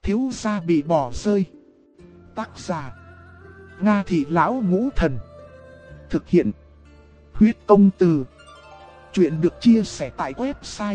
Thiếu gia bị bỏ rơi. Tác giả: Nga Thị Lão Ngũ Thần. Thực hiện: Huyết Công Từ. Chuyện được chia sẻ tại website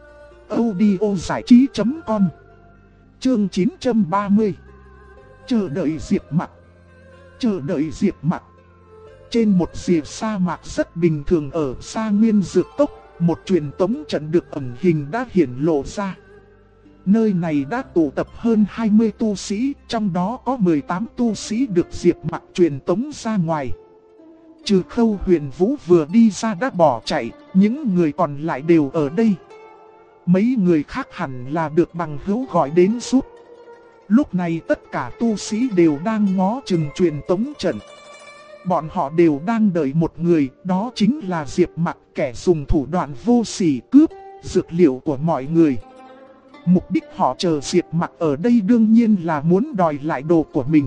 audiozảichí.com. Chương 930. Chờ đợi Diệp Mặc. Chờ đợi Diệp Mặc. Trên một rìa sa mạc rất bình thường ở Sa Nguyên Dược Cốc, một truyền tống trận được ẩn hình đã hiển lộ ra. Nơi này đã tụ tập hơn 20 tu sĩ, trong đó có 18 tu sĩ được Diệp Mặc truyền tống ra ngoài. Trừ Khâu Huyền Vũ vừa đi ra đã bỏ chạy, những người còn lại đều ở đây. Mấy người khác hẳn là được bằng hữu gọi đến giúp. Lúc này tất cả tu sĩ đều đang ngó chừng truyền tống trận. Bọn họ đều đang đợi một người, đó chính là Diệp Mặc, kẻ dùng thủ đoạn vô sỉ cướp dược liệu của mọi người. Mục đích họ chờ Diệp Mặc ở đây đương nhiên là muốn đòi lại đồ của mình.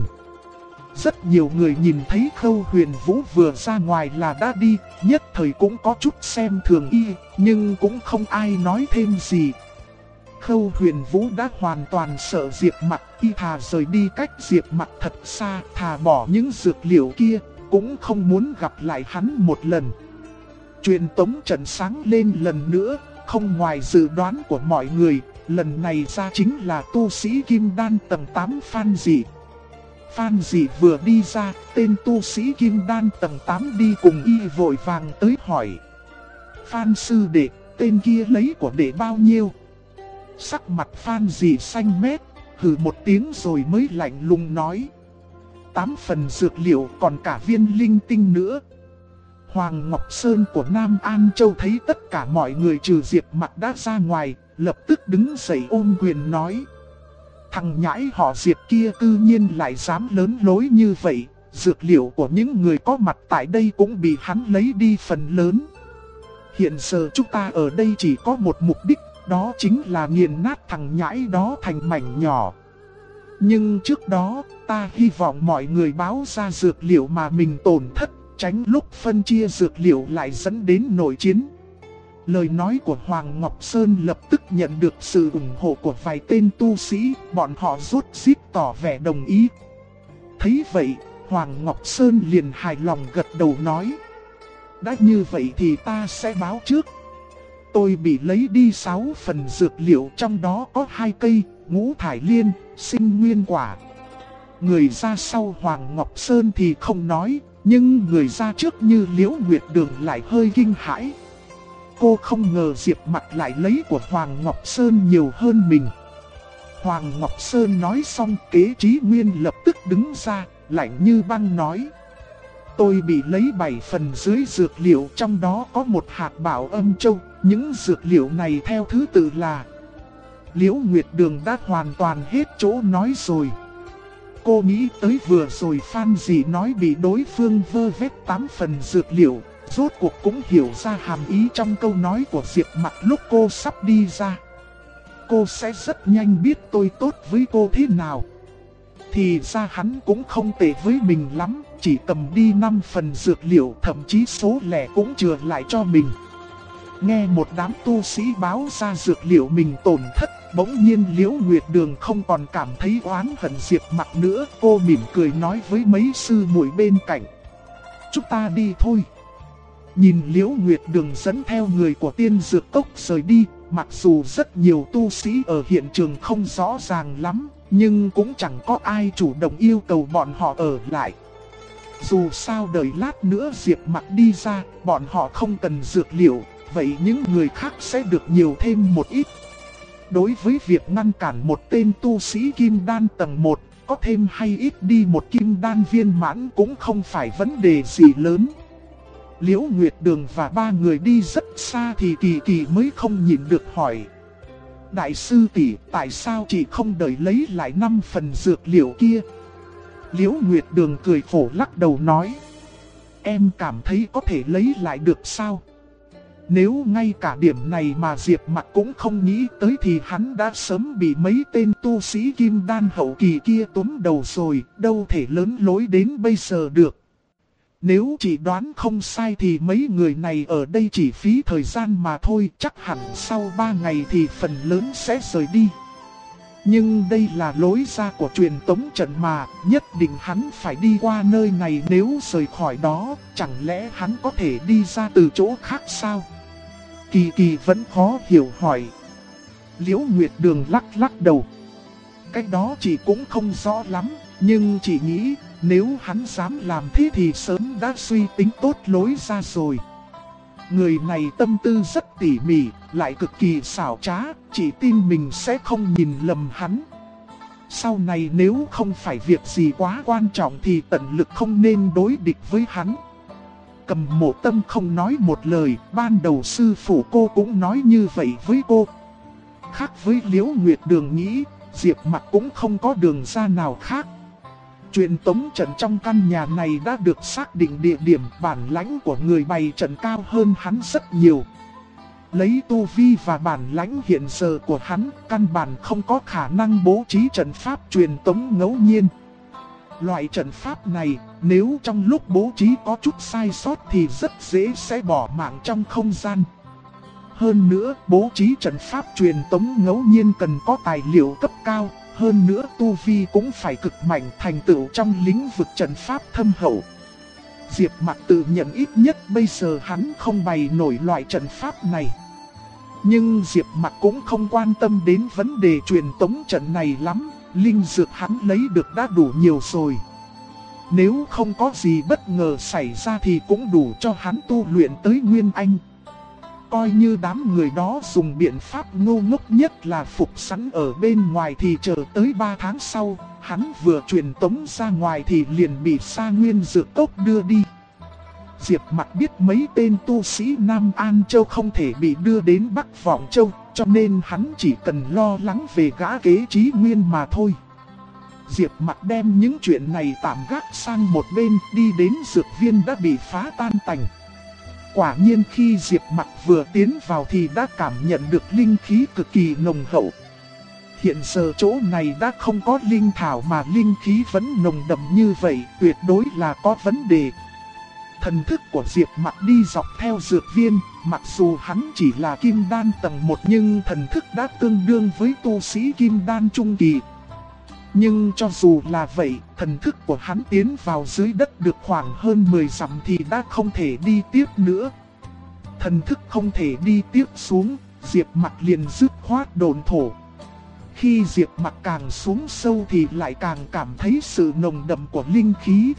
Rất nhiều người nhìn thấy Khâu Huyền Vũ vừa ra ngoài là đã đi, nhất thời cũng có chút xem thường y, nhưng cũng không ai nói thêm gì. Khâu Huyền Vũ đã hoàn toàn sợ Diệp Mặc, y thà rời đi cách Diệp Mặc thật xa, thà bỏ những dược liệu kia, cũng không muốn gặp lại hắn một lần. Truyền tống trận sáng lên lần nữa, không ngoài dự đoán của mọi người, lần này ra chính là tu sĩ Kim Đan tầng 8 Phan Dị. Phan Dị vừa đi ra, tên tu sĩ Kim Đan tầng 8 đi cùng y vội vàng tới hỏi: Phan sư đệ, tên kia lấy của đệ bao nhiêu? Sắc mặt Phan Dị xanh mét, hừ một tiếng rồi mới lạnh lùng nói: 8 phần dược liệu còn cả viên linh tinh nữa. Hoàng Ngọc Sơn của Nam An Châu thấy tất cả mọi người trừ Diệp Mặc đã ra ngoài, lập tức đứng dậy ôm quyền nói: Thằng nhãi họ Diệp kia cư nhiên lại dám lớn lối như vậy, dược liệu của những người có mặt tại đây cũng bị hắn lấy đi phần lớn. Hiện giờ chúng ta ở đây chỉ có một mục đích, đó chính là nghiền nát thằng nhãi đó thành mảnh nhỏ. Nhưng trước đó, ta hy vọng mọi người báo ra dược liệu mà mình tổn thất, tránh lúc phân chia dược liệu lại dẫn đến nội chiến. Lời nói của Hoàng Ngọc Sơn lập tức nhận được sự ủng hộ của vài tên tu sĩ, bọn họ rốt rít tỏ vẻ đồng ý. Thấy vậy, Hoàng Ngọc Sơn liền hài lòng gật đầu nói: Đã như vậy thì ta sẽ báo trước. Tôi bị lấy đi 6 phần dược liệu, trong đó có 2 cây, ngũ thải liên, sinh nguyên quả. Người ra sau Hoàng Ngọc Sơn thì không nói, nhưng người ra trước như Liễu Nguyệt Đường lại hơi kinh hãi. Cô không ngờ Diệp Mặc lại lấy của Hoàng Ngọc Sơn nhiều hơn mình. Hoàng Ngọc Sơn nói xong, Kế Chí Nguyên lập tức đứng ra, lạnh như băng nói: Tôi bị lấy 7 phần dưới dược liệu, trong đó có một hạt bảo âm châu. Những dược liệu này theo thứ tự là... Liễu Nguyệt Đường đã hoàn toàn hết chỗ nói rồi. Cô nghĩ tới vừa rồi Phan Dị nói bị đối phương vơ vét 8 phần dược liệu, rốt cuộc cũng hiểu ra hàm ý trong câu nói của Diệp Mặc lúc cô sắp đi ra. Cô sẽ rất nhanh biết tôi tốt với cô thế nào. Thì ra hắn cũng không tệ với mình lắm, chỉ cầm đi 5 phần dược liệu, thậm chí số lẻ cũng chừa lại cho mình. Nghe một đám tu sĩ báo ra dược liệu mình tổn thất, bỗng nhiên Liễu Nguyệt Đường không còn cảm thấy oán hận Diệp Mặc nữa. Cô mỉm cười nói với mấy sư muội bên cạnh: Chúng ta đi thôi. Nhìn Liễu Nguyệt Đường dẫn theo người của Tiên Dược Cốc rời đi, mặc dù rất nhiều tu sĩ ở hiện trường không rõ ràng lắm, nhưng cũng chẳng có ai chủ động yêu cầu bọn họ ở lại. Dù sao đợi lát nữa Diệp Mặc đi ra, bọn họ không cần dược liệu, vậy những người khác sẽ được nhiều thêm một ít. Đối với việc ngăn cản một tên tu sĩ Kim Đan tầng 1, có thêm hay ít đi một Kim Đan viên mãn cũng không phải vấn đề gì lớn. Liễu Nguyệt Đường và 3 người đi rất xa thì Kỳ Kỳ mới không nhịn được hỏi: Đại sư tỷ, tại sao chị không đợi lấy lại 5 phần dược liệu kia? Liễu Nguyệt Đường cười khổ lắc đầu nói: Em cảm thấy có thể lấy lại được sao? Nếu ngay cả điểm này mà Diệp Mặc cũng không nghĩ tới thì hắn đã sớm bị mấy tên tu sĩ Kim Đan hậu kỳ kia túm đầu rồi, đâu thể lớn lối đến bây giờ được. Nếu chị đoán không sai thì mấy người này ở đây chỉ phí thời gian mà thôi, chắc hẳn sau 3 ngày thì phần lớn sẽ rời đi. Nhưng đây là lối ra của truyền tống trận mà, nhất định hắn phải đi qua nơi này, nếu rời khỏi đó, chẳng lẽ hắn có thể đi ra từ chỗ khác sao? Kỳ Kỳ vẫn khó hiểu hỏi. Liễu Nguyệt Đường lắc lắc đầu. Cái đó chị cũng không rõ lắm, nhưng chị nghĩ nếu hắn dám làm thế thì sớm đã suy tính tốt lối ra rồi. Người này tâm tư rất tỉ mỉ, lại cực kỳ xảo trá, chị tin mình sẽ không nhìn lầm hắn. Sau này nếu không phải việc gì quá quan trọng thì tận lực không nên đối địch với hắn. Cầm Mộ Tâm không nói một lời, ban đầu sư phụ cô cũng nói như vậy với cô. Khác với Liễu Nguyệt Đường nghĩ, Diệp Mặc cũng không có đường ra nào khác. Truyền tống trận trong căn nhà này đã được xác định địa điểm, bản lãnh của người bày trận cao hơn hắn rất nhiều. Lấy tu vi và bản lãnh hiện giờ của hắn, căn bản không có khả năng bố trí trận pháp truyền tống ngẫu nhiên. Loại trận pháp này, nếu trong lúc bố trí có chút sai sót thì rất dễ sẽ bỏ mạng trong không gian. Hơn nữa, bố trí trận pháp truyền tống ngẫu nhiên cần có tài liệu cấp cao. Hơn nữa tu vi cũng phải cực mạnh, thành tựu trong lĩnh vực trận pháp thâm hậu. Diệp Mặc tự nhận ít nhất bây giờ hắn không bày nổi loại trận pháp này. Nhưng Diệp Mặc cũng không quan tâm đến vấn đề truyền tống trận này lắm, linh dược hắn lấy được đã đủ nhiều rồi. Nếu không có gì bất ngờ xảy ra thì cũng đủ cho hắn tu luyện tới Nguyên Anh. Coi như đám người đó dùng biện pháp ngu ngốc nhất là phục sẵn ở bên ngoài thì chờ tới 3 tháng sau, hắn vừa truyền tống ra ngoài thì liền bị Sa Nguyên Dược Cốc đưa đi. Diệp Mặc biết mấy tên tu sĩ Nam An Châu không thể bị đưa đến Bắc Vọng Châu, cho nên hắn chỉ cần lo lắng về gã kế Chí Nguyên mà thôi. Diệp Mặc đem những chuyện này tạm gác sang một bên, đi đến dược viên đã bị phá tan tành. Quả nhiên khi Diệp Mặc vừa tiến vào thì đã cảm nhận được linh khí cực kỳ nồng hậu. Hiện giờ chỗ này đã không có linh thảo mà linh khí vẫn nồng đậm như vậy, tuyệt đối là có vấn đề. Thần thức của Diệp Mặc đi dọc theo dược viên, mặc dù hắn chỉ là kim đan tầng 1 nhưng thần thức đã tương đương với tu sĩ kim đan trung kỳ. Nhưng cho dù là vậy, thần thức của hắn tiến vào dưới đất được khoảng hơn 10 dặm thì đã không thể đi tiếp nữa. Thần thức không thể đi tiếp xuống, Diệp Mặc liền dứt khoát độn thổ. Khi Diệp Mặc càng xuống sâu thì lại càng cảm thấy sự nồng đậm của linh khí.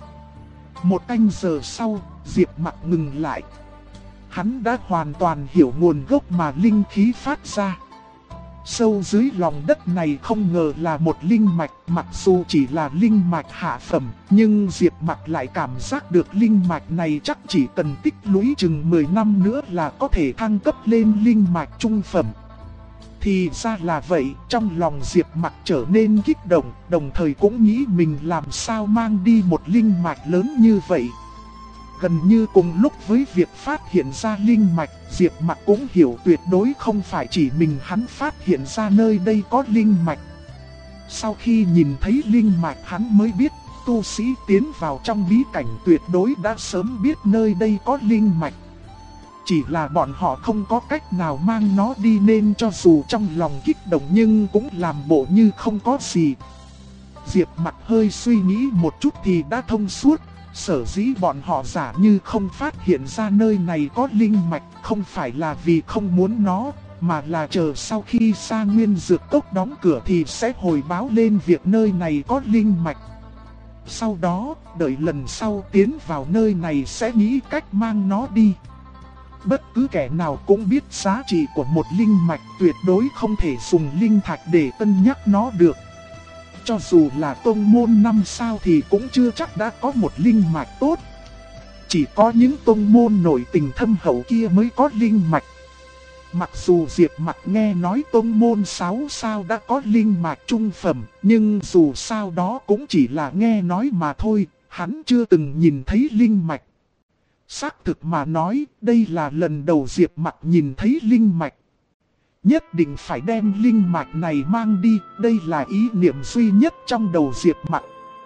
1 canh giờ sau, Diệp Mặc ngừng lại. Hắn đã hoàn toàn hiểu nguồn gốc mà linh khí phát ra. Sâu dưới lòng đất này không ngờ là một linh mạch, mặc dù chỉ là linh mạch hạ phẩm, nhưng Diệp Mặc lại cảm giác được linh mạch này chắc chỉ cần tích lũy chừng 10 năm nữa là có thể thăng cấp lên linh mạch trung phẩm. Thì ra là vậy, trong lòng Diệp Mặc trở nên kích động, đồng thời cũng nghĩ mình làm sao mang đi một linh mạch lớn như vậy. Gần như cùng lúc với việc phát hiện ra linh mạch, Diệp Mặc cũng hiểu tuyệt đối không phải chỉ mình hắn phát hiện ra nơi đây có linh mạch. Sau khi nhìn thấy linh mạch hắn mới biết, tu sĩ tiến vào trong bí cảnh tuyệt đối đã sớm biết nơi đây có linh mạch. Chỉ là bọn họ không có cách nào mang nó đi nên cho dù trong lòng kích động nhưng cũng làm bộ như không có gì. Diệp Mặc hơi suy nghĩ một chút thì đã thông suốt. Sở dĩ bọn họ giả như không phát hiện ra nơi này có linh mạch không phải là vì không muốn nó, mà là chờ sau khi Sa Nguyên Dược Cốc đóng cửa thì sẽ hồi báo lên việc nơi này có linh mạch. Sau đó, đợi lần sau tiến vào nơi này sẽ nghĩ cách mang nó đi. Bất cứ kẻ nào cũng biết giá trị của một linh mạch tuyệt đối không thể dùng linh thạch để cân nhắc nó được. Cho dù là tông môn 5 sao thì cũng chưa chắc đã có một linh mạch tốt. Chỉ có những tông môn nổi tình thâm hậu kia mới có linh mạch. Mặc dù Diệp Mặc nghe nói tông môn 6 sao đã có linh mạch trung phẩm, nhưng dù sao đó cũng chỉ là nghe nói mà thôi, hắn chưa từng nhìn thấy linh mạch. Xác thực mà nói, đây là lần đầu Diệp Mặc nhìn thấy linh mạch. Nhất định phải đem linh mạch này mang đi, đây là ý niệm duy nhất trong đầu Diệp Mặc.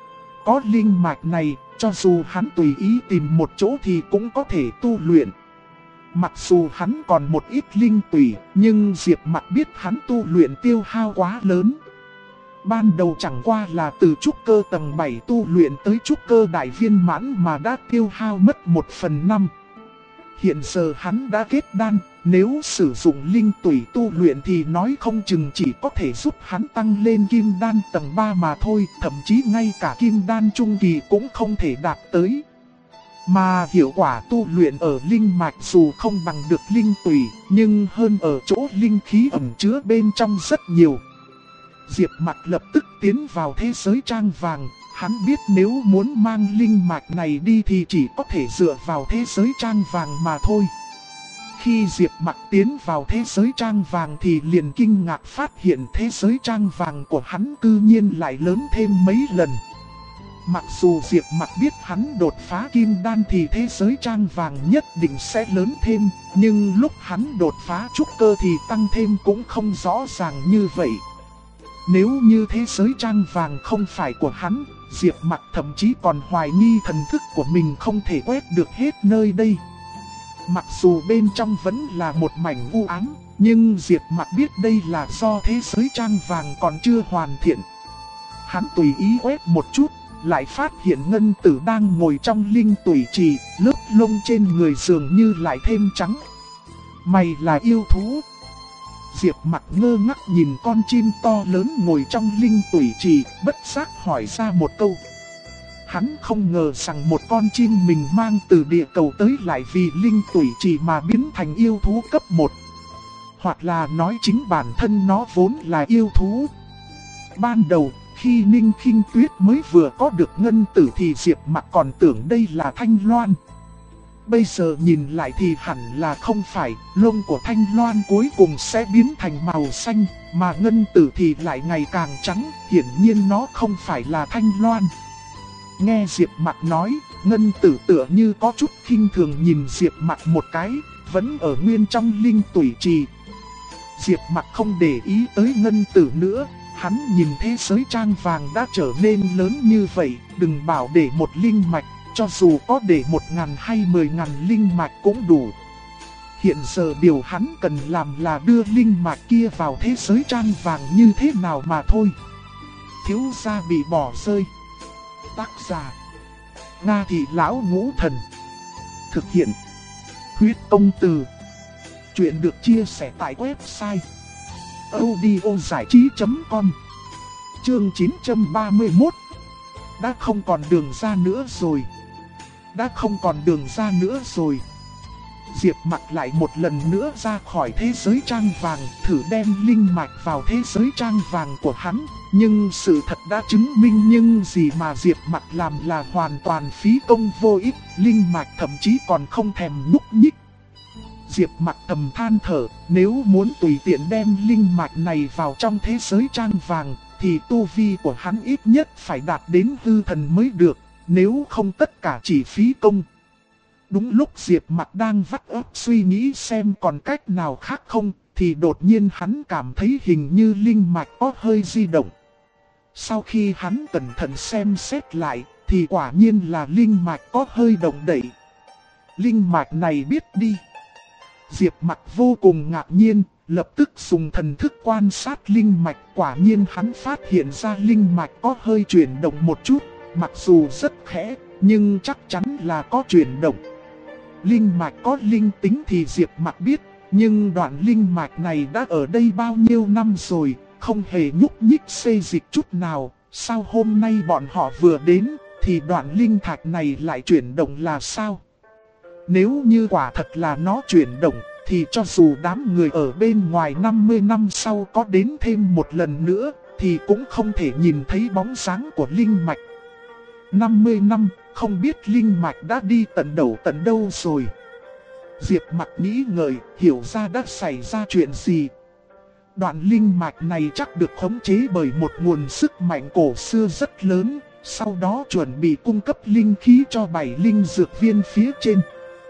Có linh mạch này, cho dù hắn tùy ý tìm một chỗ thì cũng có thể tu luyện. Mặc dù hắn còn một ít linh tùy, nhưng Diệp Mặc biết hắn tu luyện tiêu hao quá lớn. Ban đầu chẳng qua là từ trúc cơ tầng 7 tu luyện tới trúc cơ đại viên mãn mà đã tiêu hao mất 1/5. Hiện giờ hắn đã kết đan, nếu sử dụng linh tủy tu luyện thì nói không chừng chỉ có thể giúp hắn tăng lên kim đan tầng 3 mà thôi, thậm chí ngay cả kim đan trung kỳ cũng không thể đạt tới. Mà hiệu quả tu luyện ở linh mạch dù không bằng được linh tủy, nhưng hơn ở chỗ linh khí ẩn chứa bên trong rất nhiều. Diệp Mặc lập tức tiến vào thế giới trang vàng, hắn biết nếu muốn mang linh mạch này đi thì chỉ có thể dựa vào thế giới trang vàng mà thôi. Khi Diệp Mặc tiến vào thế giới trang vàng thì liền kinh ngạc phát hiện thế giới trang vàng của hắn cư nhiên lại lớn thêm mấy lần. Mặc dù Diệp Mặc biết hắn đột phá kim đan thì thế giới trang vàng nhất định sẽ lớn thêm, nhưng lúc hắn đột phá trúc cơ thì tăng thêm cũng không rõ ràng như vậy. Nếu như thế giới trang vàng không phải của hắn, Diệp Mặc thậm chí còn hoài nghi thần thức của mình không thể quét được hết nơi đây. Mặc dù bên trong vẫn là một mảnh u ám, nhưng Diệp Mặc biết đây là do thế giới trang vàng còn chưa hoàn thiện. Hắn tùy ý quét một chút, lại phát hiện Ngân Tử đang ngồi trong linh tủy trì, lớp lông trên người dường như lại thêm trắng. Mày là yêu thú? Diệp Mặc ngơ ngác nhìn con chim to lớn ngồi trong linh tủy trì, bất giác hỏi ra một câu. Hắn không ngờ rằng một con chim mình mang từ địa cầu tới lại vì linh tủy trì mà biến thành yêu thú cấp 1. Hoặc là nói chính bản thân nó vốn là yêu thú. Ban đầu, khi Ninh Khinh Tuyết mới vừa có được Ngân Tử thì Diệp Mặc còn tưởng đây là Thanh Loan. Bây giờ nhìn lại thì hẳn là không phải, lông của Thanh Loan cuối cùng sẽ biến thành màu xanh, mà Ngân Tử thì lại ngày càng trắng, hiển nhiên nó không phải là Thanh Loan. Nghe Diệp Mặc nói, Ngân Tử tựa như có chút khinh thường nhìn Diệp Mặc một cái, vẫn ở nguyên trong linh tủy trì. Diệp Mặc không để ý tới Ngân Tử nữa, hắn nhìn thế giới trang vàng đã trở nên lớn như vậy, đừng bảo để một linh mạch, cho dù có để 1.000 hay 10.000 linh mạch cũng đủ. Hiện giờ điều hắn cần làm là đưa linh mạch kia vào thế giới trang vàng như thế nào mà thôi. Thiếu gia bị bỏ rơi. Tác giả: Nga Thị Lão Ngũ Thần. Thực hiện: Huyết Công Từ. Chuyện được chia sẻ tại website audiozảichí.com. Chương 931. Đã không còn đường ra nữa rồi. Đã không còn đường ra nữa rồi. Diệp Mặc lại một lần nữa ra khỏi thế giới trang vàng, thử đem linh mạch vào thế giới trang vàng của hắn. Nhưng sự thật đã chứng minh những gì mà Diệp Mặc làm là hoàn toàn phí công vô ích, linh mạch thậm chí còn không thèm nhúc nhích. Diệp Mặc thầm than thở, nếu muốn tùy tiện đem linh mạch này vào trong thế giới trang vàng, thì tu vi của hắn ít nhất phải đạt đến hư thần mới được, nếu không tất cả chỉ phí công. Đúng lúc Diệp Mặc đang vắt óc suy nghĩ xem còn cách nào khác không, thì đột nhiên hắn cảm thấy hình như linh mạch có hơi di động. Sau khi hắn cẩn thận xem xét lại, thì quả nhiên là linh mạch có hơi động đậy. Linh mạch này biết đi. Diệp Mặc vô cùng ngạc nhiên, lập tức dùng thần thức quan sát linh mạch, quả nhiên hắn phát hiện ra linh mạch có hơi chuyển động một chút, mặc dù rất khẽ, nhưng chắc chắn là có chuyển động. Linh mạch có linh tính thì Diệp Mặc biết, nhưng đoạn linh mạch này đã ở đây bao nhiêu năm rồi, không hề nhúc nhích xê dịch chút nào, sao hôm nay bọn họ vừa đến, thì đoạn linh thạch này lại chuyển động là sao? Nếu như quả thật là nó chuyển động, thì cho dù đám người ở bên ngoài 50 năm sau có đến thêm một lần nữa, thì cũng không thể nhìn thấy bóng dáng của linh mạch. 50 năm, không biết linh mạch đã đi tận đầu tận đâu rồi. Diệp Mặc nghĩ ngợi, hiểu ra đã xảy ra chuyện gì. Đoạn linh mạch này chắc được khống chế bởi một nguồn sức mạnh cổ xưa rất lớn, sau đó chuẩn bị cung cấp linh khí cho 7 linh dược viên phía trên.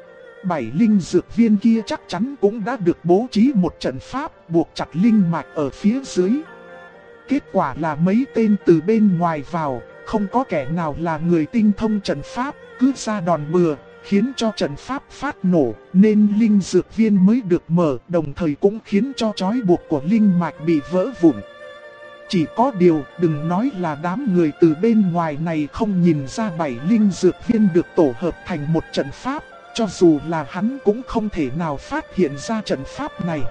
7 linh dược viên kia chắc chắn cũng đã được bố trí một trận pháp buộc chặt linh mạch ở phía dưới. Kết quả là mấy tên từ bên ngoài vào, không có kẻ nào là người tinh thông trận pháp, cứ ra đòn bừa, khiến cho trận pháp phát nổ, nên linh dược viên mới được mở, đồng thời cũng khiến cho trói buộc của linh mạch bị vỡ vụn. Chỉ có điều đừng nói là đám người từ bên ngoài này không nhìn ra 7 linh dược viên được tổ hợp thành một trận pháp, cho dù là hắn cũng không thể nào phát hiện ra trận pháp này.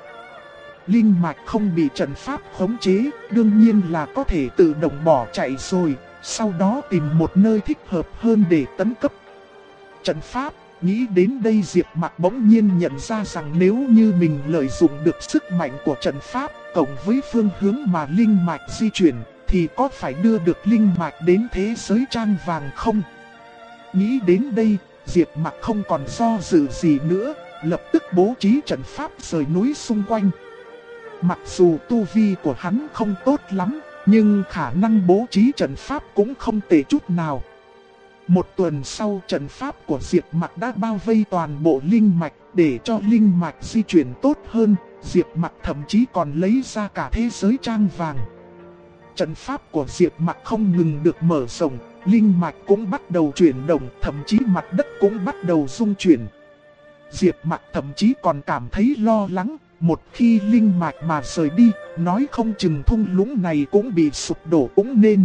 Linh mạch không bị trận pháp khống chế, đương nhiên là có thể tự động bỏ chạy rồi, sau đó tìm một nơi thích hợp hơn để tấn cấp. Trận pháp, nghĩ đến đây Diệp Mạc bỗng nhiên nhận ra rằng nếu như mình lợi dụng được sức mạnh của trận pháp, cộng với phương hướng mà linh mạch di chuyển, thì có phải đưa được linh mạch đến thế giới trang vàng không? Nghĩ đến đây, Diệp Mạc không còn do dự gì nữa, lập tức bố trí trận pháp rời núi xung quanh. Mặc dù tu vi của hắn không tốt lắm, nhưng khả năng bố trí trận pháp cũng không tệ chút nào. Một tuần sau, trận pháp của Diệp Mạc đã bao vây toàn bộ linh mạch, để cho linh mạch di chuyển tốt hơn. Diệp Mạc thậm chí còn lấy ra cả thế giới trang vàng. Trận pháp của Diệp Mạc không ngừng được mở rộng, linh mạch cũng bắt đầu chuyển động, thậm chí mặt đất cũng bắt đầu rung chuyển. Diệp Mạc thậm chí còn cảm thấy lo lắng, một khi linh mạch mà rời đi, nói không chừng thung lũng này cũng bị sụp đổ cũng nên.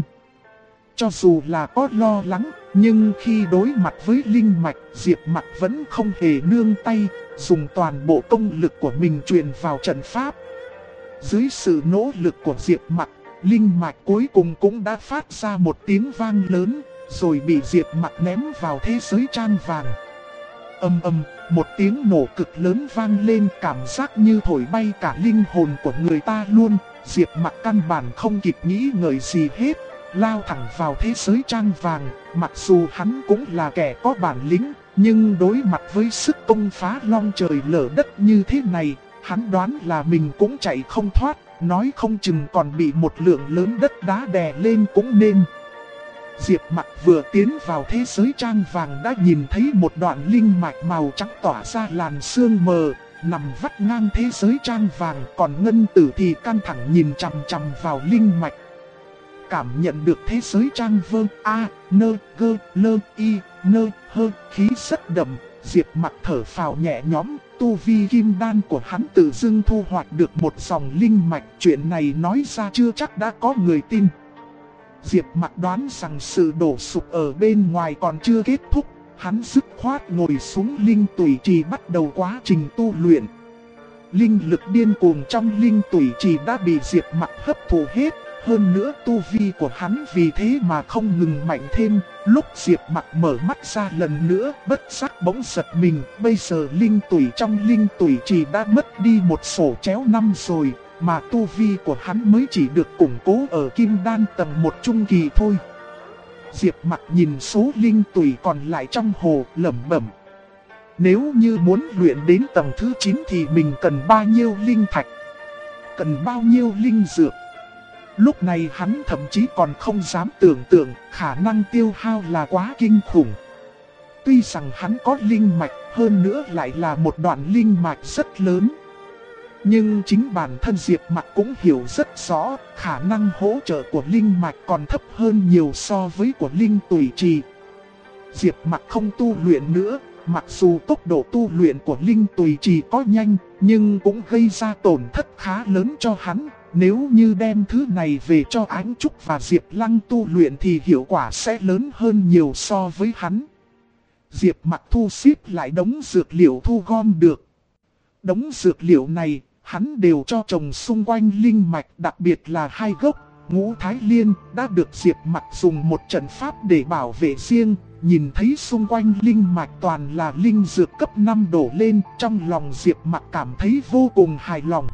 Cho dù là có lo lắng, nhưng khi đối mặt với linh mạch, Diệp Mạc vẫn không hề nương tay, dùng toàn bộ công lực của mình truyền vào trận pháp. Dưới sự nỗ lực của Diệp Mạc, linh mạch cuối cùng cũng đã phát ra một tiếng vang lớn, rồi bị Diệp Mạc ném vào thế giới trang vàng. Ầm ầm, một tiếng nổ cực lớn vang lên, cảm giác như thổi bay cả linh hồn của người ta luôn. Diệp Mạc căn bản không kịp nghĩ ngợi gì hết, lao thẳng vào thế giới trang vàng. Mặc dù hắn cũng là kẻ có bản lĩnh, nhưng đối mặt với sức công phá long trời lở đất như thế này, hắn đoán là mình cũng chạy không thoát, nói không chừng còn bị một lượng lớn đất đá đè lên cũng nên. Diệp Mạc vừa tiến vào thế giới trang vàng đã nhìn thấy một đoạn linh mạch màu trắng tỏa ra làn sương mờ, nằm vắt ngang thế giới trang vàng, còn Ngân Tử thì căng thẳng nhìn chằm chằm vào linh mạch. Cảm nhận được thế giới trang vương A, nơ, gơ, lơ, y, nơ, hơ, khí rất đậm, Diệp Mạc thở phào nhẹ nhõm, tu vi kim đan của hắn tự dưng thu hoạch được một dòng linh mạch, chuyện này nói ra chưa chắc đã có người tin. Diệp Mạc đoán rằng sự đổ sụp ở bên ngoài còn chưa kết thúc, hắn dứt khoát ngồi xuống linh tủy trì bắt đầu quá trình tu luyện. Linh lực điên cuồng trong linh tủy trì đã bị Diệp Mạc hấp thụ hết, hơn nữa tu vi của hắn vì thế mà không ngừng mạnh thêm. Lúc Diệp Mạc mở mắt ra lần nữa, bất giác bỗng giật mình, bây giờ linh tủy trong linh tủy trì đã mất đi một sổ chéo năm rồi, mà tu vi của hắn mới chỉ được củng cố ở kim đan tầng 1 trung kỳ thôi. Diệp Mạc nhìn số linh tủy còn lại trong hồ, lẩm bẩm: nếu như muốn luyện đến tầng thứ 9 thì mình cần bao nhiêu linh thạch, cần bao nhiêu linh dược. Lúc này hắn thậm chí còn không dám tưởng tượng, khả năng tiêu hao là quá kinh khủng. Tuy rằng hắn có linh mạch, hơn nữa lại là một đoạn linh mạch rất lớn, nhưng chính bản thân Diệp Mạc cũng hiểu rất rõ, khả năng hỗ trợ của linh mạch còn thấp hơn nhiều so với của linh tủy trì. Diệp Mạc không tu luyện nữa, mặc dù tốc độ tu luyện của linh tùy trì có nhanh, nhưng cũng gây ra tổn thất khá lớn cho hắn. Nếu như đem thứ này về cho Ánh Trúc và Diệp Lăng tu luyện thì hiệu quả sẽ lớn hơn nhiều so với hắn. Diệp Mạc thu xếp lại đống dược liệu thu gom được. Đống dược liệu này, hắn đều cho trồng xung quanh linh mạch, đặc biệt là 2 gốc Ngũ Thái Liên đã được Diệp Mạc dùng một trận pháp để bảo vệ riêng. Nhìn thấy xung quanh linh mạch toàn là linh dược cấp 5 đổ lên, trong lòng Diệp Mạc cảm thấy vô cùng hài lòng.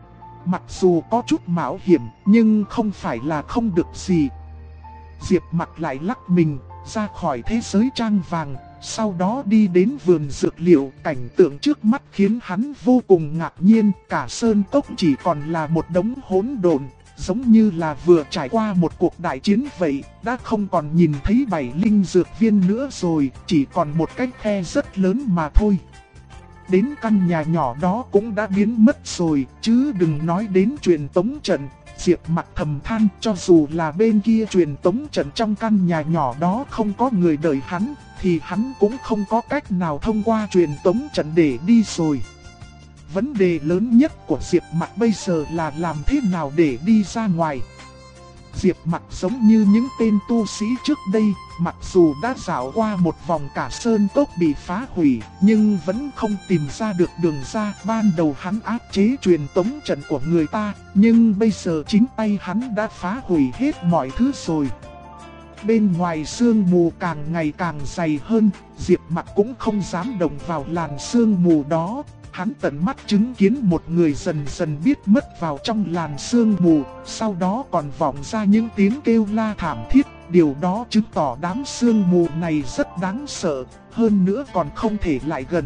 Mặc dù có chút mạo hiểm, nhưng không phải là không được gì. Diệp Mạc lại lắc mình ra khỏi thế giới trang vàng, sau đó đi đến vườn dược liệu. Cảnh tượng trước mắt khiến hắn vô cùng ngạc nhiên, cả sơn cốc chỉ còn là một đống hỗn độn, giống như là vừa trải qua một cuộc đại chiến vậy. Đã không còn nhìn thấy 7 linh dược viên nữa rồi, chỉ còn một cái khe rất lớn mà thôi. Đến căn nhà nhỏ đó cũng đã biến mất rồi, chứ đừng nói đến truyền tống trận. Diệp Mạc thầm than, cho dù là bên kia truyền tống trận trong căn nhà nhỏ đó không có người đợi hắn, thì hắn cũng không có cách nào thông qua truyền tống trận để đi rồi. Vấn đề lớn nhất của Diệp Mạc bây giờ là làm thế nào để đi ra ngoài. Diệp Mặc giống như những tên tu sĩ trước đây, mặc dù đã dạo qua một vòng cả sơn cốc bị phá hủy, nhưng vẫn không tìm ra được đường ra. Ban đầu hắn áp chế truyền tống trận của người ta, nhưng bây giờ chính tay hắn đã phá hủy hết mọi thứ rồi. Bên ngoài sương mù càng ngày càng dày hơn, Diệp Mặc cũng không dám động vào làn sương mù đó. Hắn tận mắt chứng kiến một người dần dần biết mất vào trong làn sương mù, sau đó còn vọng ra những tiếng kêu la thảm thiết. Điều đó chứng tỏ đám sương mù này rất đáng sợ, hơn nữa còn không thể lại gần.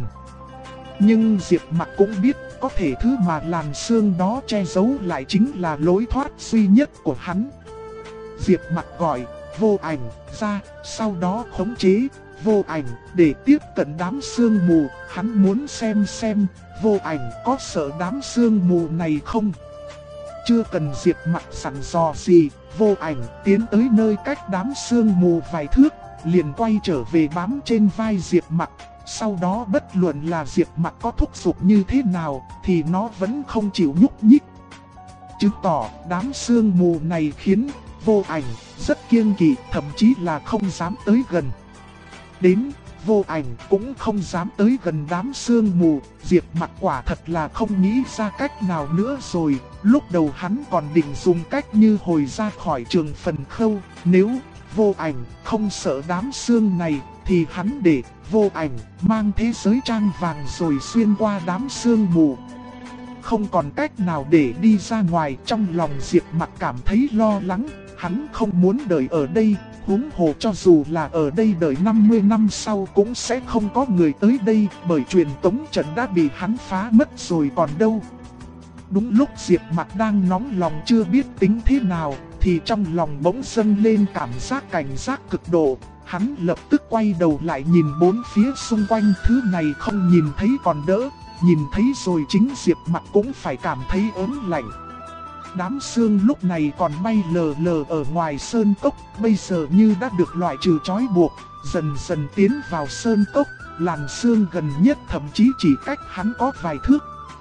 Nhưng Diệp Mặc cũng biết, có thể thứ mà làn sương đó che giấu lại chính là lối thoát duy nhất của hắn. Diệp Mặc gọi Vô Ảnh ra, sau đó khống chế Vô Ảnh để tiếp cận đám sương mù. Hắn muốn xem Vô Ảnh có sợ đám sương mù này không. Chưa cần Diệp Mặc sẵn dò gì, Vô Ảnh tiến tới nơi cách đám sương mù vài thước, liền quay trở về bám trên vai Diệp Mặc. Sau đó bất luận là Diệp Mặc có thúc giục như thế nào thì nó vẫn không chịu nhúc nhích. Chứng tỏ đám sương mù này khiến Vô Ảnh rất kiêng kỵ, thậm chí là không dám tới gần. Đến Vô Ảnh cũng không dám tới gần đám sương mù. Diệp Mặc quả thật là không nghĩ ra cách nào nữa rồi. Lúc đầu hắn còn định dùng cách như hồi ra khỏi trường phần khâu. Nếu Vô Ảnh không sợ đám sương này thì hắn để Vô Ảnh mang thế giới trang vàng rồi xuyên qua đám sương mù. Không còn cách nào để đi ra ngoài. Trong lòng Diệp Mặc cảm thấy lo lắng. Hắn không muốn đợi ở đây, huống hồ cho dù là ở đây đợi 50 năm sau cũng sẽ không có người tới đây, bởi truyền tống trận đã bị hắn phá mất rồi còn đâu. Đúng lúc Diệp Mặc đang nóng lòng chưa biết tính thế nào, thì trong lòng bỗng dâng lên cảm giác cảnh giác cực độ. Hắn lập tức quay đầu lại nhìn bốn phía xung quanh, thứ này không nhìn thấy còn đỡ, nhìn thấy rồi chính Diệp Mặc cũng phải cảm thấy ớn lạnh. Đám sương lúc này còn bay lờ lờ ở ngoài sơn cốc, bây giờ như đã được loại trừ trói buộc, dần dần tiến vào sơn cốc. Làn sương gần nhất thậm chí chỉ cách hắn có vài thước.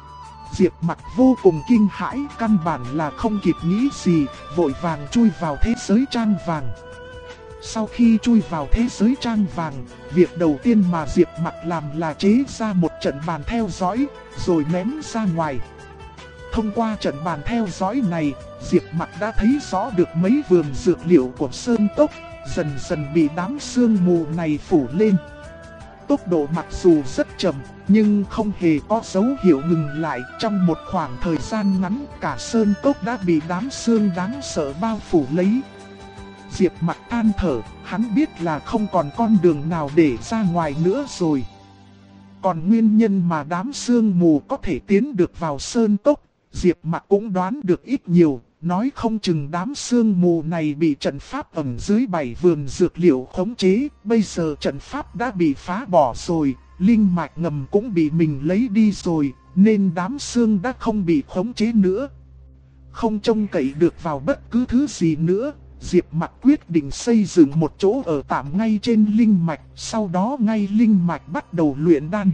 Diệp Mặc vô cùng kinh hãi, căn bản là không kịp nghĩ gì, vội vàng chui vào thế giới trang vàng. Sau khi chui vào thế giới trang vàng, việc đầu tiên mà Diệp Mặc làm là chế ra một trận bàn theo dõi, rồi ném ra ngoài. Thông qua trận bàn theo dõi này, Diệp Mặc đã thấy rõ được mấy vườn dược liệu của sơn cốc, dần dần bị đám sương mù này phủ lên. Tốc độ mặc dù rất chậm, nhưng không hề có dấu hiệu ngừng lại. Trong một khoảng thời gian ngắn, cả sơn cốc đã bị đám sương đáng sợ bao phủ lấy. Diệp Mặc than thở, hắn biết là không còn con đường nào để ra ngoài nữa rồi. Còn nguyên nhân mà đám sương mù có thể tiến được vào sơn cốc, Diệp Mặc cũng đoán được ít nhiều. Nói không chừng đám sương mù này bị trận pháp ẩn dưới 7 vườn dược liệu khống chế. Bây giờ trận pháp đã bị phá bỏ rồi, linh mạch ngầm cũng bị mình lấy đi rồi, nên đám sương đã không bị khống chế nữa. Không trông cậy được vào bất cứ thứ gì nữa, Diệp Mặc quyết định xây dựng một chỗ ở tạm ngay trên linh mạch, sau đó ngay linh mạch bắt đầu luyện đan.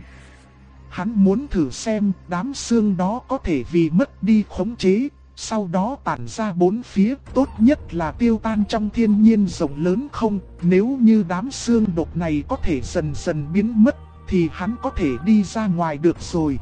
Hắn muốn thử xem đám sương đó có thể vì mất đi khống chế, sau đó tản ra bốn phía, tốt nhất là tiêu tan trong thiên nhiên rộng lớn không. Nếu như đám sương độc này có thể dần dần biến mất, thì hắn có thể đi ra ngoài được rồi.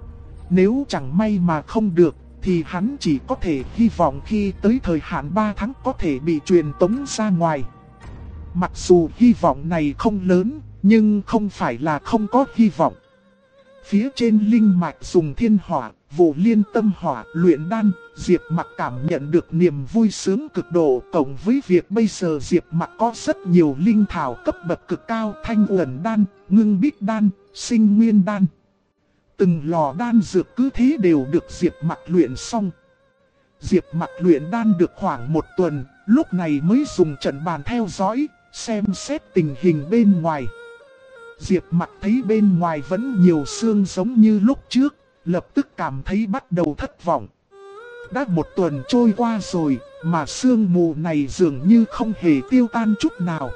Nếu chẳng may mà không được, thì hắn chỉ có thể hy vọng khi tới thời hạn 3 tháng có thể bị truyền tống ra ngoài. Mặc dù hy vọng này không lớn, nhưng không phải là không có hy vọng. Phía trên linh mạch dùng thiên hỏa, vụ liên tâm hỏa luyện đan, Diệp Mặc cảm nhận được niềm vui sướng cực độ. Cộng với việc bây giờ Diệp Mặc có rất nhiều linh thảo cấp bậc cực cao, thanh uẩn đan, ngưng bích đan, sinh nguyên đan. Từng lò đan dược cứ thế đều được Diệp Mặc luyện xong. Diệp Mặc luyện đan được khoảng 1 tuần, lúc này mới dùng trận bàn theo dõi, xem xét tình hình bên ngoài. Diệp Mặc thấy bên ngoài vẫn nhiều sương giống như lúc trước, lập tức cảm thấy bắt đầu thất vọng. Đã 1 tuần trôi qua rồi, mà sương mù này dường như không hề tiêu tan chút nào.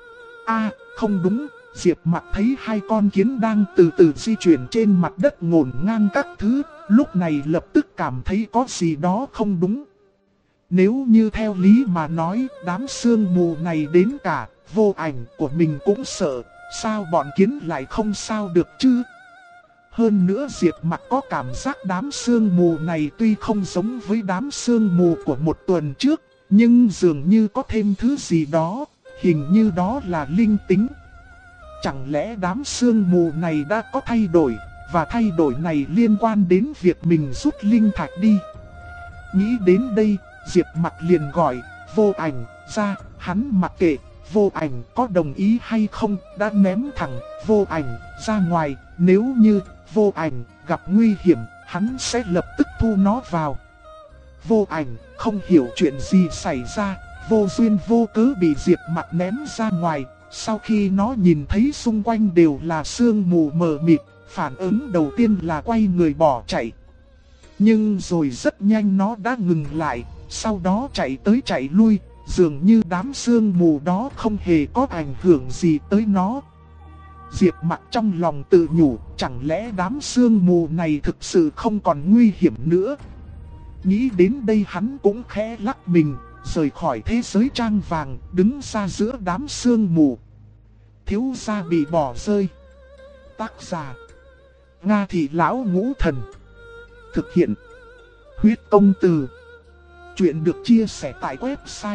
Không đúng, Diệp Mặc thấy 2 con kiến đang từ từ di chuyển trên mặt đất ngổn ngang các thứ, lúc này lập tức cảm thấy có gì đó không đúng. Nếu như theo lý mà nói, đám sương mù này đến cả Vô Ảnh của mình cũng sợ, sao bọn kiến lại không sao được chứ? Hơn nữa Diệp Mặc có cảm giác đám sương mù này tuy không giống với đám sương mù của một tuần trước, nhưng dường như có thêm thứ gì đó, hình như đó là linh tính. Chẳng lẽ đám sương mù này đã có thay đổi, và thay đổi này liên quan đến việc mình rút linh thạch đi? Nghĩ đến đây, Diệp Mặc liền gọi Vô Ảnh ra, hắn mặc kệ Vô Ảnh có đồng ý hay không, đã ném thẳng Vô Ảnh ra ngoài. Nếu như Vô Ảnh gặp nguy hiểm, hắn sẽ lập tức thu nó vào. Vô Ảnh không hiểu chuyện gì xảy ra, vô duyên vô cớ bị Diệp Mặc ném ra ngoài. Sau khi nó nhìn thấy xung quanh đều là sương mù mờ mịt, phản ứng đầu tiên là quay người bỏ chạy. Nhưng rồi rất nhanh nó đã ngừng lại, sau đó chạy tới chạy lui, dường như đám sương mù đó không hề có ảnh hưởng gì tới nó. Diệp Mặc trong lòng tự nhủ, chẳng lẽ đám sương mù này thực sự không còn nguy hiểm nữa? Nghĩ đến đây hắn cũng khẽ lắc mình, rời khỏi thế giới trang vàng, đứng ra giữa đám sương mù. Thiếu gia bị bỏ rơi. Tác giả: Nga Thị Lão Ngũ Thần. Thực hiện: Huyết Công Từ. Chuyện được chia sẻ tại website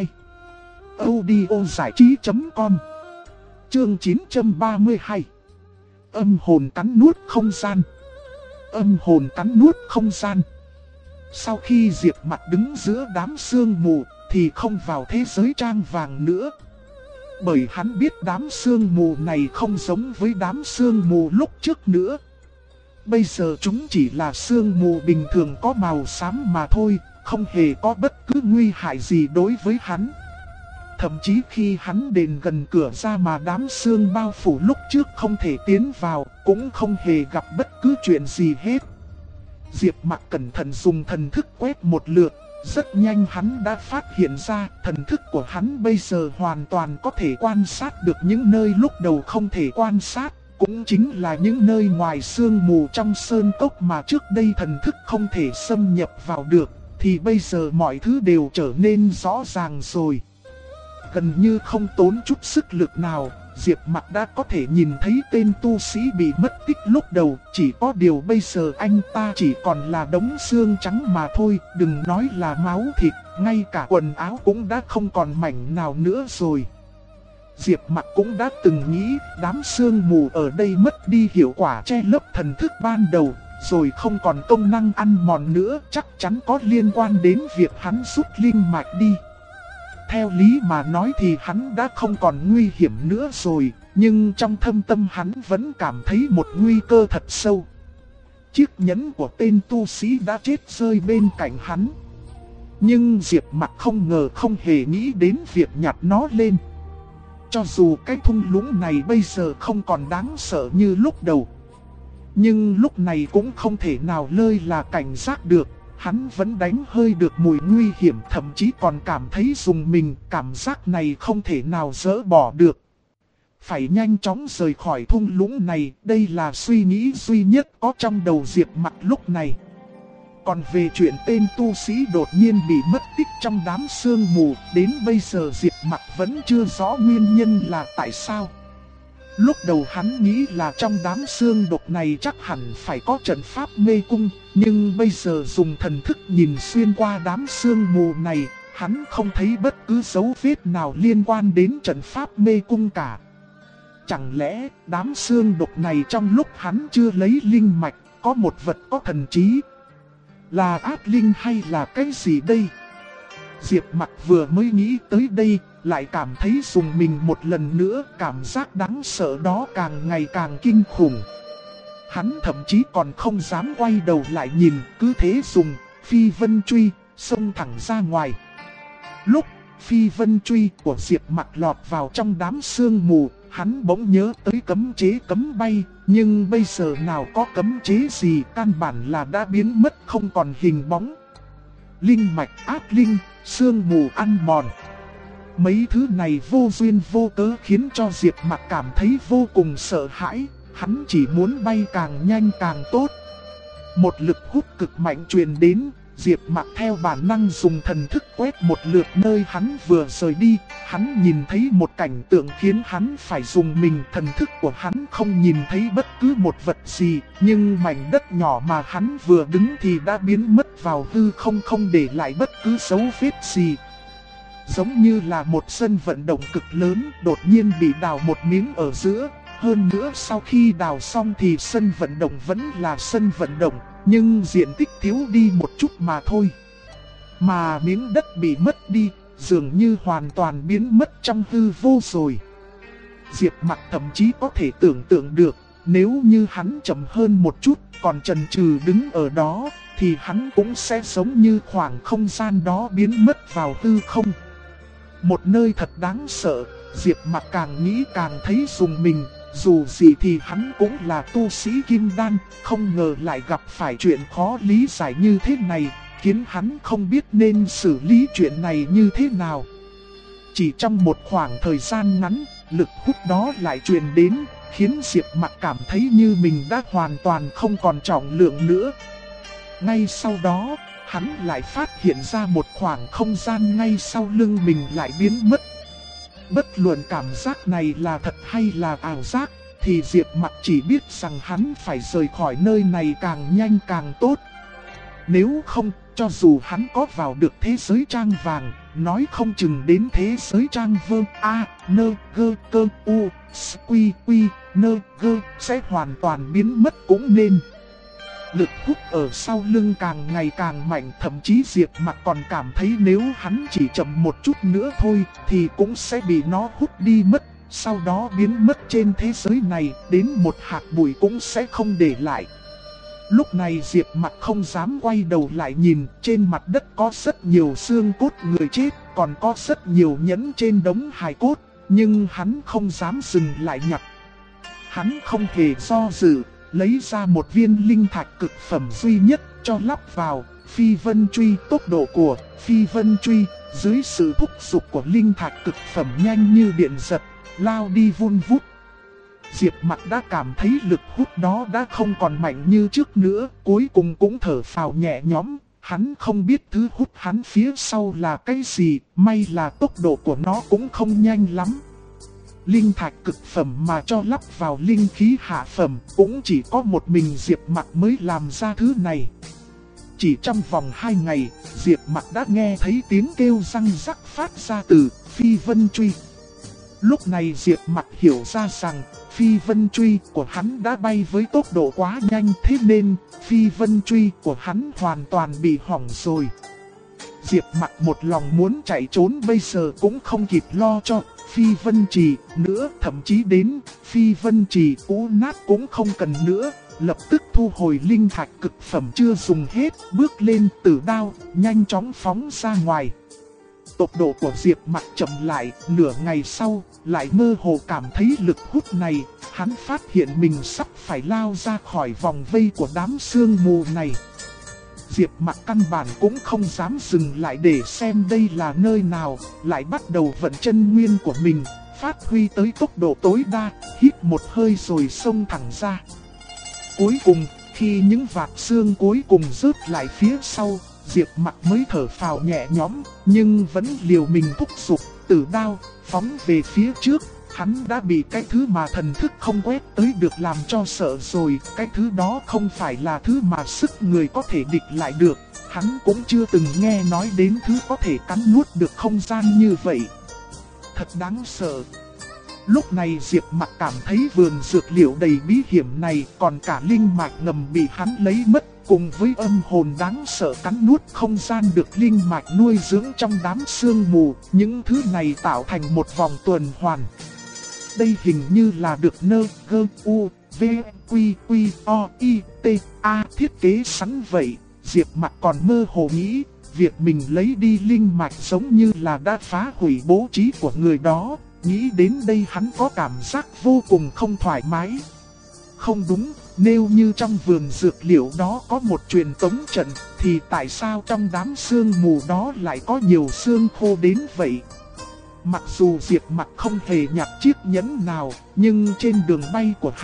audiozảichí.com. Chương 932. Âm hồn cắn nuốt không gian. Âm hồn cắn nuốt không gian. Sau khi Diệp Mặc đứng giữa đám sương mù thì không vào thế giới trang vàng nữa. Bởi hắn biết đám sương mù này không giống với đám sương mù lúc trước nữa. Bây giờ chúng chỉ là sương mù bình thường có màu xám mà thôi, không hề có bất cứ nguy hại gì đối với hắn. Thậm chí khi hắn đến gần cửa ra mà đám sương bao phủ lúc trước không thể tiến vào, cũng không hề gặp bất cứ chuyện gì hết. Diệp Mặc cẩn thận dùng thần thức quét một lượt, rất nhanh hắn đã phát hiện ra thần thức của hắn bây giờ hoàn toàn có thể quan sát được những nơi lúc đầu không thể quan sát, cũng chính là những nơi ngoài sương mù trong sơn cốc mà trước đây thần thức không thể xâm nhập vào được, thì bây giờ mọi thứ đều trở nên rõ ràng rồi. Gần như không tốn chút sức lực nào, Diệp Mặc đã có thể nhìn thấy tên tu sĩ bị mất tích lúc đầu, chỉ có điều bây giờ anh ta chỉ còn là đống xương trắng mà thôi, đừng nói là máu thịt, ngay cả quần áo cũng đã không còn mảnh nào nữa rồi. Diệp Mặc cũng đã từng nghĩ đám sương mù ở đây mất đi hiệu quả che lấp thần thức ban đầu, rồi không còn công năng ăn mòn nữa, chắc chắn có liên quan đến việc hắn rút linh mạch đi. Theo lý mà nói thì hắn đã không còn nguy hiểm nữa rồi, nhưng trong thâm tâm hắn vẫn cảm thấy một nguy cơ thật sâu. Chiếc nhẫn của tên tu sĩ đã chết rơi bên cạnh hắn. Nhưng Diệp Mặc không ngờ không hề nghĩ đến việc nhặt nó lên. Cho dù cái thung lũng này bây giờ không còn đáng sợ như lúc đầu, nhưng lúc này cũng không thể nào lơi là cảnh giác được. Hắn vẫn đánh hơi được mùi nguy hiểm, thậm chí còn cảm thấy rùng mình, cảm giác này không thể nào dỡ bỏ được. Phải nhanh chóng rời khỏi thung lũng này, đây là suy nghĩ duy nhất có trong đầu Diệp Mặc lúc này. Còn về chuyện tên tu sĩ đột nhiên bị mất tích trong đám sương mù, đến bây giờ Diệp Mặc vẫn chưa rõ nguyên nhân là tại sao. Lúc đầu hắn nghĩ là trong đám sương độc này chắc hẳn phải có trận pháp mê cung, nhưng bây giờ dùng thần thức nhìn xuyên qua đám sương mù này, hắn không thấy bất cứ dấu vết nào liên quan đến trận pháp mê cung cả. Chẳng lẽ đám sương độc này trong lúc hắn chưa lấy linh mạch, có một vật có thần trí? Là ác linh hay là cái gì đây? Diệp Mặc vừa mới nghĩ tới đây, lại cảm thấy rùng mình một lần nữa, cảm giác đáng sợ đó càng ngày càng kinh khủng. Hắn thậm chí còn không dám quay đầu lại nhìn, cứ thế dùng phi vân truy, xông thẳng ra ngoài. Lúc phi vân truy của Diệp Mặc lọt vào trong đám sương mù, hắn bỗng nhớ tới cấm chế cấm bay, nhưng bây giờ nào có cấm chế gì, căn bản là đã biến mất không còn hình bóng. Linh mạch ác linh, sương mù ăn mòn. Mấy thứ này vô duyên vô cớ khiến cho Diệp Mặc cảm thấy vô cùng sợ hãi, hắn chỉ muốn bay càng nhanh càng tốt. Một lực hút cực mạnh truyền đến, Diệp Mặc theo bản năng dùng thần thức quét một lượt nơi hắn vừa rời đi. Hắn nhìn thấy một cảnh tượng khiến hắn phải dùng mình. Thần thức của hắn không nhìn thấy bất cứ một vật gì, nhưng mảnh đất nhỏ mà hắn vừa đứng thì đã biến mất vào hư không, không để lại bất cứ dấu vết gì. Giống như là một sân vận động cực lớn đột nhiên bị đào một miếng ở giữa. Hơn nữa sau khi đào xong thì sân vận động vẫn là sân vận động, nhưng diện tích thiếu đi một chút mà thôi. Mà miếng đất bị mất đi, dường như hoàn toàn biến mất trong hư vô rồi. Diệp Mặc thậm chí có thể tưởng tượng được, nếu như hắn chậm hơn một chút, còn chần chừ đứng ở đó, thì hắn cũng sẽ giống như khoảng không gian đó biến mất vào hư không. Một nơi thật đáng sợ, Diệp Mặc càng nghĩ càng thấy rùng mình. Dù gì thì hắn cũng là tu sĩ kim đan, không ngờ lại gặp phải chuyện khó lý giải như thế này, khiến hắn không biết nên xử lý chuyện này như thế nào. Chỉ trong một khoảng thời gian ngắn, lực hút đó lại truyền đến, khiến Diệp Mặc cảm thấy như mình đã hoàn toàn không còn trọng lượng nữa. Ngay sau đó, hắn lại phát hiện ra một khoảng không gian ngay sau lưng mình lại biến mất. Bất luận cảm giác này là thật hay là ảo giác, thì Diệp Mặc chỉ biết rằng hắn phải rời khỏi nơi này càng nhanh càng tốt. Nếu không, cho dù hắn có vào được thế giới trang vàng, nói không chừng đến thế giới trang vơ A, nơ, gơ, cơ, u, quy, quy, nơ, gơ sẽ hoàn toàn biến mất cũng nên. Lực hút ở sau lưng càng ngày càng mạnh, thậm chí Diệp Mặc còn cảm thấy nếu hắn chỉ chậm một chút nữa thôi thì cũng sẽ bị nó hút đi mất, sau đó biến mất trên thế giới này, đến một hạt bụi cũng sẽ không để lại. Lúc này Diệp Mặc không dám quay đầu lại nhìn, trên mặt đất có rất nhiều xương cốt người chết, còn có rất nhiều nhẫn trên đống hài cốt, nhưng hắn không dám dừng lại nhặt. Hắn không hề do dự, lấy ra một viên linh thạch cực phẩm duy nhất cho lắp vào. Phi vân truy, tốc độ của phi vân truy dưới sự thúc giục của linh thạch cực phẩm nhanh như điện giật, lao đi vun vút. Diệp Mặc đã cảm thấy lực hút đó đã không còn mạnh như trước nữa, cuối cùng cũng thở phào nhẹ nhõm. Hắn không biết thứ hút hắn phía sau là cái gì, may là tốc độ của nó cũng không nhanh lắm. Linh thạch cực phẩm mà cho lắp vào linh khí hạ phẩm, cũng chỉ có một mình Diệp Mặc mới làm ra thứ này. Chỉ trong vòng 2 ngày, Diệp Mặc đã nghe thấy tiếng kêu răng rắc phát ra từ phi vân truy. Lúc này Diệp Mặc hiểu ra rằng phi vân truy của hắn đã bay với tốc độ quá nhanh, thế nên phi vân truy của hắn hoàn toàn bị hỏng rồi. Diệp Mặc một lòng muốn chạy trốn bây giờ cũng không kịp lo cho phi vân trì nữa, thậm chí đến phi vân trì cũ nát cũng không cần nữa. Lập tức thu hồi linh thạch cực phẩm chưa dùng hết, bước lên tử đao, nhanh chóng phóng ra ngoài. Tốc độ của Diệp Mặc chậm lại, nửa ngày sau, lại mơ hồ cảm thấy lực hút này. Hắn phát hiện mình sắp phải lao ra khỏi vòng vây của đám sương mù này. Diệp Mặc căn bản cũng không dám dừng lại để xem đây là nơi nào, lại bắt đầu vận chân nguyên của mình, phát huy tới tốc độ tối đa, hít một hơi rồi xông thẳng ra. Cuối cùng, khi những vạt xương cuối cùng rớt lại phía sau, Diệp Mặc mới thở phào nhẹ nhõm, nhưng vẫn liều mình thúc giục, tử đao, phóng về phía trước. Hắn đã bị cái thứ mà thần thức không quét tới được làm cho sợ rồi. Cái thứ đó không phải là thứ mà sức người có thể địch lại được. Hắn cũng chưa từng nghe nói đến thứ có thể cắn nuốt được không gian như vậy. Thật đáng sợ. Lúc này Diệp Mặc cảm thấy vườn dược liệu đầy bí hiểm này, còn cả linh mạch ngầm bị hắn lấy mất, cùng với âm hồn đáng sợ cắn nuốt không gian được linh mạch nuôi dưỡng trong đám sương mù, những thứ này tạo thành một vòng tuần hoàn. Đây hình như là được nơ, gơ, u, v, quy, quy, o, i, t, a thiết kế sẵn vậy. Diệp Mặc còn mơ hồ nghĩ, việc mình lấy đi linh mạch giống như là đã phá hủy bố trí của người đó. Nghĩ đến đây hắn có cảm giác vô cùng không thoải mái. Không đúng, nếu như trong vườn dược liệu đó có một truyền tống trận, thì tại sao trong đám sương mù đó lại có nhiều sương khô đến vậy? Mặc dù Diệp Mặc không hề nhặt chiếc nhẫn nào, nhưng trên đường bay của hắn,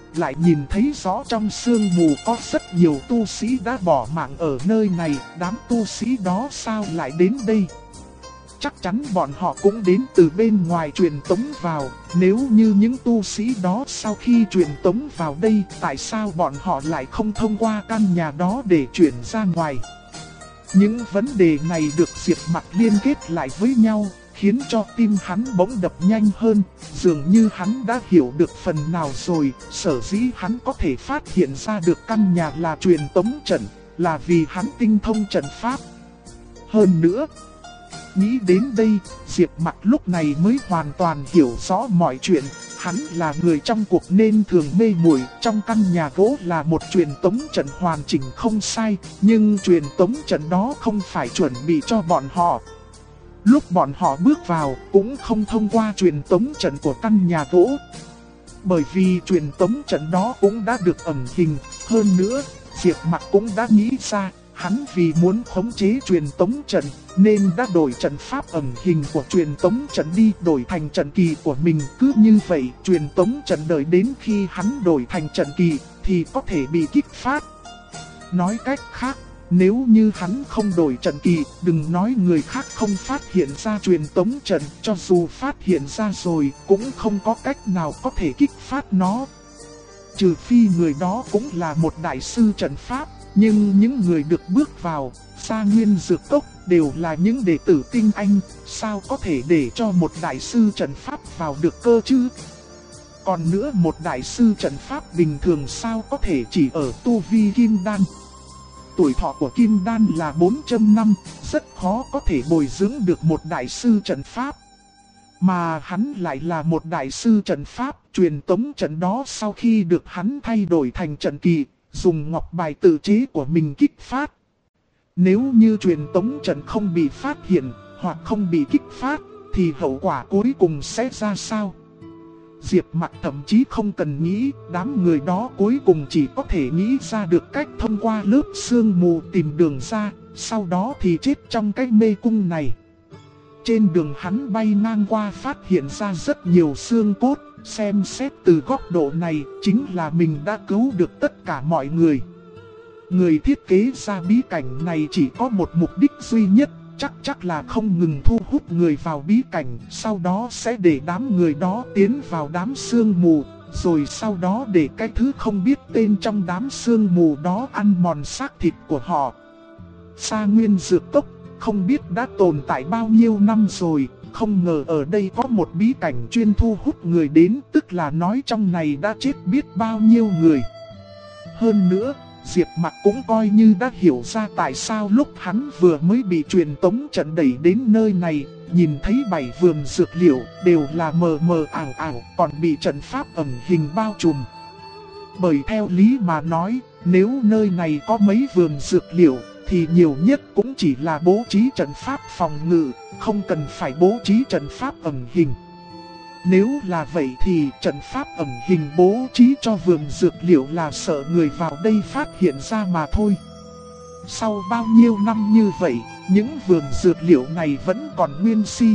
lại nhìn thấy rõ trong sương mù có rất nhiều tu sĩ đã bỏ mạng ở nơi này. Đám tu sĩ đó sao lại đến đây? Chắc chắn bọn họ cũng đến từ bên ngoài truyền tống vào. Nếu như những tu sĩ đó sau khi truyền tống vào đây, tại sao bọn họ lại không thông qua căn nhà đó để chuyển ra ngoài? Những vấn đề này được Diệp Mặc liên kết lại với nhau, khiến cho tim hắn bỗng đập nhanh hơn. Dường như hắn đã hiểu được phần nào rồi. Sở dĩ hắn có thể phát hiện ra được căn nhà là truyền tống trận, là vì hắn tinh thông trận pháp. Hơn nữa, nghĩ đến đây, Diệp Mặc lúc này mới hoàn toàn hiểu rõ mọi chuyện. Hắn là người trong cuộc nên thường mê muội. Trong căn nhà gỗ là một truyền tống trận hoàn chỉnh không sai, nhưng truyền tống trận đó không phải chuẩn bị cho bọn họ. Lúc bọn họ bước vào cũng không thông qua truyền tống trận của căn nhà gỗ. Bởi vì truyền tống trận đó cũng đã được ẩn hình. Hơn nữa, Diệp Mặc cũng đã nghĩ ra, hắn vì muốn khống chế truyền tống trận nên đã đổi trận pháp ẩn hình của truyền tống trận đi, đổi thành trận kỳ của mình. Cứ như vậy, truyền tống trận đợi đến khi hắn đổi thành trận kỳ thì có thể bị kích phát. Nói cách khác, nếu như hắn không đổi trận kỳ, đừng nói người khác không phát hiện ra truyền tống trận, cho dù phát hiện ra rồi cũng không có cách nào có thể kích phát nó. Trừ phi người đó cũng là một đại sư trận pháp, nhưng những người được bước vào Sa Nguyên Dược Cốc đều là những đệ tử tinh anh, sao có thể để cho một đại sư trận pháp vào được cơ chứ? Còn nữa, một đại sư trận pháp bình thường sao có thể chỉ ở tu vi kim đan? Tuổi thọ của kim đan là 400 năm, rất khó có thể bồi dưỡng được một đại sư trận pháp. Mà hắn lại là một đại sư trận pháp, truyền tống trận đó sau khi được hắn thay đổi thành trận kỳ, dùng ngọc bài tự chế của mình kích phát. Nếu như truyền tống trận không bị phát hiện, hoặc không bị kích phát, thì hậu quả cuối cùng sẽ ra sao? Diệp Mặc thậm chí không cần nghĩ, đám người đó cuối cùng chỉ có thể nghĩ ra được cách thông qua lớp sương mù tìm đường ra, sau đó thì chết trong cái mê cung này. Trên đường hắn bay ngang qua phát hiện ra rất nhiều xương cốt, xem xét từ góc độ này chính là mình đã cứu được tất cả mọi người. Người thiết kế ra bí cảnh này chỉ có một mục đích duy nhất, chắc là không ngừng thu hút người vào bí cảnh, sau đó sẽ để đám người đó tiến vào đám sương mù, rồi sau đó để cái thứ không biết tên trong đám sương mù đó ăn mòn xác thịt của họ. Sa Nguyên Dược Cốc không biết đã tồn tại bao nhiêu năm rồi, không ngờ ở đây có một bí cảnh chuyên thu hút người đến, tức là nói trong này đã chết biết bao nhiêu người. Hơn nữa, Diệp Mặc cũng coi như đã hiểu ra tại sao lúc hắn vừa mới bị truyền tống trận đẩy đến nơi này, nhìn thấy 7 vườn dược liệu đều là mờ mờ ảo ảo, còn bị trận pháp ẩn hình bao trùm. Bởi theo lý mà nói, nếu nơi này có mấy vườn dược liệu thì nhiều nhất cũng chỉ là bố trí trận pháp phòng ngự, không cần phải bố trí trận pháp ẩn hình. Nếu là vậy thì trận pháp ẩn hình bố trí cho vườn dược liệu là sợ người vào đây phát hiện ra mà thôi. Sau bao nhiêu năm như vậy, những vườn dược liệu này vẫn còn nguyên si.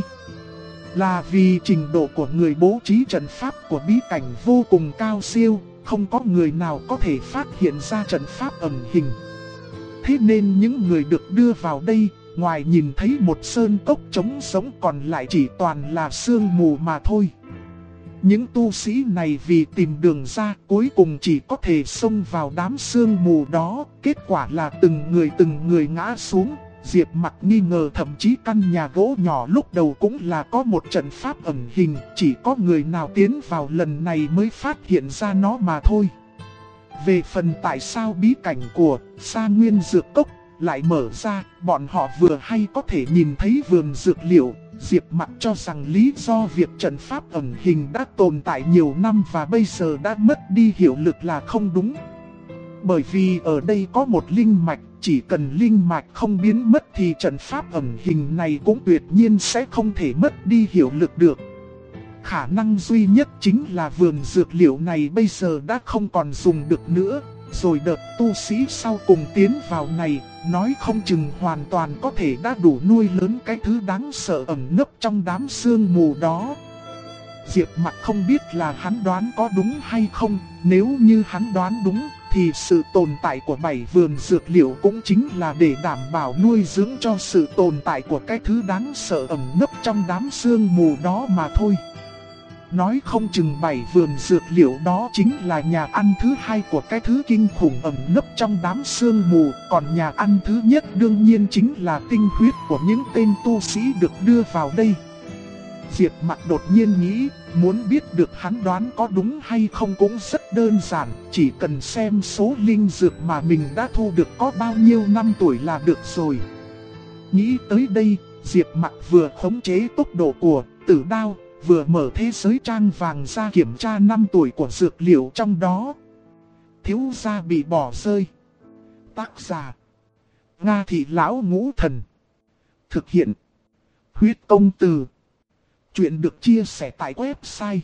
Là vì trình độ của người bố trí trận pháp của bí cảnh vô cùng cao siêu, không có người nào có thể phát hiện ra trận pháp ẩn hình. Thế nên những người được đưa vào đây, ngoài nhìn thấy một sơn cốc trống sống còn lại chỉ toàn là sương mù mà thôi. Những tu sĩ này vì tìm đường ra cuối cùng chỉ có thể xông vào đám sương mù đó. Kết quả là từng người ngã xuống. Diệp Mặc nghi ngờ thậm chí căn nhà gỗ nhỏ lúc đầu cũng là có một trận pháp ẩn hình. Chỉ có người nào tiến vào lần này mới phát hiện ra nó mà thôi. Về phần tại sao bí cảnh của Sa Nguyên Dược Cốc lại mở ra, bọn họ vừa hay có thể nhìn thấy vườn dược liệu. Diệp Mặc cho rằng lý do việc trận pháp ẩn hình đã tồn tại nhiều năm và bây giờ đã mất đi hiệu lực là không đúng. Bởi vì ở đây có một linh mạch, chỉ cần linh mạch không biến mất thì trận pháp ẩn hình này cũng tuyệt nhiên sẽ không thể mất đi hiệu lực được. Khả năng duy nhất chính là vườn dược liệu này bây giờ đã không còn dùng được nữa. Rồi đợt tu sĩ sau cùng tiến vào này, nói không chừng hoàn toàn có thể đã đủ nuôi lớn cái thứ đáng sợ ẩn nấp trong đám sương mù đó. Diệp Mặc không biết là hắn đoán có đúng hay không. Nếu như hắn đoán đúng thì sự tồn tại của 7 vườn dược liệu cũng chính là để đảm bảo nuôi dưỡng cho sự tồn tại của cái thứ đáng sợ ẩn nấp trong đám sương mù đó mà thôi. Nói không chừng 7 vườn dược liệu đó chính là nhà ăn thứ hai của cái thứ kinh khủng ẩn nấp trong đám sương mù. Còn nhà ăn thứ nhất đương nhiên chính là tinh huyết của những tên tu sĩ được đưa vào đây. Diệp Mặc đột nhiên nghĩ, muốn biết được hắn đoán có đúng hay không cũng rất đơn giản, chỉ cần xem số linh dược mà mình đã thu được có bao nhiêu năm tuổi là được rồi. Nghĩ tới đây, Diệp Mặc vừa khống chế tốc độ của Tử Đao, vừa mở thế giới trang vàng ra kiểm tra năm tuổi của dược liệu trong đó. Thiếu gia bị bỏ rơi. Tác giả: Nga Thị Lão Ngũ Thần. Thực hiện: Huyết Công Từ. Chuyện được chia sẻ tại website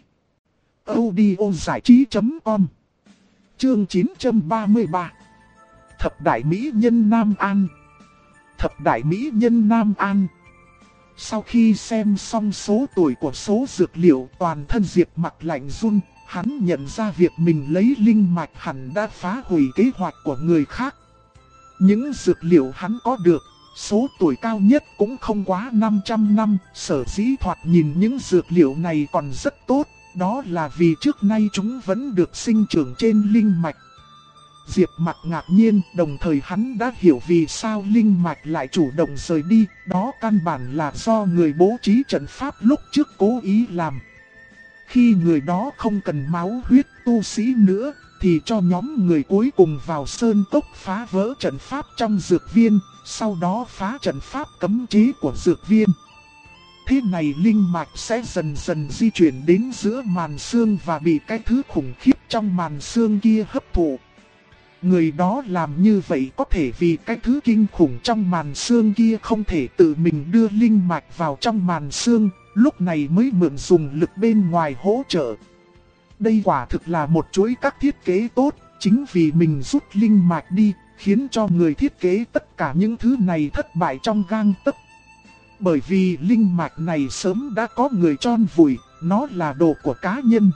audiozảichí.com. Chương 933. Thập Đại Mỹ Nhân Nam An. Thập Đại Mỹ Nhân Nam An. Sau khi xem xong số tuổi của số dược liệu, toàn thân Diệp Mặc lạnh run. Hắn nhận ra việc mình lấy linh mạch hẳn đã phá hủy kế hoạch của người khác. Những dược liệu hắn có được, số tuổi cao nhất cũng không quá 500 năm, sở dĩ thoạt nhìn những dược liệu này còn rất tốt, đó là vì trước nay chúng vẫn được sinh trưởng trên linh mạch. Diệp Mặc ngạc nhiên, đồng thời hắn đã hiểu vì sao linh mạch lại chủ động rời đi, đó căn bản là do người bố trí trận pháp lúc trước cố ý làm. Khi người đó không cần máu huyết tu sĩ nữa, thì cho nhóm người cuối cùng vào sơn cốc phá vỡ trận pháp trong dược viên, sau đó phá trận pháp cấm chế của dược viên. Thế này linh mạch sẽ dần dần di chuyển đến giữa màn xương và bị cái thứ khủng khiếp trong màn xương kia hấp thụ. Người đó làm như vậy có thể vì cái thứ kinh khủng trong màn xương kia không thể tự mình đưa linh mạch vào trong màn xương, lúc này mới mượn dùng lực bên ngoài hỗ trợ. Đây quả thực là một chuỗi các thiết kế tốt, chính vì mình rút linh mạch đi, khiến cho người thiết kế tất cả những thứ này thất bại trong gang tấc. Bởi vì linh mạch này sớm đã có người chôn vùi, nó là đồ của cá nhân.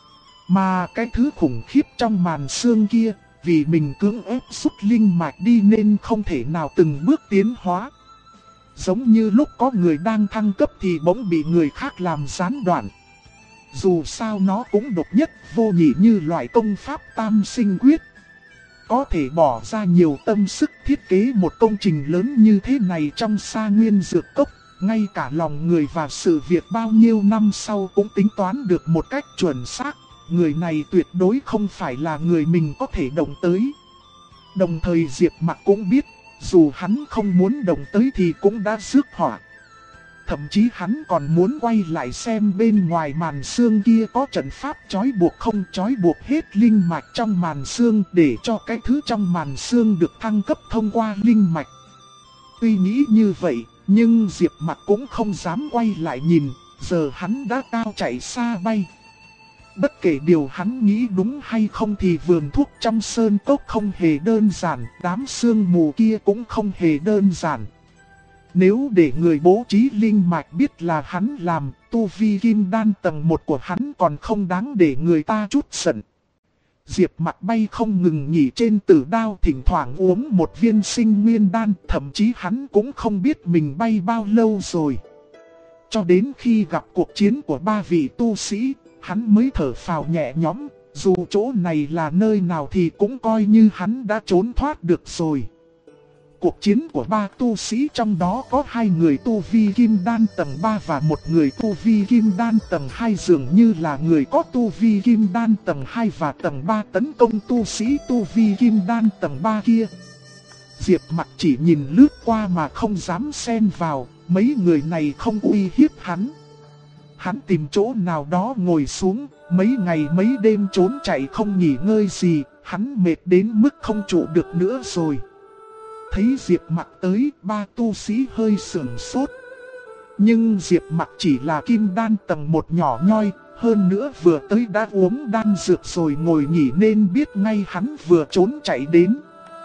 Mà cái thứ khủng khiếp trong màn xương kia, vì mình cưỡng ép rút linh mạch đi nên không thể nào từng bước tiến hóa. Giống như lúc có người đang thăng cấp thì bỗng bị người khác làm gián đoạn. Dù sao nó cũng độc nhất vô nhị như loại công pháp tam sinh quyết. Có thể bỏ ra nhiều tâm sức thiết kế một công trình lớn như thế này trong Sa Nguyên Dược Cốc, ngay cả lòng người và sự việc bao nhiêu năm sau cũng tính toán được một cách chuẩn xác. Người này tuyệt đối không phải là người mình có thể động tới. Đồng thời Diệp Mặc cũng biết, dù hắn không muốn động tới thì cũng đã rước họa. Thậm chí hắn còn muốn quay lại xem bên ngoài màn xương kia có trận pháp trói buộc không trói buộc hết linh mạch trong màn xương để cho cái thứ trong màn xương được thăng cấp thông qua linh mạch. Tuy nghĩ như vậy, nhưng Diệp Mặc cũng không dám quay lại nhìn, giờ hắn đã cao chạy xa bay. Bất kể điều hắn nghĩ đúng hay không thì vườn thuốc trong sơn cốc không hề đơn giản, đám sương mù kia cũng không hề đơn giản. Nếu để người bố trí linh mạch biết là hắn làm, tu vi kim đan tầng 1 của hắn còn không đáng để người ta chút giận. Diệp Mặc bay không ngừng nghỉ trên Tử Đao, thỉnh thoảng uống một viên sinh nguyên đan, thậm chí hắn cũng không biết mình bay bao lâu rồi. Cho đến khi gặp cuộc chiến của 3 vị tu sĩ, hắn mới thở phào nhẹ nhõm, dù chỗ này là nơi nào thì cũng coi như hắn đã trốn thoát được rồi. Cuộc chiến của 3 tu sĩ trong đó có 2 người tu vi kim đan tầng 3 và 1 người tu vi kim đan tầng 2, dường như là người có tu vi kim đan tầng 2 và tầng 3 tấn công tu sĩ tu vi kim đan tầng 3 kia. Diệp Mặc chỉ nhìn lướt qua mà không dám xen vào, mấy người này không uy hiếp hắn. Hắn tìm chỗ nào đó ngồi xuống, mấy ngày mấy đêm trốn chạy không nghỉ ngơi gì, hắn mệt đến mức không trụ được nữa rồi. Thấy Diệp Mặc tới, 3 tu sĩ hơi sửng sốt. Nhưng Diệp Mặc chỉ là kim đan tầng 1 nhỏ nhoi, hơn nữa vừa tới đã uống đan dược rồi ngồi nghỉ nên biết ngay hắn vừa trốn chạy đến.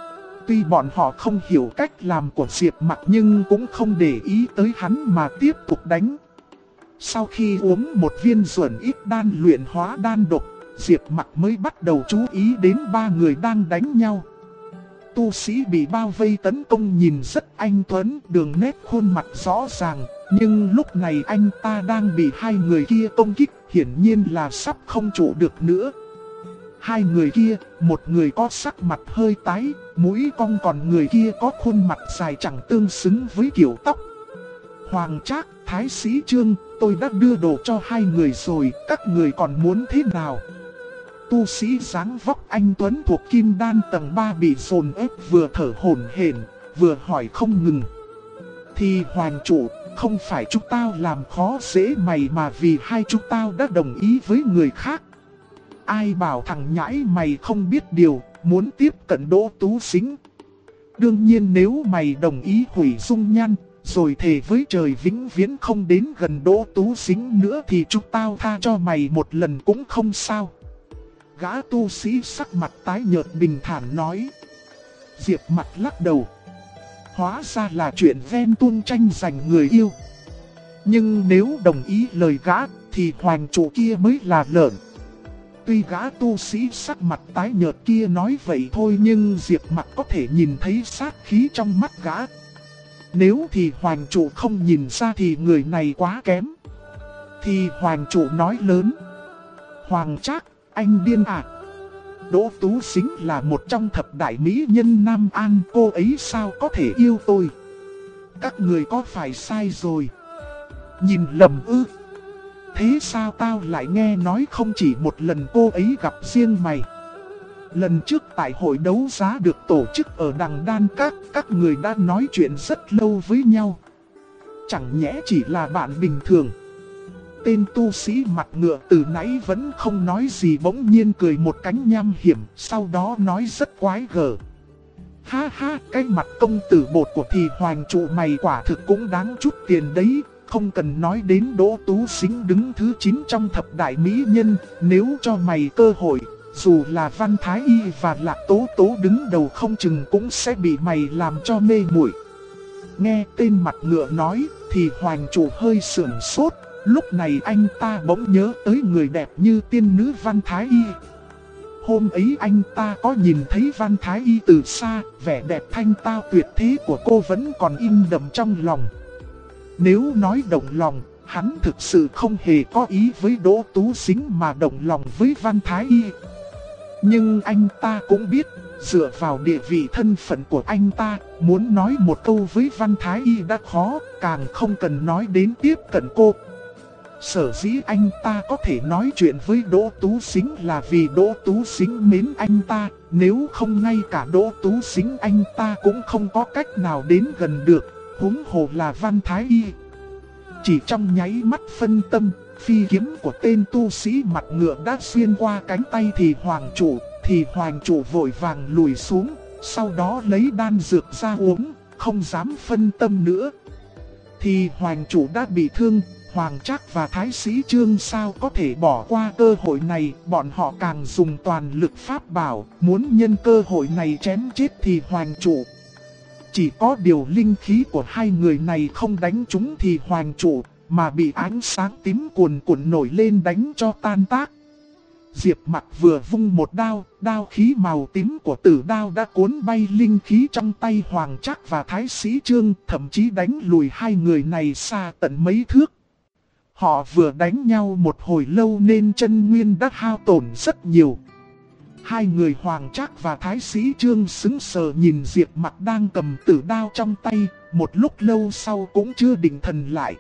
Tuy bọn họ không hiểu cách làm của Diệp Mặc nhưng cũng không để ý tới hắn mà tiếp tục đánh. Sau khi uống một viên duẩn ít đan luyện hóa đan độc, Diệp Mặc mới bắt đầu chú ý đến ba người đang đánh nhau. Tu sĩ bị bao vây tấn công nhìn rất anh tuấn, đường nét khuôn mặt rõ ràng, nhưng lúc này anh ta đang bị hai người kia công kích, hiển nhiên là sắp không trụ được nữa. Hai người kia, một người có sắc mặt hơi tái, mũi cong, còn người kia có khuôn mặt dài chẳng tương xứng với kiểu tóc. Hoàng Trác, Thái Sĩ Trương, tôi đã đưa đồ cho hai người rồi, các người còn muốn thế nào? Tu sĩ dáng vóc anh tuấn thuộc Kim Đan tầng 3 bị dồn ép, vừa thở hổn hển, vừa hỏi không ngừng. Thì Hoàng chủ, không phải chúng tao làm khó dễ mày mà vì hai chúng tao đã đồng ý với người khác. Ai bảo thằng nhãi mày không biết điều, muốn tiếp cận Đỗ Tú Sính. Đương nhiên nếu mày đồng ý hủy dung nhan, rồi thề với trời vĩnh viễn không đến gần Đỗ Tú Sính nữa thì chúng tao tha cho mày một lần cũng không sao. Gã tu sĩ sắc mặt tái nhợt bình thản nói. Diệp Mặc lắc đầu. Hóa ra là chuyện ven tuông tranh giành người yêu. Nhưng nếu đồng ý lời gã thì hoàng chủ kia mới là lợn. Tuy gã tu sĩ sắc mặt tái nhợt kia nói vậy thôi, nhưng Diệp Mặc có thể nhìn thấy sát khí trong mắt gã. Nếu thì hoàng chủ không nhìn ra thì người này quá kém. Thì hoàng chủ nói lớn. Hoàng Trác, anh điên à? Đỗ Tú Sính là một trong thập đại mỹ nhân Nam An, cô ấy sao có thể yêu tôi? Các người có phải sai rồi? Nhìn lầm ư? Thế sao tao lại nghe nói không chỉ một lần cô ấy gặp riêng mày? Lần trước tại hội đấu giá được tổ chức ở Đằng Đan các người đã nói chuyện rất lâu với nhau. Chẳng nhẽ chỉ là bạn bình thường. Tên tu sĩ mặt ngựa từ nãy vẫn không nói gì bỗng nhiên cười một cánh nham hiểm, sau đó nói rất quái gở. Ha ha, cái mặt công tử bột của thì hoàng trụ mày quả thực cũng đáng chút tiền đấy. Không cần nói đến Đỗ Tú Sính đứng thứ 9 trong thập đại mỹ nhân, nếu cho mày cơ hội, dù là Văn Thái Y và Lạc Tố Tố đứng đầu không chừng cũng sẽ bị mày làm cho mê muội. Nghe tên mặt ngựa nói thì hoàng chủ hơi sửng sốt. Lúc này anh ta bỗng nhớ tới người đẹp như tiên nữ Văn Thái Y. Hôm ấy anh ta có nhìn thấy Văn Thái Y từ xa, vẻ đẹp thanh tao tuyệt thế của cô vẫn còn in đậm trong lòng. Nếu nói động lòng, hắn thực sự không hề có ý với Đỗ Tú Sính mà động lòng với Văn Thái Y. Nhưng anh ta cũng biết, dựa vào địa vị thân phận của anh ta, muốn nói một câu với Văn Thái Y đã khó, càng không cần nói đến tiếp cận cô. Sở dĩ anh ta có thể nói chuyện với Đỗ Tú Sính là vì Đỗ Tú Sính mến anh ta, nếu không ngay cả Đỗ Tú Sính anh ta cũng không có cách nào đến gần được, huống hồ là Văn Thái Y. Chỉ trong nháy mắt phân tâm, phi kiếm của tên tu sĩ mặt ngựa đã xuyên qua cánh tay thì hoàng chủ vội vàng lùi xuống, sau đó lấy đan dược ra uống, không dám phân tâm nữa. Thì hoàng chủ đã bị thương. Hoàng Trác và Thái Sĩ Trương sao có thể bỏ qua cơ hội này, bọn họ càng dùng toàn lực pháp bảo, muốn nhân cơ hội này chém chết thì hoàng chủ. Chỉ có điều linh khí của hai người này không đánh trúng thì hoàng chủ, mà bị ánh sáng tím cuồn cuộn nổi lên đánh cho tan tác. Diệp Mặc vừa vung một đao, đao khí màu tím của tử đao đã cuốn bay linh khí trong tay Hoàng Trác và Thái Sĩ Trương, thậm chí đánh lùi hai người này xa tận mấy thước. Họ vừa đánh nhau một hồi lâu nên chân nguyên đã hao tổn rất nhiều. Hai người Hoàng Trác và Thái Sĩ Trương sững sờ nhìn Diệp Mặc đang cầm tử đao trong tay, một lúc lâu sau cũng chưa định thần lại.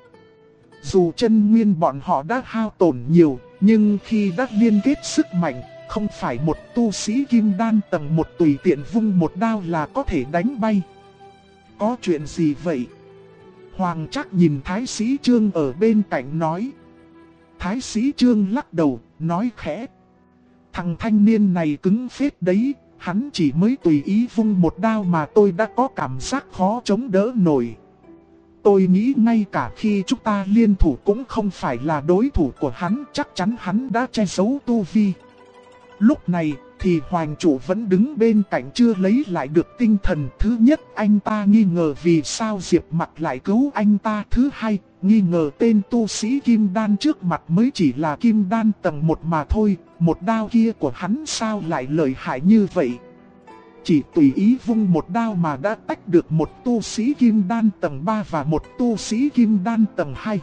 Dù chân nguyên bọn họ đã hao tổn nhiều, nhưng khi đã liên kết sức mạnh, không phải một tu sĩ kim đan tầng 1 tùy tiện vung một đao là có thể đánh bay. Có chuyện gì vậy? Hoàng Trác nhìn Thái Sĩ Trương ở bên cạnh nói. Thái Sĩ Trương lắc đầu, nói khẽ. Thằng thanh niên này cứng phết đấy, hắn chỉ mới tùy ý vung một đao mà tôi đã có cảm giác khó chống đỡ nổi. Tôi nghĩ ngay cả khi chúng ta liên thủ cũng không phải là đối thủ của hắn, chắc chắn hắn đã che giấu tu vi. Lúc này thì hoàng chủ vẫn đứng bên cạnh chưa lấy lại được tinh thần. Thứ nhất, anh ta nghi ngờ vì sao Diệp Mặc lại cứu anh ta. Thứ hai, nghi ngờ tên tu sĩ kim đan trước mặt mới chỉ là kim đan tầng 1 mà thôi, một đao kia của hắn sao lại lợi hại như vậy. Chỉ tùy ý vung một đao mà đã tách được một tu sĩ kim đan tầng 3 và một tu sĩ kim đan tầng 2.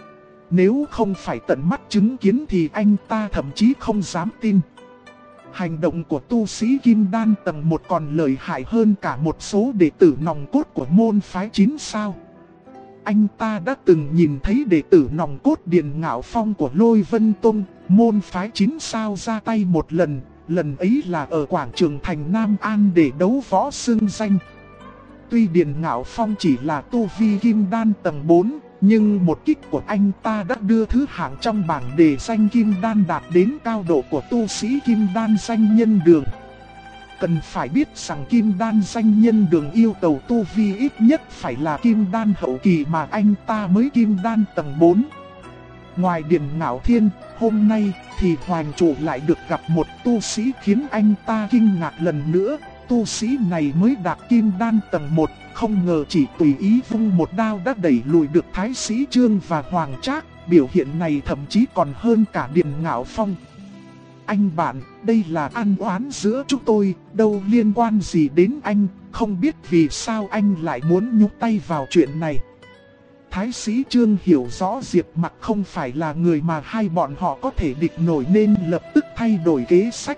Nếu không phải tận mắt chứng kiến thì anh ta thậm chí không dám tin. Hành động của tu sĩ kim đan tầng 1 còn lợi hại hơn cả một số đệ tử nòng cốt của môn phái 9 sao. Anh ta đã từng nhìn thấy đệ tử nòng cốt Điền Ngạo Phong của Lôi Vân Tông, môn phái 9 sao ra tay một lần. Lần ấy là ở quảng trường thành Nam An để đấu võ xưng danh. Tuy Điền Ngạo Phong chỉ là tu vi kim đan tầng 4, nhưng một kích của anh ta đã đưa thứ hạng trong bảng đề danh kim đan đạt đến cao độ của tu sĩ kim đan danh nhân đường. Cần phải biết rằng kim đan danh nhân đường yêu cầu tu vi ít nhất phải là kim đan hậu kỳ mà anh ta mới kim đan tầng 4. Ngoài Điền Ngạo Thiên, hôm nay thì Hoàng Trụ lại được gặp một tu sĩ khiến anh ta kinh ngạc lần nữa. Tu sĩ này mới đạt kim đan tầng 1, không ngờ chỉ tùy ý vung một đao đã đẩy lùi được Thái Sĩ Trương và Hoàng Trác. Biểu hiện này thậm chí còn hơn cả Điền Ngạo Phong. Anh bạn, đây là ăn oán giữa chúng tôi, đâu liên quan gì đến anh, không biết vì sao anh lại muốn nhúng tay vào chuyện này. Thái Sĩ Trương hiểu rõ Diệp Mặc không phải là người mà hai bọn họ có thể địch nổi nên lập tức thay đổi kế sách.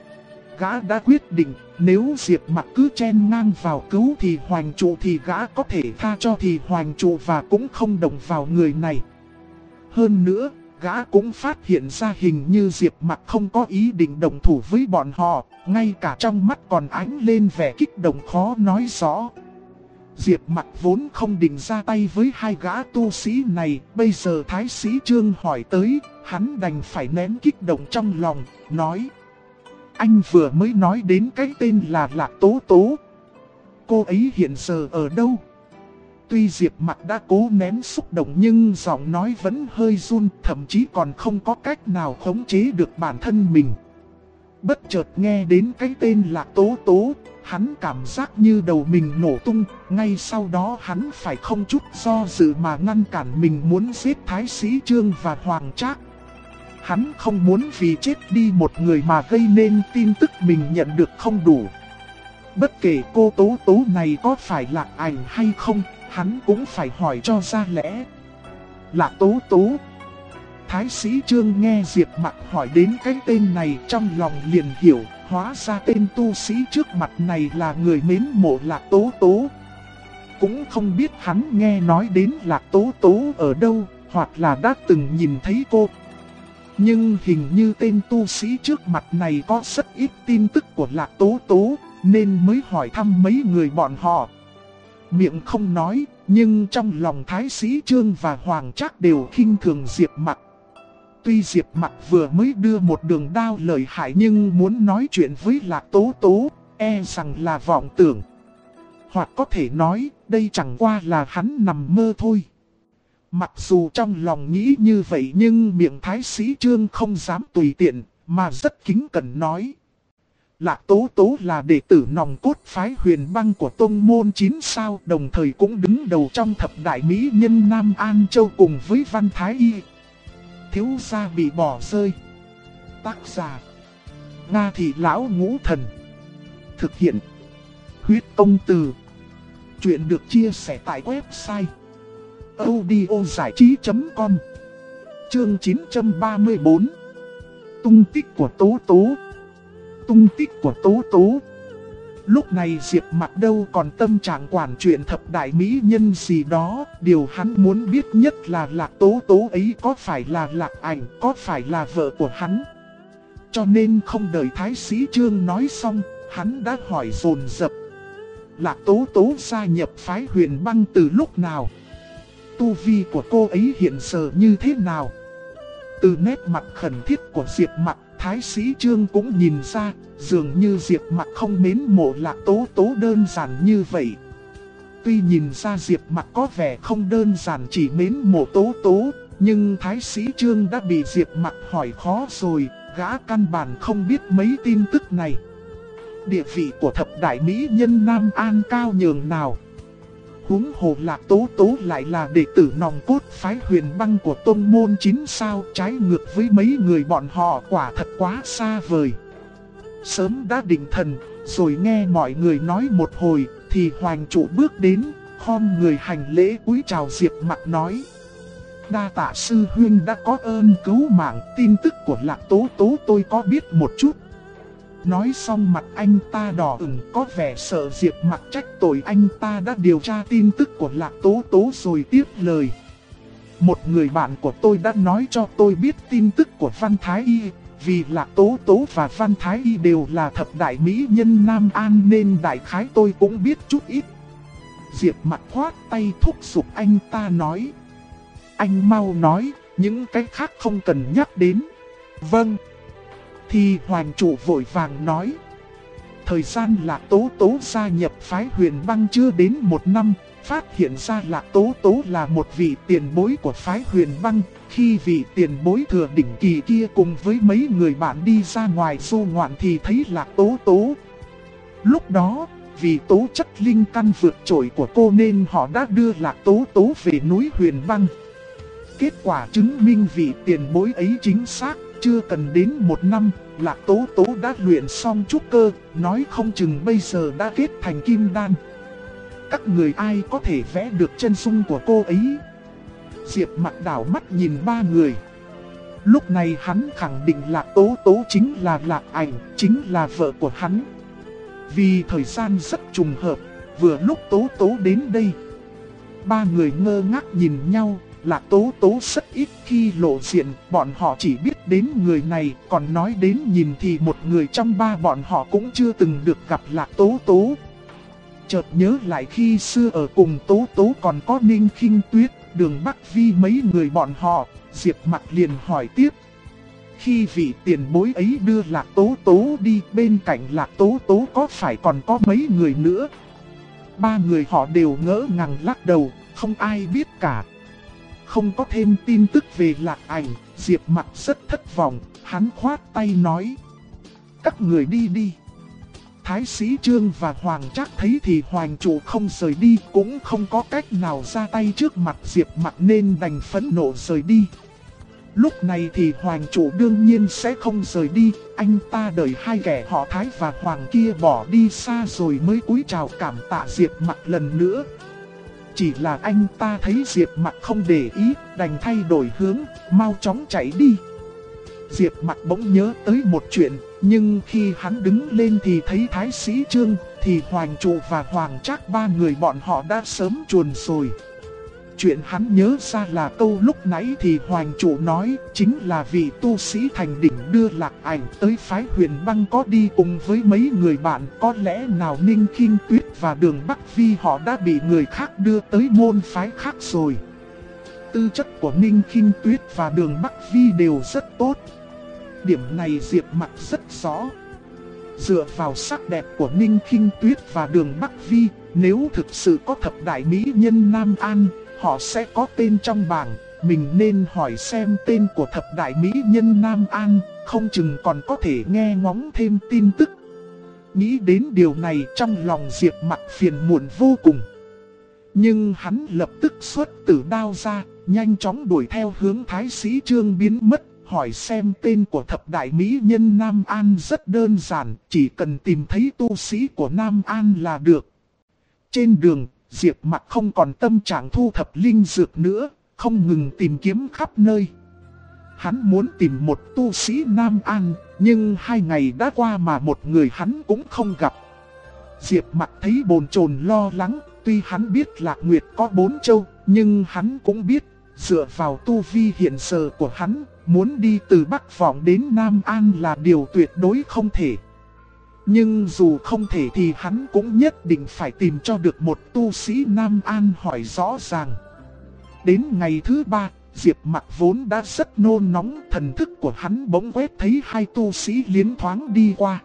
Gã đã quyết định, nếu Diệp Mặc cứ chen ngang vào cứu thì Hoành Trụ thì gã có thể tha cho thì Hoành Trụ và cũng không động vào người này. Hơn nữa, gã cũng phát hiện ra hình như Diệp Mặc không có ý định đồng thủ với bọn họ, ngay cả trong mắt còn ánh lên vẻ kích động khó nói rõ. Diệp Mặc vốn không định ra tay với hai gã tu sĩ này, bây giờ Thái Sĩ Trương hỏi tới, hắn đành phải nén kích động trong lòng, nói: anh vừa mới nói đến cái tên là Lạc Tố Tố. Cô ấy hiện giờ ở đâu? Tuy Diệp Mặc đã cố nén xúc động nhưng giọng nói vẫn hơi run, thậm chí còn không có cách nào khống chế được bản thân mình. Bất chợt nghe đến cái tên Lạc Tố Tố, hắn cảm giác như đầu mình nổ tung, ngay sau đó hắn phải không chút do dự mà ngăn cản mình muốn giết Thái Sĩ Trương và Hoàng Trác. Hắn không muốn vì chết đi một người mà gây nên tin tức mình nhận được không đủ. Bất kể cô Tố Tố này có phải Lạc Ảnh hay không, hắn cũng phải hỏi cho ra lẽ. Lạc Tố Tố. Thái Sĩ Trương nghe Diệp Mặc hỏi đến cái tên này trong lòng liền hiểu, hóa ra tên tu sĩ trước mặt này là người mến mộ Lạc Tố Tố. Cũng không biết hắn nghe nói đến Lạc Tố Tố ở đâu, hoặc là đã từng nhìn thấy cô. Nhưng hình như tên tu sĩ trước mặt này có rất ít tin tức của Lạc Tố Tố, nên mới hỏi thăm mấy người bọn họ. Miệng không nói, nhưng trong lòng Thái Sĩ Trương và Hoàng Trác đều khinh thường Diệp Mặc. Tuy Diệp Mặc vừa mới đưa một đường đao lợi hại nhưng muốn nói chuyện với Lạc Tố Tố, e rằng là vọng tưởng. Hoặc có thể nói, đây chẳng qua là hắn nằm mơ thôi. Mặc dù trong lòng nghĩ như vậy nhưng miệng Thái Sĩ Trương không dám tùy tiện, mà rất kính cẩn nói. Lạc Tố Tố là đệ tử nòng cốt phái Huyền Băng của tông môn 9 sao, đồng thời cũng đứng đầu trong thập đại mỹ nhân Nam An Châu cùng với Văn Thái Y. Thiếu gia bị bỏ rơi. Tác giả: Nga Thị Lão Ngũ Thần. Thực hiện: Huyết Công Từ. Chuyện được chia sẻ tại website audiozảichí.com. Chương 934. Tung tích của Tố Tố. Tung tích của Tố Tố. Lúc này Diệp Mặc đâu còn tâm trạng quản chuyện thập đại mỹ nhân gì đó. Điều hắn muốn biết nhất là Lạc Tố Tố ấy có phải là Lạc Ảnh, có phải là vợ của hắn. Cho nên không đợi Thái Sĩ Trương nói xong, hắn đã hỏi dồn dập. Lạc Tố Tố gia nhập phái Huyền Băng từ lúc nào? Tu vi của cô ấy hiện giờ như thế nào? Từ nét mặt khẩn thiết của Diệp Mặc, Thái Sĩ Trương cũng nhìn ra, dường như Diệp Mặc không mến mộ Lạc Tố Tố đơn giản như vậy. Tuy nhìn ra Diệp Mặc có vẻ không đơn giản chỉ mến mộ Tố Tố, nhưng Thái Sĩ Trương đã bị Diệp Mặc hỏi khó rồi, gã căn bản không biết mấy tin tức này. Địa vị của thập đại mỹ nhân Nam An cao nhường nào? Huống hồ Lạc Tố Tố lại là đệ tử nòng cốt phái Huyền Băng của tông môn 9 sao, trái ngược với mấy người bọn họ quả thật quá xa vời. Sớm đã định thần, rồi nghe mọi người nói một hồi, thì Hoành Trụ bước đến, khom người hành lễ cúi chào Diệp Mặc nói: đa tạ sư huynh đã có ơn cứu mạng, tin tức của Lạc Tố Tố tôi có biết một chút. Nói xong mặt anh ta đỏ ửng, có vẻ sợ Diệp Mặc trách tội anh ta đã điều tra tin tức của Lạc Tố Tố rồi tiếp lời: một người bạn của tôi đã nói cho tôi biết tin tức của Văn Thái Y. Vì Lạc Tố Tố và Văn Thái Y đều là thập đại mỹ nhân Nam An nên đại khái tôi cũng biết chút ít. Diệp Mặc khoát tay thúc giục anh ta nói: anh mau nói, những cái khác không cần nhắc đến. Vâng. Thì Hoành Trụ vội vàng nói: thời gian Lạc Tố Tố gia nhập phái Huyền Băng chưa đến 1 năm, phát hiện ra Lạc Tố Tố là một vị tiền bối của phái Huyền Băng. Khi vị tiền bối thừa đỉnh kỳ kia cùng với mấy người bạn đi ra ngoài du ngoạn thì thấy Lạc Tố Tố. Lúc đó, vì tố chất linh căn vượt trội của cô nên họ đã đưa Lạc Tố Tố về núi Huyền Băng. Kết quả chứng minh vị tiền bối ấy chính xác, chưa cần đến 1 năm, Lạc Tố Tố đã luyện xong trúc cơ, nói không chừng bây giờ đã kết thành kim đan. Các người ai có thể vẽ được chân dung của cô ấy? Diệp Mặc đảo mắt nhìn ba người. Lúc này hắn khẳng định Lạc Tố Tố chính là Lạc Ảnh, chính là vợ của hắn. Vì thời gian rất trùng hợp, vừa lúc Tố Tố đến đây. Ba người ngơ ngác nhìn nhau. Lạc Tố Tố rất ít khi lộ diện, bọn họ chỉ biết đến người này, còn nói đến nhìn thì một người trong ba bọn họ cũng chưa từng được gặp Lạc Tố Tố. Chợt nhớ lại khi xưa ở cùng Tố Tố còn có Ninh Khinh Tuyết, Đường Bắc Vi mấy người bọn họ, Diệp Mặc liền hỏi tiếp: khi vị tiền bối ấy đưa Lạc Tố Tố đi, bên cạnh Lạc Tố Tố có phải còn có mấy người nữa? Ba người họ đều ngỡ ngàng lắc đầu, không ai biết cả. Không có thêm tin tức về Lạc Ảnh, Diệp Mặc rất thất vọng, hắn khoát tay nói: các người đi đi. Thái Sĩ Trương và Hoàng Trác thấy thì Hoành Trụ không rời đi, cũng không có cách nào ra tay trước mặt Diệp Mặc nên đành phẫn nộ rời đi. Lúc này thì Hoành Trụ đương nhiên sẽ không rời đi, anh ta đợi hai kẻ họ Thái và Hoàng kia bỏ đi xa rồi mới cúi chào cảm tạ Diệp Mặc lần nữa. Chỉ là anh ta thấy Diệp Mặc không để ý, đành thay đổi hướng, mau chóng chạy đi. Diệp Mặc bỗng nhớ tới một chuyện, nhưng khi hắn đứng lên thì thấy Thái Sĩ Trương, thì Hoành Trụ và Hoàng Trác ba người bọn họ đã sớm chuồn rồi. Chuyện hắn nhớ ra là câu lúc nãy thì Hoành Trụ nói chính là vị tu sĩ thành đỉnh đưa Lạc Ảnh tới phái Huyền Băng có đi cùng với mấy người bạn. Có lẽ nào Ninh Khinh Tuyết và Đường Bắc Vi họ đã bị người khác đưa tới môn phái khác rồi. Tư chất của Ninh Khinh Tuyết và Đường Bắc Vi đều rất tốt. Điểm này Diệp Mặc rất rõ. Dựa vào sắc đẹp của Ninh Khinh Tuyết và Đường Bắc Vi, nếu thực sự có thập đại mỹ nhân Nam An, họ sẽ có tên trong bảng. Mình nên hỏi xem tên của thập đại mỹ nhân Nam An, không chừng còn có thể nghe ngóng thêm tin tức. Nghĩ đến điều này trong lòng Diệp Mặc phiền muộn vô cùng. Nhưng hắn lập tức xuất tử đao ra, nhanh chóng đuổi theo hướng Thái Sĩ Trương biến mất. Hỏi xem tên của thập đại mỹ nhân Nam An rất đơn giản, chỉ cần tìm thấy tu sĩ của Nam An là được. Trên đường, Diệp Mặc không còn tâm trạng thu thập linh dược nữa, không ngừng tìm kiếm khắp nơi. Hắn muốn tìm một tu sĩ Nam An, nhưng 2 ngày đã qua mà một người hắn cũng không gặp. Diệp Mặc thấy bồn chồn lo lắng, tuy hắn biết Lạc Nguyệt có 4 châu, nhưng hắn cũng biết, dựa vào tu vi hiện giờ của hắn, muốn đi từ Bắc Vọng đến Nam An là điều tuyệt đối không thể. Nhưng dù không thể thì hắn cũng nhất định phải tìm cho được một tu sĩ Nam An hỏi rõ ràng. Đến ngày thứ 3, Diệp Mặc vốn đã rất nôn nóng, thần thức của hắn bỗng quét thấy 2 tu sĩ liến thoáng đi qua.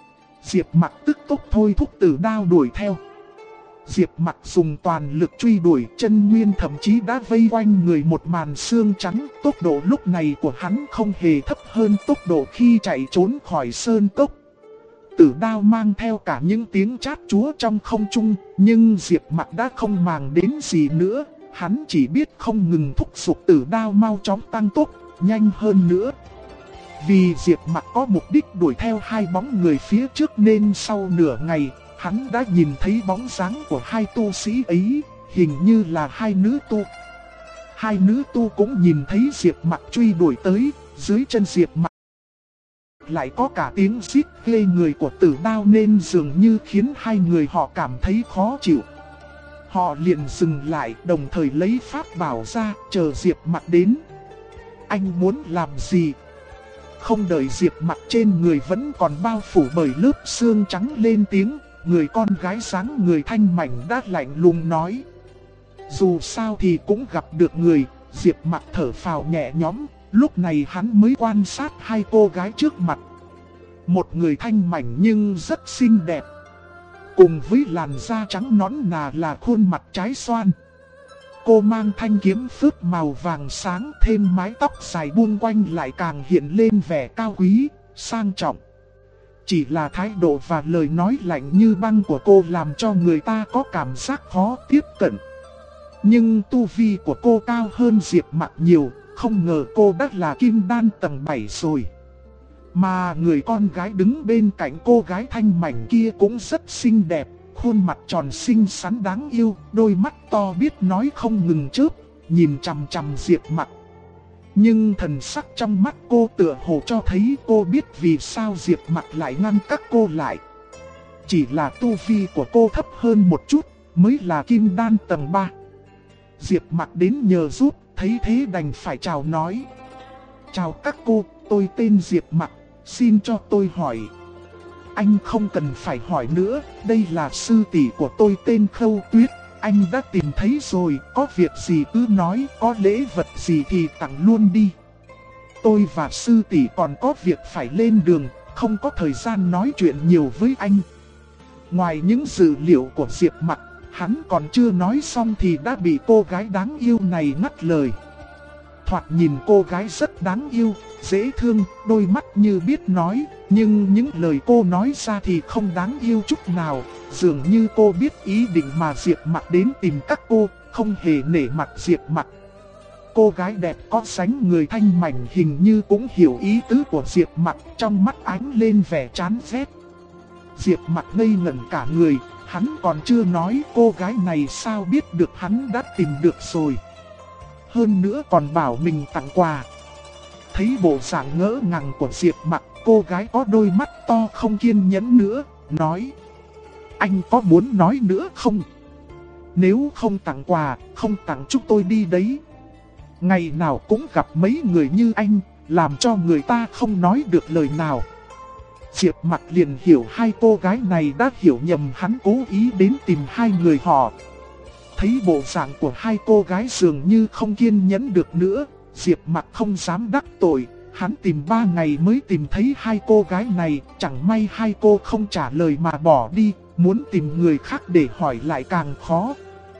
Diệp Mặc tức tốc thôi thúc tử đao đuổi theo. Diệp Mặc dùng toàn lực truy đuổi, chân nguyên thậm chí đã vây quanh người một màn xương trắng. Tốc độ lúc này của hắn không hề thấp hơn tốc độ khi chạy trốn khỏi sơn cốc. tử đao mang theo cả những tiếng chát chúa trong không trung, nhưng Diệp Mặc đã không màng đến gì nữa. Hắn chỉ biết không ngừng thúc giục tử đao mau chóng tăng tốc, nhanh hơn nữa. Vì Diệp Mặc có mục đích đuổi theo hai bóng người phía trước nên sau nửa ngày, hắn đã nhìn thấy bóng dáng của hai tu sĩ ấy, hình như là hai nữ tu. Hai nữ tu cũng nhìn thấy Diệp Mặc truy đuổi tới, dưới chân Diệp Mặc lại có cả tiếng rít ghê người của tử đao nên dường như khiến hai người họ cảm thấy khó chịu. Họ liền dừng lại, đồng thời lấy pháp bảo ra, chờ Diệp Mặc đến. Anh muốn làm gì? Không đợi Diệp Mặc trên người vẫn còn bao phủ bởi lớp xương trắng lên tiếng, người con gái dáng người thanh mảnh đã lạnh lùng nói. Dù sao thì cũng gặp được người. Diệp Mặc thở phào nhẹ nhõm, lúc này hắn mới quan sát hai cô gái trước mặt. Một người thanh mảnh nhưng rất xinh đẹp, cùng với làn da trắng nõn nà là khuôn mặt trái xoan. Cô mang thanh kiếm phước màu vàng sáng, thêm mái tóc dài buông quanh lại càng hiện lên vẻ cao quý, sang trọng. Chỉ là thái độ và lời nói lạnh như băng của cô làm cho người ta có cảm giác khó tiếp cận. Nhưng tu vi của cô cao hơn Diệp Mặc nhiều, không ngờ cô đã là kim đan tầng 7 rồi. Mà người con gái đứng bên cạnh cô gái thanh mảnh kia cũng rất xinh đẹp, khuôn mặt tròn xinh xắn đáng yêu, đôi mắt to biết nói không ngừng chớp, nhìn chằm chằm Diệp Mặc. Nhưng thần sắc trong mắt cô tựa hồ cho thấy cô biết vì sao Diệp Mặc lại ngăn các cô lại. Chỉ là tu vi của cô thấp hơn một chút, mới là kim đan tầng 3. Diệp Mặc đến nhờ giúp, thấy thế đành phải chào nói. Chào các cô, tôi tên Diệp Mặc, xin cho tôi hỏi. Anh không cần phải hỏi nữa, đây là sư tỷ của tôi tên Khâu Tuyết. Anh đã tìm thấy rồi, có việc gì cứ nói, có lễ vật gì thì tặng luôn đi. Tôi và sư tỷ còn có việc phải lên đường, không có thời gian nói chuyện nhiều với anh. Ngoài những dữ liệu của Diệp Mặc, hắn còn chưa nói xong thì đã bị cô gái đáng yêu này ngắt lời. Thoạt nhìn cô gái rất đáng yêu, dễ thương, đôi mắt như biết nói, nhưng những lời cô nói ra thì không đáng yêu chút nào. Dường như cô biết ý định mà Diệp Mặc đến tìm các cô, không hề nể mặt Diệp Mặc. Cô gái đẹp có dáng người thanh mảnh hình như cũng hiểu ý tứ của Diệp Mặc, trong mắt ánh lên vẻ chán ghét. Diệp Mặc ngây ngẩn cả người, hắn còn chưa nói cô gái này sao biết được hắn đã tìm được rồi. Hơn nữa còn bảo mình tặng quà. Thấy bộ dạng ngỡ ngàng của Diệp Mặc, cô gái có đôi mắt to không kiên nhẫn nữa, nói. Anh có muốn nói nữa không? Nếu không tặng quà, không tặng chúng tôi đi đấy. Ngày nào cũng gặp mấy người như anh, làm cho người ta không nói được lời nào. Diệp Mặc liền hiểu hai cô gái này đã hiểu nhầm hắn cố ý đến tìm hai người họ. Thấy bộ dạng của hai cô gái dường như không kiên nhẫn được nữa, Diệp Mặc không dám đắc tội. Hắn tìm 3 ngày mới tìm thấy hai cô gái này, chẳng may hai cô không trả lời mà bỏ đi, muốn tìm người khác để hỏi lại càng khó.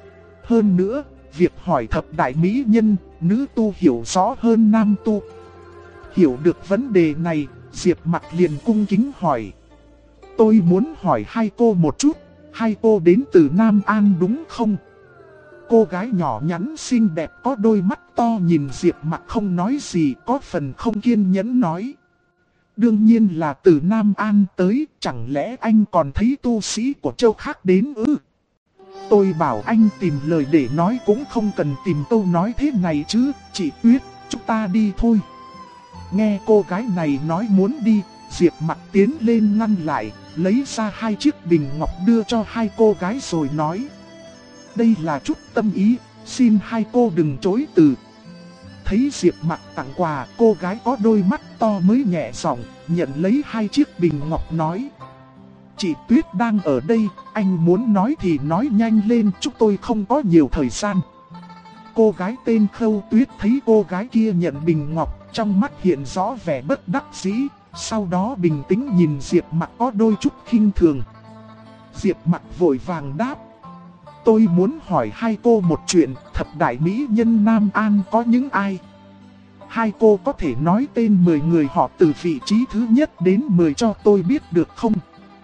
Hơn nữa, việc hỏi thập đại mỹ nhân, nữ tu hiểu rõ hơn nam tu. Hiểu được vấn đề này, Diệp Mặc liền cung kính hỏi. Tôi muốn hỏi hai cô một chút, hai cô đến từ Nam An đúng không? Cô gái nhỏ nhắn xinh đẹp có đôi mắt to nhìn Diệp Mặc không nói gì, có phần không kiên nhẫn nói. Đương nhiên là từ Nam An tới, chẳng lẽ anh còn thấy tu sĩ của châu khác đến ư? Tôi bảo anh tìm lời để nói cũng không cần tìm câu nói thế này chứ, chị Tuyết, chúng ta đi thôi. Nghe cô gái này nói muốn đi, Diệp Mặc tiến lên ngăn lại, lấy ra 2 chiếc bình ngọc đưa cho hai cô gái rồi nói. Đây là chút tâm ý, xin hai cô đừng chối từ. Thấy Diệp Mặc tặng quà, cô gái có đôi mắt to mới nhẹ giọng nhận lấy 2 chiếc bình ngọc nói. Chị Tuyết đang ở đây, anh muốn nói thì nói nhanh lên, chúng tôi không có nhiều thời gian. Cô gái tên Khâu Tuyết thấy cô gái kia nhận bình ngọc, trong mắt hiện rõ vẻ bất đắc dĩ, sau đó bình tĩnh nhìn Diệp Mặc có đôi chút khinh thường. Diệp Mặc vội vàng đáp. Tôi muốn hỏi hai cô một chuyện, thập đại mỹ nhân Nam An có những ai? Hai cô có thể nói tên 10 người họ từ vị trí thứ nhất đến 10 cho tôi biết được không?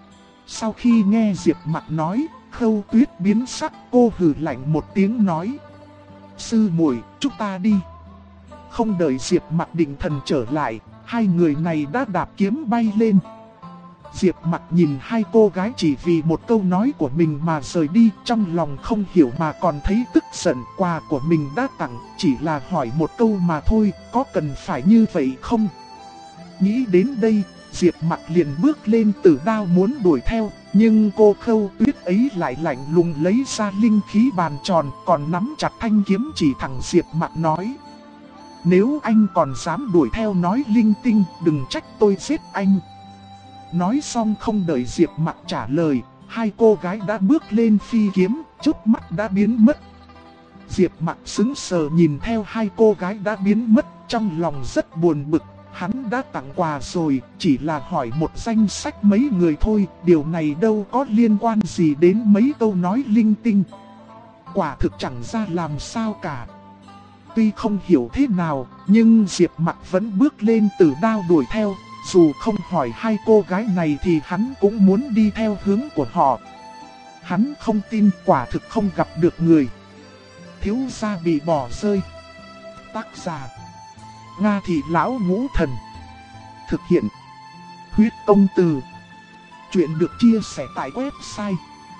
Sau khi nghe Diệp Mặc nói, Khâu Tuyết biến sắc, cô hừ lạnh một tiếng nói: sư muội, chúng ta đi. Không đợi Diệp Mặc định thần trở lại, hai người này đã đạp kiếm bay lên. Diệp Mặc nhìn hai cô gái chỉ vì một câu nói của mình mà rời đi, trong lòng không hiểu mà còn thấy tức giận. Quà của mình đã tặng, chỉ là hỏi một câu mà thôi, có cần phải như vậy không? Nghĩ đến đây, Diệp Mặc liền bước lên Tử Đao muốn đuổi theo, nhưng cô Khâu Tuyết ấy lại lạnh lùng lấy ra linh khí bàn tròn, còn nắm chặt thanh kiếm chỉ thẳng Diệp Mặc nói: nếu anh còn dám đuổi theo nói linh tinh, đừng trách tôi giết anh. Nói xong không đợi Diệp Mặc trả lời, hai cô gái đã bước lên phi kiếm, chớp mắt đã biến mất. Diệp Mặc sững sờ nhìn theo hai cô gái đã biến mất, trong lòng rất buồn bực. Hắn đã tặng quà rồi, chỉ là hỏi một danh sách mấy người thôi, điều này đâu có liên quan gì đến mấy câu nói linh tinh. Quả thực chẳng ra làm sao cả. Tuy không hiểu thế nào, nhưng Diệp Mặc vẫn bước lên Tử Đao đuổi theo. Dù không hỏi hai cô gái này thì hắn cũng muốn đi theo hướng của họ. Hắn không tin quả thực không gặp được người. Thiếu gia bị bỏ rơi. Tác giả: Nga Thị Lão Ngũ Thần. Thực hiện: Huyết Công Từ. Chuyện được chia sẻ tại website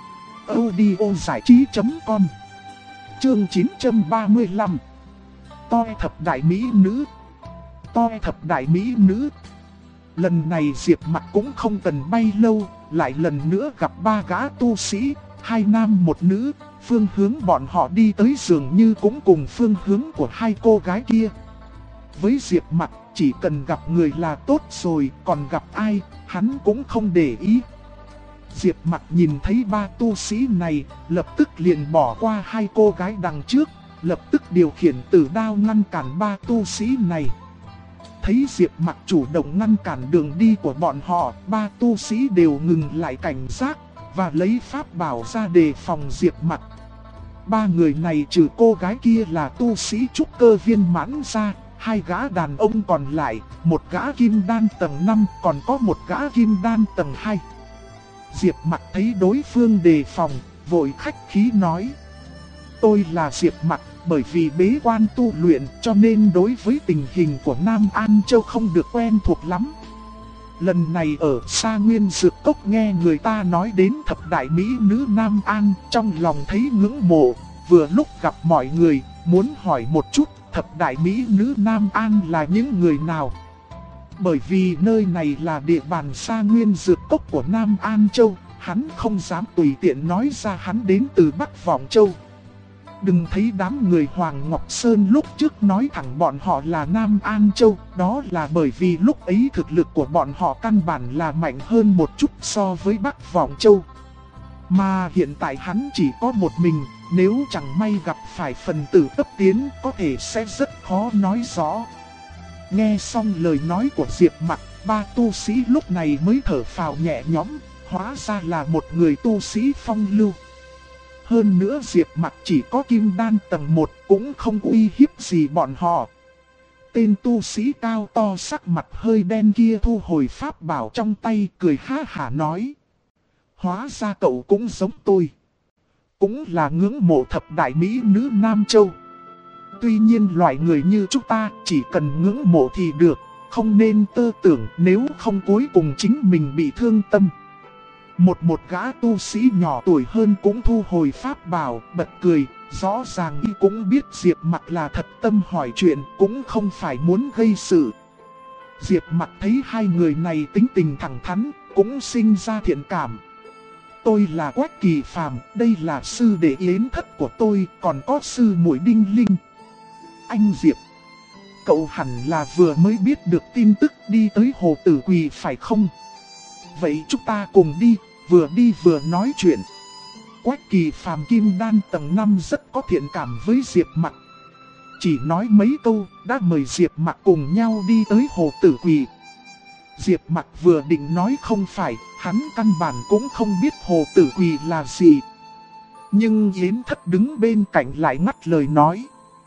audiozảichí.com. Chương 935. Toi thập đại mỹ nữ. Toi thập đại mỹ nữ. Lần này Diệp Mặc cũng không cần bay lâu, lại lần nữa gặp ba gã tu sĩ, hai nam một nữ. Phương hướng bọn họ đi tới dường như cũng cùng phương hướng của hai cô gái kia. Với Diệp Mặc, chỉ cần gặp người là tốt rồi, còn gặp ai, hắn cũng không để ý. Diệp Mặc nhìn thấy ba tu sĩ này, lập tức liền bỏ qua hai cô gái đằng trước, lập tức điều khiển Tử Đao ngăn cản ba tu sĩ này. Thấy Diệp Mặc chủ động ngăn cản đường đi của bọn họ, ba tu sĩ đều ngừng lại cảnh giác và lấy pháp bảo ra đề phòng Diệp Mặc. Ba người này trừ cô gái kia là tu sĩ trúc cơ viên mãn ra, hai gã đàn ông còn lại, một gã kim đan tầng 5, còn có một gã kim đan tầng 2. Diệp Mặc thấy đối phương đề phòng, vội khách khí nói: tôi là Diệp Mặc, bởi vì bế quan tu luyện cho nên đối với tình hình của Nam An Châu không được quen thuộc lắm. Lần này ở Sa Nguyên Dược Cốc nghe người ta nói đến thập đại mỹ nữ Nam An, trong lòng thấy ngưỡng mộ, vừa lúc gặp mọi người, muốn hỏi một chút thập đại mỹ nữ Nam An là những người nào. Bởi vì nơi này là địa bàn Sa Nguyên Dược Cốc của Nam An Châu, hắn không dám tùy tiện nói ra hắn đến từ Bắc Vọng Châu. Đừng thấy đám người Hoàng Ngọc Sơn lúc trước nói thẳng bọn họ là Nam An Châu, đó là bởi vì lúc ấy thực lực của bọn họ căn bản là mạnh hơn một chút so với Bắc Vọng Châu. Mà hiện tại hắn chỉ có một mình, nếu chẳng may gặp phải phần tử cấp tiến có thể sẽ rất khó nói rõ. Nghe xong lời nói của Diệp Mặc, ba tu sĩ lúc này mới thở phào nhẹ nhõm, hóa ra là một người tu sĩ phong lưu. Hơn nữa Diệp Mặc chỉ có kim đan tầng 1 cũng không uy hiếp gì bọn họ. Tên tu sĩ cao to sắc mặt hơi đen kia thu hồi pháp bảo trong tay, cười ha hả nói: hóa ra cậu cũng giống tôi, cũng là ngưỡng mộ thập đại mỹ nữ Nam Châu. Tuy nhiên loại người như chúng ta chỉ cần ngưỡng mộ thì được, không nên tơ tưởng, nếu không cuối cùng chính mình bị thương tâm. Một gã tu sĩ nhỏ tuổi hơn cũng thu hồi pháp bảo, bật cười, rõ ràng y cũng biết Diệp Mặc là thật tâm hỏi chuyện, cũng không phải muốn gây sự. Diệp Mặc thấy hai người này tính tình thẳng thắn, cũng sinh ra thiện cảm. Tôi là Quách Kỳ Phàm, đây là sư đệ Yến Thất của tôi, còn có sư muội Đinh Linh. Anh Diệp, cậu hẳn là vừa mới biết được tin tức đi tới Hồ Tử Quỳ phải không? Vậy chúng ta cùng đi vừa nói chuyện. Quách Kỳ Phàm kim đan tầng 5 rất có thiện cảm với Diệp Mặc. Chỉ nói mấy câu đã mời Diệp Mặc cùng nhau đi tới Hồ Tử Quỳ. Diệp Mặc vừa định nói không phải, hắn căn bản cũng không biết Hồ Tử Quỳ là gì. Nhưng Yến Thất đứng bên cạnh lại ngắt lời nói: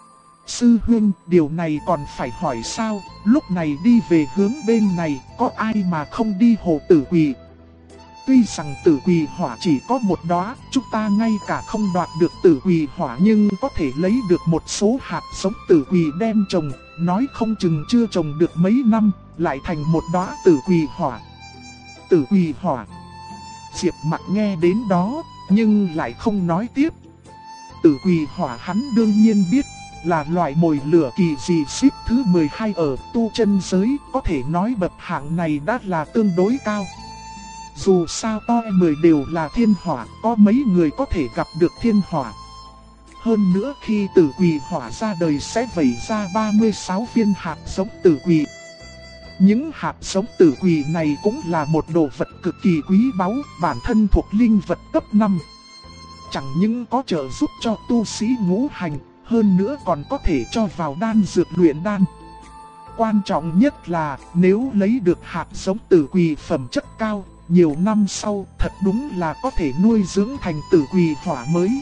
sư huynh, điều này còn phải hỏi sao, lúc này đi về hướng bên này, có ai mà không đi Hồ Tử Quỳ. Tuy rằng tử quỳ hỏa chỉ có một đóa, chúng ta ngay cả không đoạt được tử quỳ hỏa nhưng có thể lấy được một số hạt giống tử quỳ đem trồng, nói không chừng chưa trồng được mấy năm, lại thành một đóa tử quỳ hỏa. Tử quỳ hỏa. Diệp Mặc nghe đến đó, nhưng lại không nói tiếp. Tử quỳ hỏa hắn đương nhiên biết, là loại mồi lửa kỳ dị xếp thứ 12 ở tu chân giới, có thể nói bậc hạng này đã là tương đối cao. Dù sao to 10 đều là thiên hỏa, có mấy người có thể gặp được thiên hỏa. Hơn nữa khi tử quỳ hỏa ra đời sẽ vẩy ra 36 viên hạt giống tử quỳ. Những hạt giống tử quỳ này cũng là một đồ vật cực kỳ quý báu, bản thân thuộc linh vật cấp 5. Chẳng những có trợ giúp cho tu sĩ ngũ hành, hơn nữa còn có thể cho vào đan dược luyện đan. Quan trọng nhất là nếu lấy được hạt giống tử quỳ phẩm chất cao, nhiều năm sau thật đúng là có thể nuôi dưỡng thành tử quỳ hỏa mới.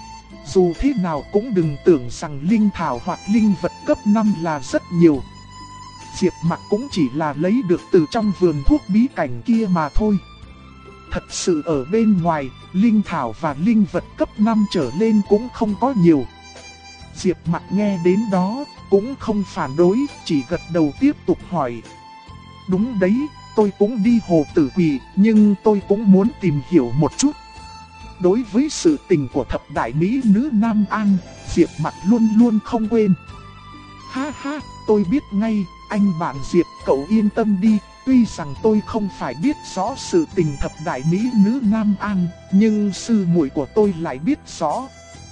Dù thế nào cũng đừng tưởng rằng linh thảo hoặc linh vật cấp 5 là rất nhiều. Diệp Mặc cũng chỉ là lấy được từ trong vườn thuốc bí cảnh kia mà thôi. Thật sự ở bên ngoài, linh thảo và linh vật cấp 5 trở lên cũng không có nhiều. Diệp Mặc nghe đến đó, cũng không phản đối, chỉ gật đầu tiếp tục hỏi. Đúng đấy, tôi cũng đi hồ tử quỳ, nhưng tôi cũng muốn tìm hiểu một chút. Đối với sự tình của thập đại mỹ nữ Nam An, Diệp Mặc luôn luôn không quên. Ha ha, tôi biết ngay, anh bạn Diệp, cậu yên tâm đi. Tuy rằng tôi không phải biết rõ sự tình thập đại mỹ nữ Nam An, nhưng sư muội của tôi lại biết rõ.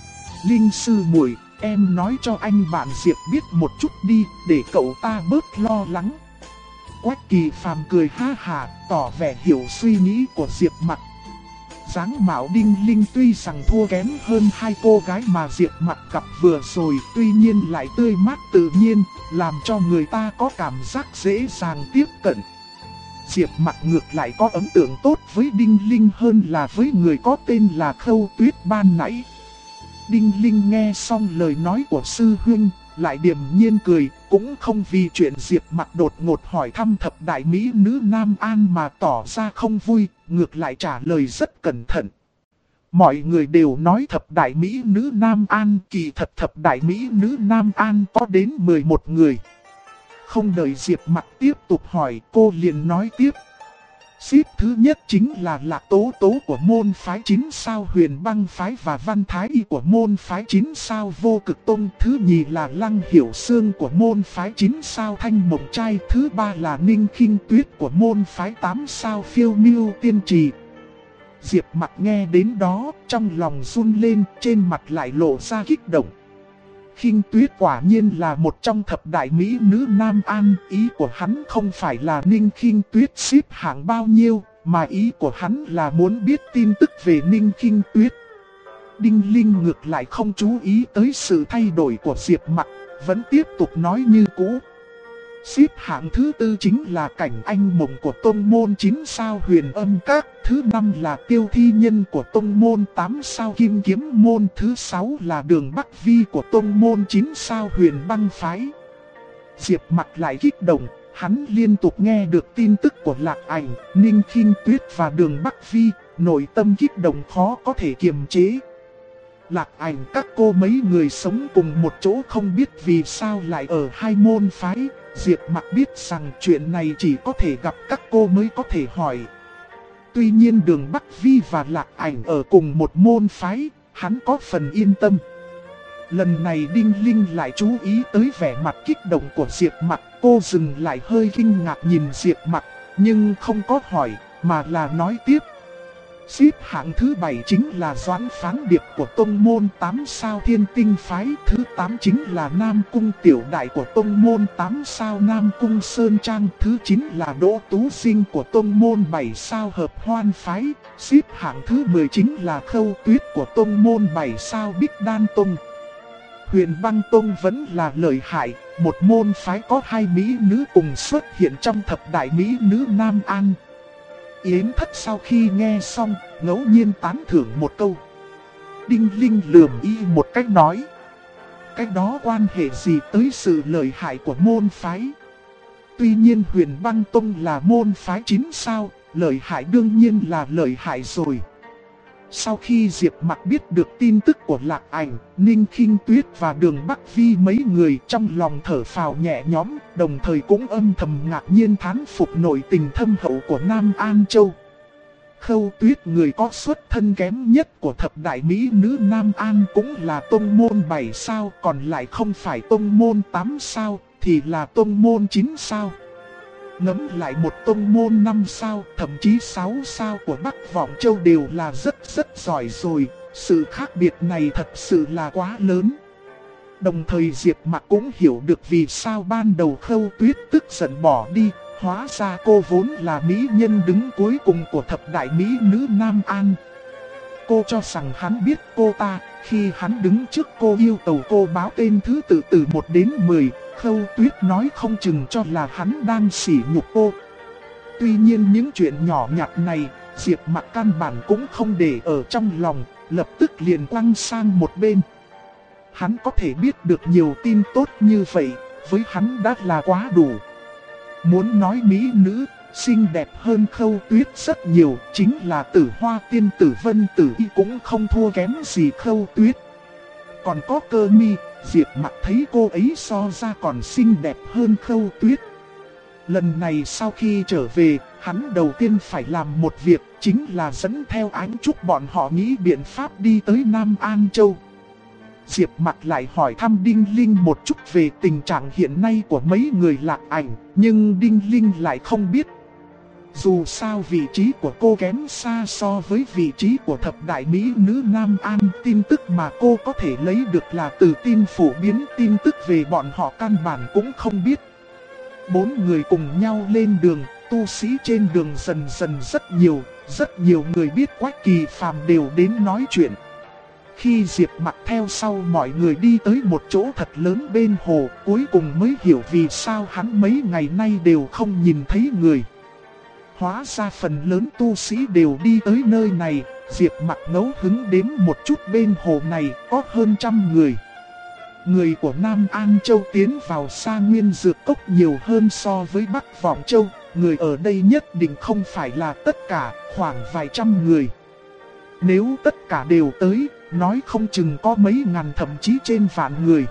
Linh sư muội, em nói cho anh bạn Diệp biết một chút đi, để cậu ta bớt lo lắng. Quách Kỳ Phàm cười ha hà, tỏ vẻ hiểu suy nghĩ của Diệp Mặc. Dáng mạo Đinh Linh tuy rằng thua kém hơn hai cô gái mà Diệp Mặc gặp vừa rồi, tuy nhiên lại tươi mát tự nhiên, làm cho người ta có cảm giác dễ dàng tiếp cận. Diệp Mặc ngược lại có ấn tượng tốt với Đinh Linh hơn là với người có tên là Khâu Tuyết ban nãy. Đinh Linh nghe xong lời nói của sư huynh, lại điềm nhiên cười, cũng không vì chuyện Diệp Mặc đột ngột hỏi thăm thập đại mỹ nữ Nam An mà tỏ ra không vui, ngược lại trả lời rất cẩn thận. Mọi người đều nói thập đại mỹ nữ Nam An, kỳ thật thập đại mỹ nữ Nam An có đến 11 người. Không đợi Diệp Mặc tiếp tục hỏi, cô liền nói tiếp. Xếp thứ nhất chính là Lạc Tố Tố của môn phái 9 sao Huyền Băng phái và Văn Thái Y của môn phái 9 sao Vô Cực Tông. Thứ nhì là Lăng Hiểu Sương của môn phái 9 sao Thanh Mộng Trai. Thứ ba là Ninh Khinh Tuyết của môn phái 8 sao Phiêu Miêu Tiên Trì. Diệp Mặc nghe đến đó, trong lòng run lên, trên mặt lại lộ ra kích động. Khinh Tuyết quả nhiên là một trong thập đại mỹ nữ Nam An, ý của hắn không phải là Ninh Khinh Tuyết xếp hạng bao nhiêu, mà ý của hắn là muốn biết tin tức về Ninh Khinh Tuyết. Đinh Linh ngược lại không chú ý tới sự thay đổi của Diệp Mặc, vẫn tiếp tục nói như cũ. Xếp hạng thứ tư chính là Cảnh Anh Mộng của tông môn 9 sao Huyền Âm Các. Thứ 5 là Tiêu Thi Nhân của tông môn 8 sao Kim Kiếm Môn. Thứ 6 là Đường Bắc Vi của tông môn 9 sao Huyền Băng Phái. Diệp Mặc lại kích động, hắn liên tục nghe được tin tức của Lạc Ảnh, Ninh Khinh Tuyết và Đường Bắc Vi, nội tâm kích động khó có thể kiềm chế. Lạc Ảnh các cô mấy người sống cùng một chỗ không biết vì sao lại ở hai môn phái. Diệp Mặc biết rằng chuyện này chỉ có thể gặp các cô mới có thể hỏi. Tuy nhiên Đường Bắc Vi và Lạc Ảnh ở cùng một môn phái, hắn có phần yên tâm. Lần này Đinh Linh lại chú ý tới vẻ mặt kích động của Diệp Mặc, cô dừng lại hơi kinh ngạc nhìn Diệp Mặc, nhưng không có hỏi, mà là nói tiếp. Xếp hạng thứ 7 chính là Doãn Phán Điệp của tông môn 8 sao Thiên Tinh Phái. Thứ 8 chính là Nam Cung Tiểu Đại của tông môn 8 sao Nam Cung Sơn Trang. Thứ 9 là Đỗ Tú Sinh của tông môn 7 sao Hợp Hoan Phái. Xếp hạng thứ 10 chính là Khâu Tuyết của tông môn 7 sao Bích Đan Tông. Huyền Băng Tông vẫn là lợi hại, một môn phái có hai mỹ nữ cùng xuất hiện trong thập đại mỹ nữ Nam An. Yến Thất sau khi nghe xong, ngẫu nhiên tán thưởng một câu. Đinh Linh lườm y một cách nói. Cái đó quan hệ gì tới sự lợi hại của môn phái? Tuy nhiên Huyền Băng Tông là môn phái 9 sao, lợi hại đương nhiên là lợi hại rồi. Sau khi Diệp Mặc biết được tin tức của Lạc Ảnh, Ninh Khinh Tuyết và Đường Bắc Vi mấy người trong lòng thở phào nhẹ nhõm, đồng thời cũng âm thầm ngạc nhiên thán phục nội tình thâm hậu của Nam An Châu. Khâu Tuyết người có xuất thân kém nhất của thập đại mỹ nữ Nam An cũng là tông môn 7 sao, còn lại không phải tông môn 8 sao, thì là tông môn 9 sao. Ngẫm lại một tông môn 5 sao, thậm chí 6 sao của Bắc Vọng Châu đều là rất giỏi rồi, sự khác biệt này thật sự là quá lớn. Đồng thời Diệp Mặc cũng hiểu được vì sao ban đầu Khâu Tuyết tức giận bỏ đi, hóa ra cô vốn là mỹ nhân đứng cuối cùng của thập đại mỹ nữ Nam An. Cô cho rằng hắn biết cô ta, khi hắn đứng trước cô yêu cầu cô báo tên thứ tự từ 1 đến 10, Khâu Tuyết nói không chừng cho là hắn đang sỉ nhục cô. Tuy nhiên những chuyện nhỏ nhặt này, Diệp Mặc căn bản cũng không để ở trong lòng, lập tức liền quăng sang một bên. Hắn có thể biết được nhiều tin tốt như vậy, với hắn đã là quá đủ. Muốn nói mỹ nữ, xinh đẹp hơn Khâu Tuyết rất nhiều, chính là Tử Hoa Tiên Tử Vân Tử Y cũng không thua kém gì Khâu Tuyết. Còn có Cơ Mi, Diệp Mặc thấy cô ấy so ra còn xinh đẹp hơn Khâu Tuyết. Lần này sau khi trở về, hắn đầu tiên phải làm một việc, chính là dẫn theo Ánh Trúc bọn họ nghĩ biện pháp đi tới Nam An Châu. Diệp Mặc lại hỏi thăm Đinh Linh một chút về tình trạng hiện nay của mấy người Lạc Ảnh, nhưng Đinh Linh lại không biết. Dù sao vị trí của cô kém xa so với vị trí của thập đại mỹ nữ Nam An, tin tức mà cô có thể lấy được là từ tin phổ biến, tin tức về bọn họ căn bản cũng không biết. 4 người cùng nhau lên đường, tu sĩ trên đường dần dần rất nhiều người biết Quách Kỳ Phàm đều đến nói chuyện. Khi Diệp Mặc theo sau mọi người đi tới một chỗ thật lớn bên hồ, cuối cùng mới hiểu vì sao hắn mấy ngày nay đều không nhìn thấy người. Hóa ra phần lớn tu sĩ đều đi tới nơi này, Diệp Mặc ngẫu hứng đếm một chút bên hồ này có hơn 100 người. Người của Nam An Châu tiến vào Sa Nguyên Dược Cốc nhiều hơn so với Bắc Vọng Châu, người ở đây nhất định không phải là tất cả, khoảng vài trăm người. Nếu tất cả đều tới, nói không chừng có mấy ngàn thậm chí trên vạn người.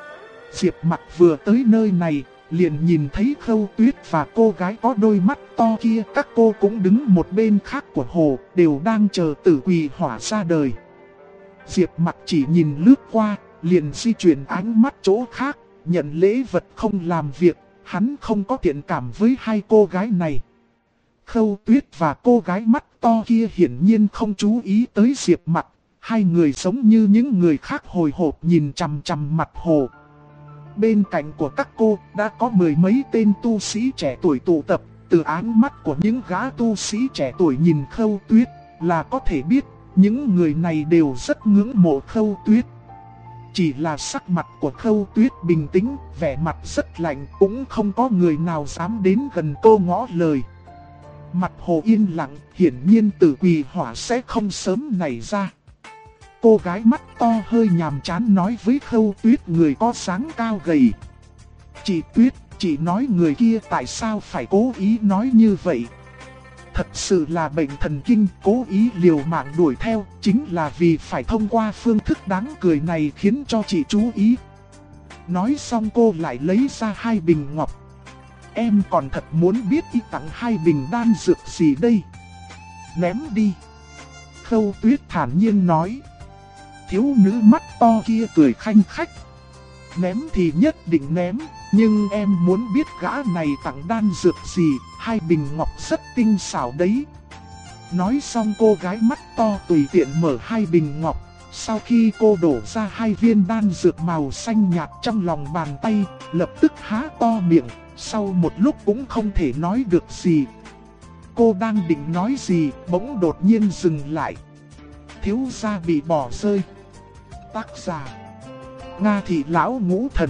Diệp Mặc vừa tới nơi này, liền nhìn thấy Khâu Tuyết và cô gái có đôi mắt to kia, các cô cũng đứng một bên khác của hồ, đều đang chờ Tử Quỳ Hỏa ra đời. Diệp Mặc chỉ nhìn lướt qua, liền di chuyển ánh mắt chỗ khác, nhận lễ vật không làm việc, hắn không có thiện cảm với hai cô gái này. Khâu Tuyết và cô gái mắt to kia hiển nhiên không chú ý tới Diệp Mặc, hai người giống như những người khác hồi hộp nhìn chằm chằm mặt hồ. Bên cạnh của các cô đã có mười mấy tên tu sĩ trẻ tuổi tụ tập, từ ánh mắt của những gã tu sĩ trẻ tuổi nhìn Khâu Tuyết là có thể biết những người này đều rất ngưỡng mộ Khâu Tuyết. Chỉ là sắc mặt của Khâu Tuyết bình tĩnh, vẻ mặt rất lạnh, cũng không có người nào dám đến gần cô ngỏ lời. Mặt hồ yên lặng, hiển nhiên Tử Quỳ Hỏa sẽ không sớm nảy ra. Cô gái mắt to hơi nhàm chán nói với Khâu Tuyết người có dáng cao gầy. Chị Tuyết, chị nói người kia tại sao phải cố ý nói như vậy? Thật sự là bệnh thần kinh, cố ý liều mạng đuổi theo, chính là vì phải thông qua phương thức đáng cười này khiến cho chị chú ý. Nói xong cô lại lấy ra 2 bình ngọc. Em còn thật muốn biết ý tặng 2 bình đan dược gì đây? Ném đi. Khâu Tuyết thản nhiên nói. Thiếu nữ mắt to kia cười khanh khách. Ném thì nhất định ném, nhưng em muốn biết gã này tặng đan dược gì, 2 bình ngọc rất tinh xảo đấy. Nói xong cô gái mắt to tùy tiện mở 2 bình ngọc. Sau khi cô đổ ra 2 viên đan dược màu xanh nhạt trong lòng bàn tay, lập tức há to miệng, sau một lúc cũng không thể nói được gì. Cô đang định nói gì, bỗng đột nhiên dừng lại. Thiếu gia bị bỏ rơi. Tác giả Nga Thị Lão Ngũ Thần.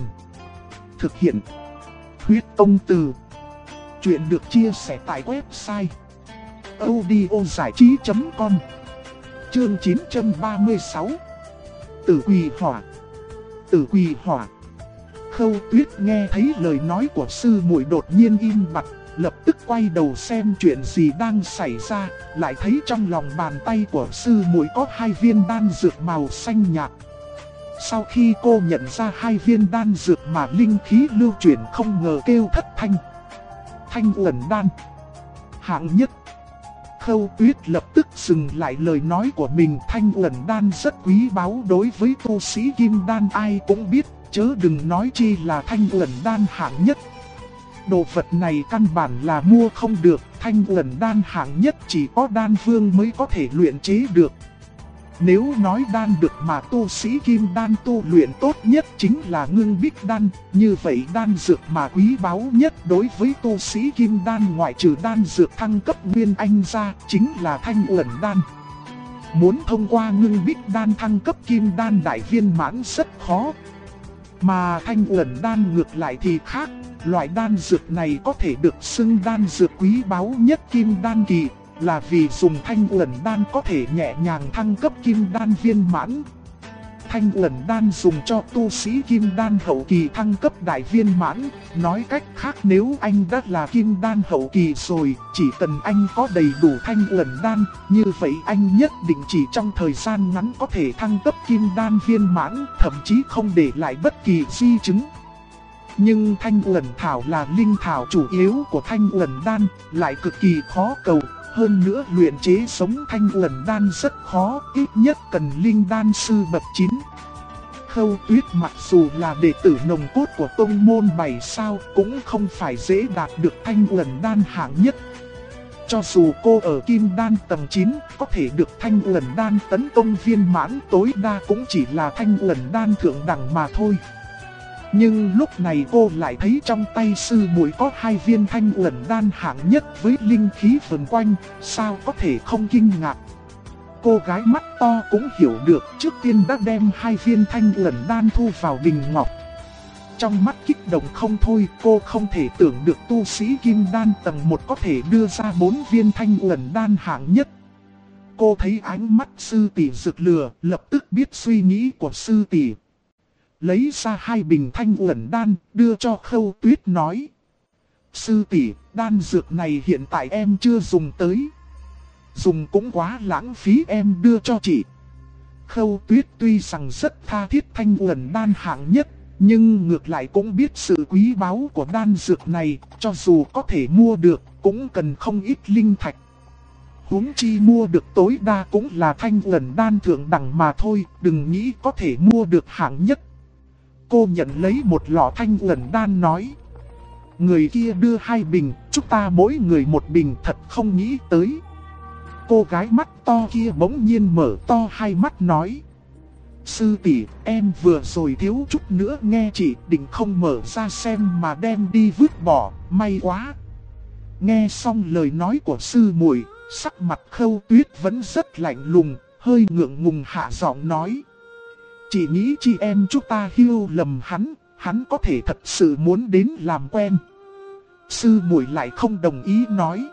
Thực hiện Huyết Tông Từ. Chuyện được chia sẻ tại website audiozảichí.com. Chương 936. Tử Quỳ Hỏa. Tử Quỳ Hỏa. Khâu Tuyết nghe thấy lời nói của sư muội đột nhiên im bặt, lập tức quay đầu xem chuyện gì đang xảy ra, lại thấy trong lòng bàn tay của sư muội có 2 viên đan dược màu xanh nhạt. Sau khi cô nhận ra 2 viên đan dược mà linh khí lưu chuyển, không ngờ kêu thất thanh. Thanh Uẩn đan hạng nhất. Khâu Tuyết lập tức dừng lại lời nói của mình. Thanh Uẩn đan rất quý báu, đối với tu sĩ kim đan ai cũng biết, chớ đừng nói chi là Thanh Uẩn đan hạng nhất. Đồ vật này căn bản là mua không được, Thanh Uẩn đan hạng nhất chỉ có đan vương mới có thể luyện chế được. Nếu nói đan được mà tu sĩ kim đan tu luyện tốt nhất chính là Ngưng Bích đan, như vậy đan dược mà quý báu nhất đối với tu sĩ kim đan ngoại trừ đan dược thăng cấp Nguyên Anh ra chính là Thanh Uẩn đan. Muốn thông qua Ngưng Bích đan thăng cấp kim đan đại viên mãn rất khó. Mà Thanh Uẩn đan ngược lại thì khác, loại đan dược này có thể được xưng đan dược quý báu nhất kim đan kỳ, là vì dùng Thanh Uẩn đan có thể nhẹ nhàng thăng cấp kim đan viên mãn. Thanh Uẩn đan dùng cho tu sĩ kim đan hậu kỳ thăng cấp đại viên mãn, nói cách khác nếu anh đã là kim đan hậu kỳ rồi, chỉ cần anh có đầy đủ Thanh Uẩn đan, như vậy anh nhất định chỉ trong thời gian ngắn có thể thăng cấp kim đan viên mãn, thậm chí không để lại bất kỳ di chứng. Nhưng Thanh Uẩn thảo là linh thảo chủ yếu của Thanh Uẩn đan, lại cực kỳ khó cầu. Hơn nữa luyện chế sống Thanh Uẩn đan rất khó, ít nhất cần linh đan sư bậc 9. Khâu Tuyết mặc dù là đệ tử nòng cốt của tông môn 7 sao cũng không phải dễ đạt được Thanh Uẩn đan hạng nhất. Cho dù cô ở kim đan tầng 9 có thể được Thanh Uẩn đan tấn công viên mãn, tối đa cũng chỉ là Thanh Uẩn đan thượng đẳng mà thôi. Nhưng lúc này cô lại thấy trong tay sư muội có 2 viên Thanh Uẩn đan hạng nhất với linh khí vần quanh, sao có thể không kinh ngạc. Cô gái mắt to cũng hiểu được, trước tiên đã đem 2 viên Thanh Uẩn đan thu vào bình ngọc. Trong mắt kích động không thôi, cô không thể tưởng được tu sĩ kim đan tầng 1 có thể đưa ra 4 viên Thanh Uẩn đan hạng nhất. Cô thấy ánh mắt sư tỷ rực lửa, lập tức biết suy nghĩ của sư tỷ. Lấy ra 2 bình Thanh Uẩn đan, đưa cho Khâu Tuyết nói. Sư tỷ, đan dược này hiện tại em chưa dùng tới. Dùng cũng quá lãng phí, em đưa cho chị. Khâu Tuyết tuy rằng rất tha thiết Thanh Uẩn đan hạng nhất, nhưng ngược lại cũng biết sự quý báu của đan dược này, cho dù có thể mua được, cũng cần không ít linh thạch. Huống chi mua được tối đa cũng là Thanh Uẩn đan thượng đẳng mà thôi, đừng nghĩ có thể mua được hạng nhất. Cô nhận lấy một lọ Thanh Uẩn đan nói. Người kia đưa 2 bình, chúng ta mỗi người 1 bình, thật không nghĩ tới. Cô gái mắt to kia bỗng nhiên mở to hai mắt nói. Sư tỷ, em vừa rồi thiếu chút nữa nghe chị định không mở ra xem mà đem đi vứt bỏ, may quá. Nghe xong lời nói của sư muội, sắc mặt Khâu Tuyết vẫn rất lạnh lùng, hơi ngượng ngùng hạ giọng nói. Chị nghĩ chị em chúng ta hiểu lầm hắn có thể thật sự muốn đến làm quen. Sư muội lại không đồng ý nói.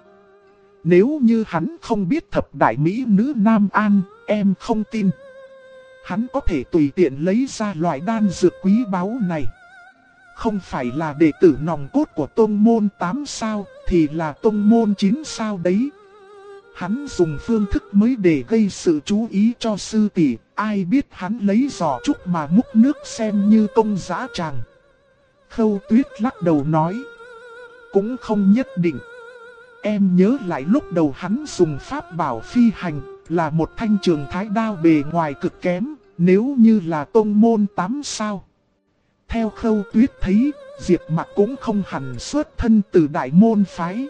Nếu như hắn không biết thập đại mỹ nữ Nam An, em không tin. Hắn có thể tùy tiện lấy ra loại đan dược quý báu này. Không phải là đệ tử nòng cốt của tông môn 8 sao, thì là tông môn 9 sao đấy. Hắn dùng phương thức mới để gây sự chú ý cho sư tỷ, ai biết hắn lấy giỏ trúc mà múc nước xem như công dã tràng. Khâu Tuyết lắc đầu nói. Cũng không nhất định. Em nhớ lại lúc đầu hắn dùng pháp bảo phi hành, là một thanh trường thái đao bề ngoài cực kém, nếu như là tông môn 8 sao. Theo Khâu Tuyết thấy, Diệp Mặc cũng không hẳn xuất thân từ đại môn phái.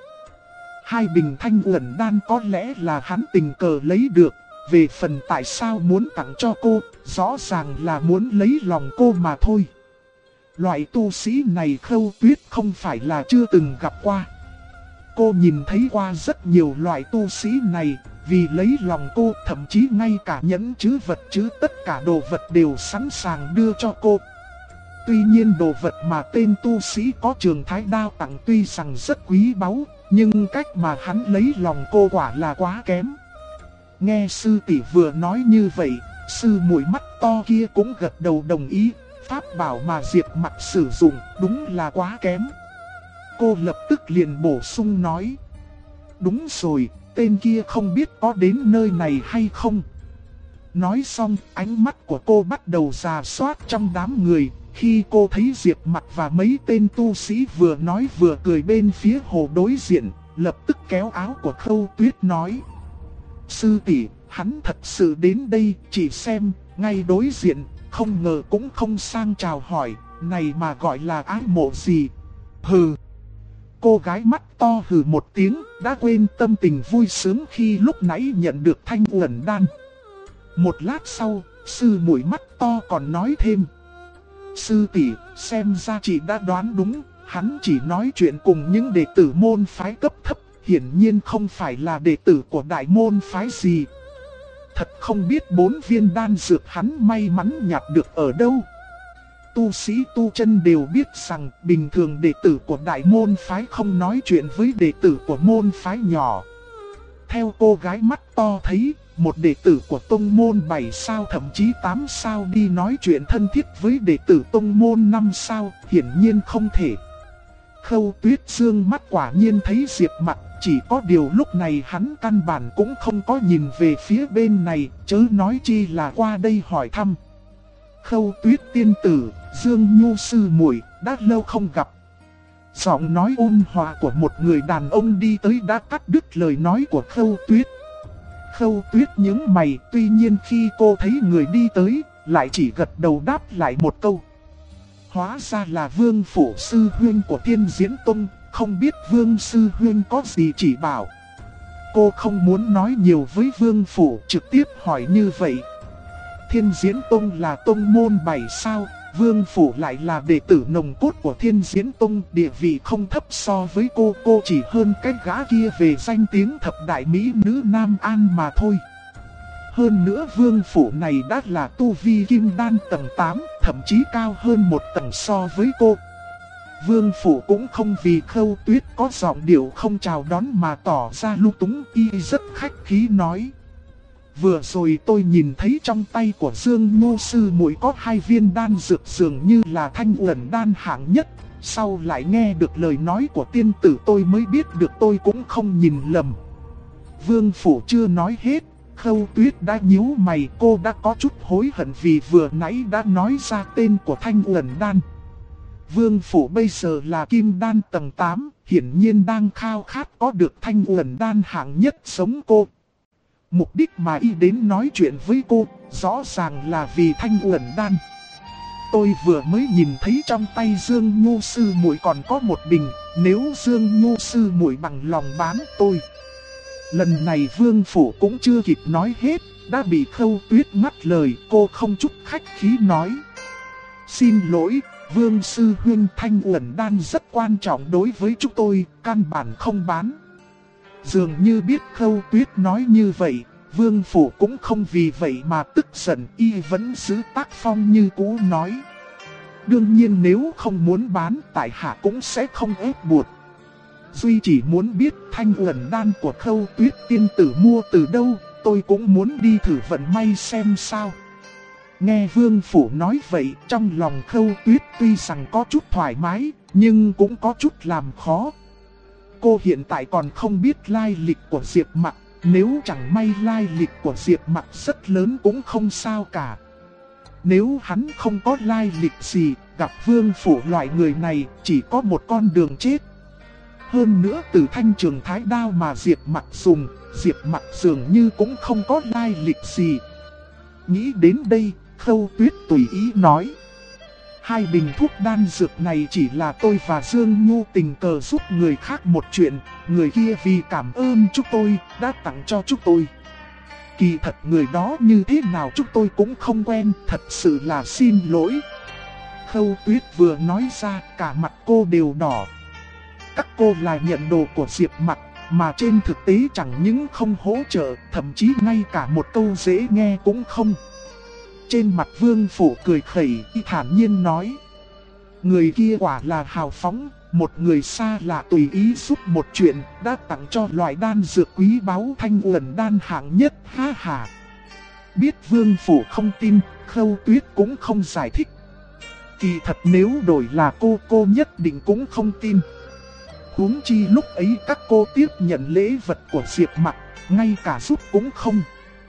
2 bình Thanh Uẩn đan có lẽ là hắn tình cờ lấy được, về phần tại sao muốn tặng cho cô, rõ ràng là muốn lấy lòng cô mà thôi. Loại tu sĩ này Khâu Tuyết không phải là chưa từng gặp qua. Cô nhìn thấy qua rất nhiều loại tu sĩ này, vì lấy lòng cô thậm chí ngay cả nhẫn chứ vật chứ tất cả đồ vật đều sẵn sàng đưa cho cô. Tuy nhiên đồ vật mà tên tu sĩ có trường thái đao tặng tuy rằng rất quý báu, nhưng cách mà hắn lấy lòng cô quả là quá kém. Nghe sư tỷ vừa nói như vậy, sư muội mắt to kia cũng gật đầu đồng ý, pháp bảo mà Diệp Mặc sử dụng đúng là quá kém. Cô lập tức liền bổ sung nói. Đúng rồi, tên kia không biết có đến nơi này hay không. Nói xong, ánh mắt của cô bắt đầu rà soát trong đám người. Khi cô thấy Diệp Mặc và mấy tên tu sĩ vừa nói vừa cười bên phía hồ đối diện, lập tức kéo áo của Khâu Tuyết nói. Sư tỷ, hắn thật sự đến đây, chỉ xem, ngay đối diện, không ngờ cũng không sang chào hỏi, này mà gọi là ái mộ gì. Hừ. Cô gái mắt to hừ một tiếng, đã quên tâm tình vui sướng khi lúc nãy nhận được thanh uẩn đan. Một lát sau, sư muội mắt to còn nói thêm. Sư tỷ, xem ra chị đã đoán đúng, hắn chỉ nói chuyện cùng những đệ tử môn phái cấp thấp, hiển nhiên không phải là đệ tử của đại môn phái gì. Thật không biết 4 viên đan dược hắn may mắn nhặt được ở đâu. Tu sĩ tu chân đều biết rằng bình thường đệ tử của đại môn phái không nói chuyện với đệ tử của môn phái nhỏ. Theo cô gái mắt to thấy, một đệ tử của tông môn 7 sao thậm chí 8 sao đi nói chuyện thân thiết với đệ tử tông môn 5 sao, hiển nhiên không thể. Khâu Tuyết dương mắt quả nhiên thấy Diệp Mặc, chỉ có điều lúc này hắn căn bản cũng không có nhìn về phía bên này, chớ nói chi là qua đây hỏi thăm. Khâu Tuyết tiên tử, Dương Nhu sư muội, đã lâu không gặp. Giọng nói ôn hòa của một người đàn ông đi tới đã cắt đứt lời nói của Khâu Tuyết. Khâu Tuyết nhướng mày, tuy nhiên khi cô thấy người đi tới, lại chỉ gật đầu đáp lại một câu. Hóa ra là Vương Phủ sư huynh của Thiên Diễn Tông, không biết Vương sư huynh có gì chỉ bảo. Cô không muốn nói nhiều với Vương Phủ, trực tiếp hỏi như vậy. Thiên Diễn Tông là tông môn 7 sao, Vương Phủ lại là đệ tử nòng cốt của Thiên Diễn Tông, địa vị không thấp so với cô chỉ hơn cái gã kia về danh tiếng thập đại mỹ nữ Nam An mà thôi. Hơn nữa Vương Phủ này đã là tu vi kim đan tầng 8, thậm chí cao hơn một tầng so với cô. Vương Phủ cũng không vì Khâu Tuyết có giọng điệu không chào đón mà tỏ ra lung túng, y rất khách khí nói. Vừa rồi tôi nhìn thấy trong tay của Dương Ngô sư muội có 2 viên đan dược dường như là thanh uẩn đan hạng nhất. Sau lại nghe được lời nói của tiên tử tôi mới biết được tôi cũng không nhìn lầm. Vương Phủ chưa nói hết, Khâu Tuyết đã nhíu mày, cô đã có chút hối hận vì vừa nãy đã nói ra tên của thanh uẩn đan. Vương Phủ bây giờ là kim đan tầng 8, hiển nhiên đang khao khát có được thanh uẩn đan hạng nhất giống cô. Mục đích mà y đến nói chuyện với cô, rõ ràng là vì thanh uẩn đan. Tôi vừa mới nhìn thấy trong tay Dương Nhu sư muội còn có một bình, nếu Dương Nhu sư muội bằng lòng bán tôi. Lần này Vương Phủ cũng chưa kịp nói hết, đã bị Khâu Tuyết ngắt lời, cô không chút khách khí nói. Xin lỗi, Vương sư huynh, thanh uẩn đan rất quan trọng đối với chúng tôi, căn bản không bán. Dường như biết Khâu Tuyết nói như vậy, Vương Phủ cũng không vì vậy mà tức giận, y vẫn giữ tác phong như cũ nói. Đương nhiên nếu không muốn bán, tại hạ cũng sẽ không ép buộc. Duy chỉ muốn biết thanh uẩn đan của Khâu Tuyết tiên tử mua từ đâu, tôi cũng muốn đi thử vận may xem sao. Nghe Vương Phủ nói vậy, trong lòng Khâu Tuyết tuy rằng có chút thoải mái, nhưng cũng có chút làm khó. Cô hiện tại còn không biết lai lịch của Diệp Mặc, nếu chẳng may lai lịch của Diệp Mặc rất lớn cũng không sao cả. Nếu hắn không có lai lịch gì, gặp Vương Phủ loại người này chỉ có một con đường chết. Hơn nữa từ thanh trường thái đao mà Diệp Mặc dùng, Diệp Mặc dường như cũng không có lai lịch gì. Nghĩ đến đây, Khâu Tuyết tùy ý nói. 2 bình thuốc đan dược này chỉ là tôi và Dương Nhu tình cờ giúp người khác một chuyện, người kia vì cảm ơn chúng tôi, đã tặng cho chúng tôi. Kỳ thật người đó như thế nào chúng tôi cũng không quen, thật sự là xin lỗi. Khâu Tuyết vừa nói ra, cả mặt cô đều đỏ. Các cô là nhận đồ của Diệp Mặc, mà trên thực tế chẳng những không hỗ trợ, thậm chí ngay cả một câu dễ nghe cũng không. Trên mặt Vương Phủ cười khẩy, y thản nhiên nói. Người kia quả là hào phóng, một người xa lạ tùy ý giúp một chuyện, đã tặng cho loại đan dược quý báu thanh uẩn đan hạng nhất, ha ha. Biết Vương Phủ không tin, Khâu Tuyết cũng không giải thích. Kỳ thật nếu đổi là cô nhất định cũng không tin. Huống chi lúc ấy các cô tiếp nhận lễ vật của Diệp Mặc, ngay cả giúp cũng không.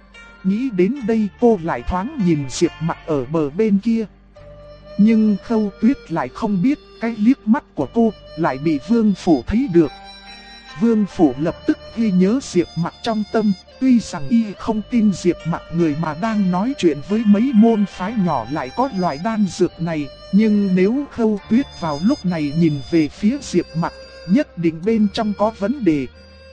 Nghĩ đến đây cô lại thoáng nhìn Diệp Mặc ở bờ bên kia. Nhưng Khâu Tuyết lại không biết cái liếc mắt của cô lại bị Vương Phủ thấy được. Vương Phủ lập tức ghi nhớ Diệp Mặc trong tâm, tuy rằng y không tin Diệp Mặc người mà đang nói chuyện với mấy môn phái nhỏ lại có loại đan dược này, nhưng nếu Khâu Tuyết vào lúc này nhìn về phía Diệp Mặc, nhất định bên trong có vấn đề.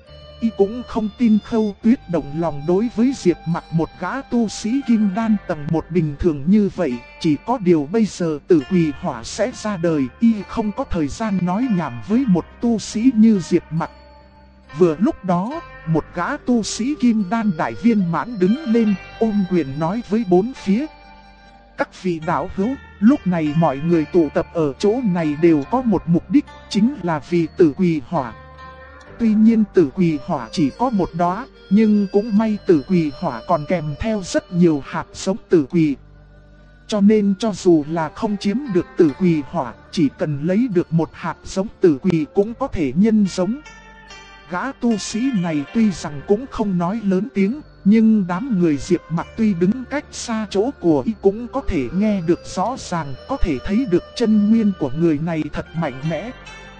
Y cũng không tin Khâu Tuyết động lòng đối với Diệp Mặc, một gã tu sĩ kim đan tầng 1 bình thường như vậy. Chỉ có điều bây giờ Tử Quỳ Hỏa sẽ ra đời, y không có thời gian nói nhảm với một tu sĩ như Diệp Mặc. Vừa lúc đó, một gã tu sĩ kim đan đại viên mãn đứng lên, ôm quyền nói với bốn phía. Các vị đạo hữu, lúc này mọi người tụ tập ở chỗ này đều có một mục đích, chính là vì Tử Quỳ Hỏa. Tuy nhiên Tử Quỳ Hỏa chỉ có một đóa, nhưng cũng may Tử Quỳ Hỏa còn kèm theo rất nhiều hạt giống Tử Quỳ. Cho nên cho dù là không chiếm được Tử Quỳ Hỏa, chỉ cần lấy được một hạt giống Tử Quỳ cũng có thể nhân giống. Gã tu sĩ này tuy rằng cũng không nói lớn tiếng, nhưng đám người Diệp Mặc tuy đứng cách xa chỗ của y cũng có thể nghe được rõ ràng, có thể thấy được chân nguyên của người này thật mạnh mẽ.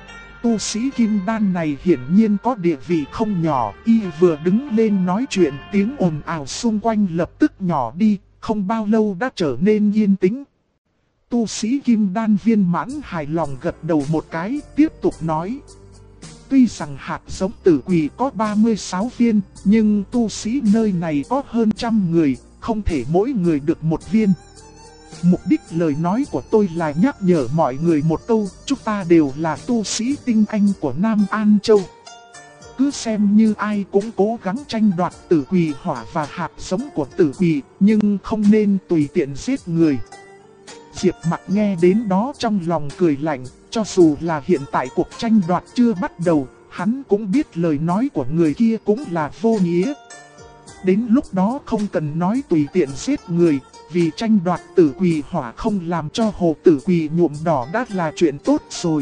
Tu sĩ kim đan này hiển nhiên có địa vị không nhỏ, y vừa đứng lên nói chuyện tiếng ồn ào xung quanh lập tức nhỏ đi, không bao lâu đã trở nên yên tĩnh. Tu sĩ kim đan viên mãn hài lòng gật đầu một cái, tiếp tục nói. Tuy rằng hạt giống Tử Quỳ có 36 viên, nhưng tu sĩ nơi này có hơn 100 người, không thể mỗi người được một viên. Mục đích lời nói của tôi là nhắc nhở mọi người một câu, chúng ta đều là tu sĩ tinh anh của Nam An Châu. Cứ xem như ai cũng cố gắng tranh đoạt Tử Quỳ Hỏa và hạt giống của Tử Quỳ, nhưng không nên tùy tiện giết người. Diệp Mặc nghe đến đó trong lòng cười lạnh, cho dù là hiện tại cuộc tranh đoạt chưa bắt đầu, hắn cũng biết lời nói của người kia cũng là vô nghĩa. Đến lúc đó không cần nói tùy tiện giết người, vì tranh đoạt Tử Quỳ Hỏa không làm cho hồ Tử Quỳ nhuộm đỏ đã là chuyện tốt rồi.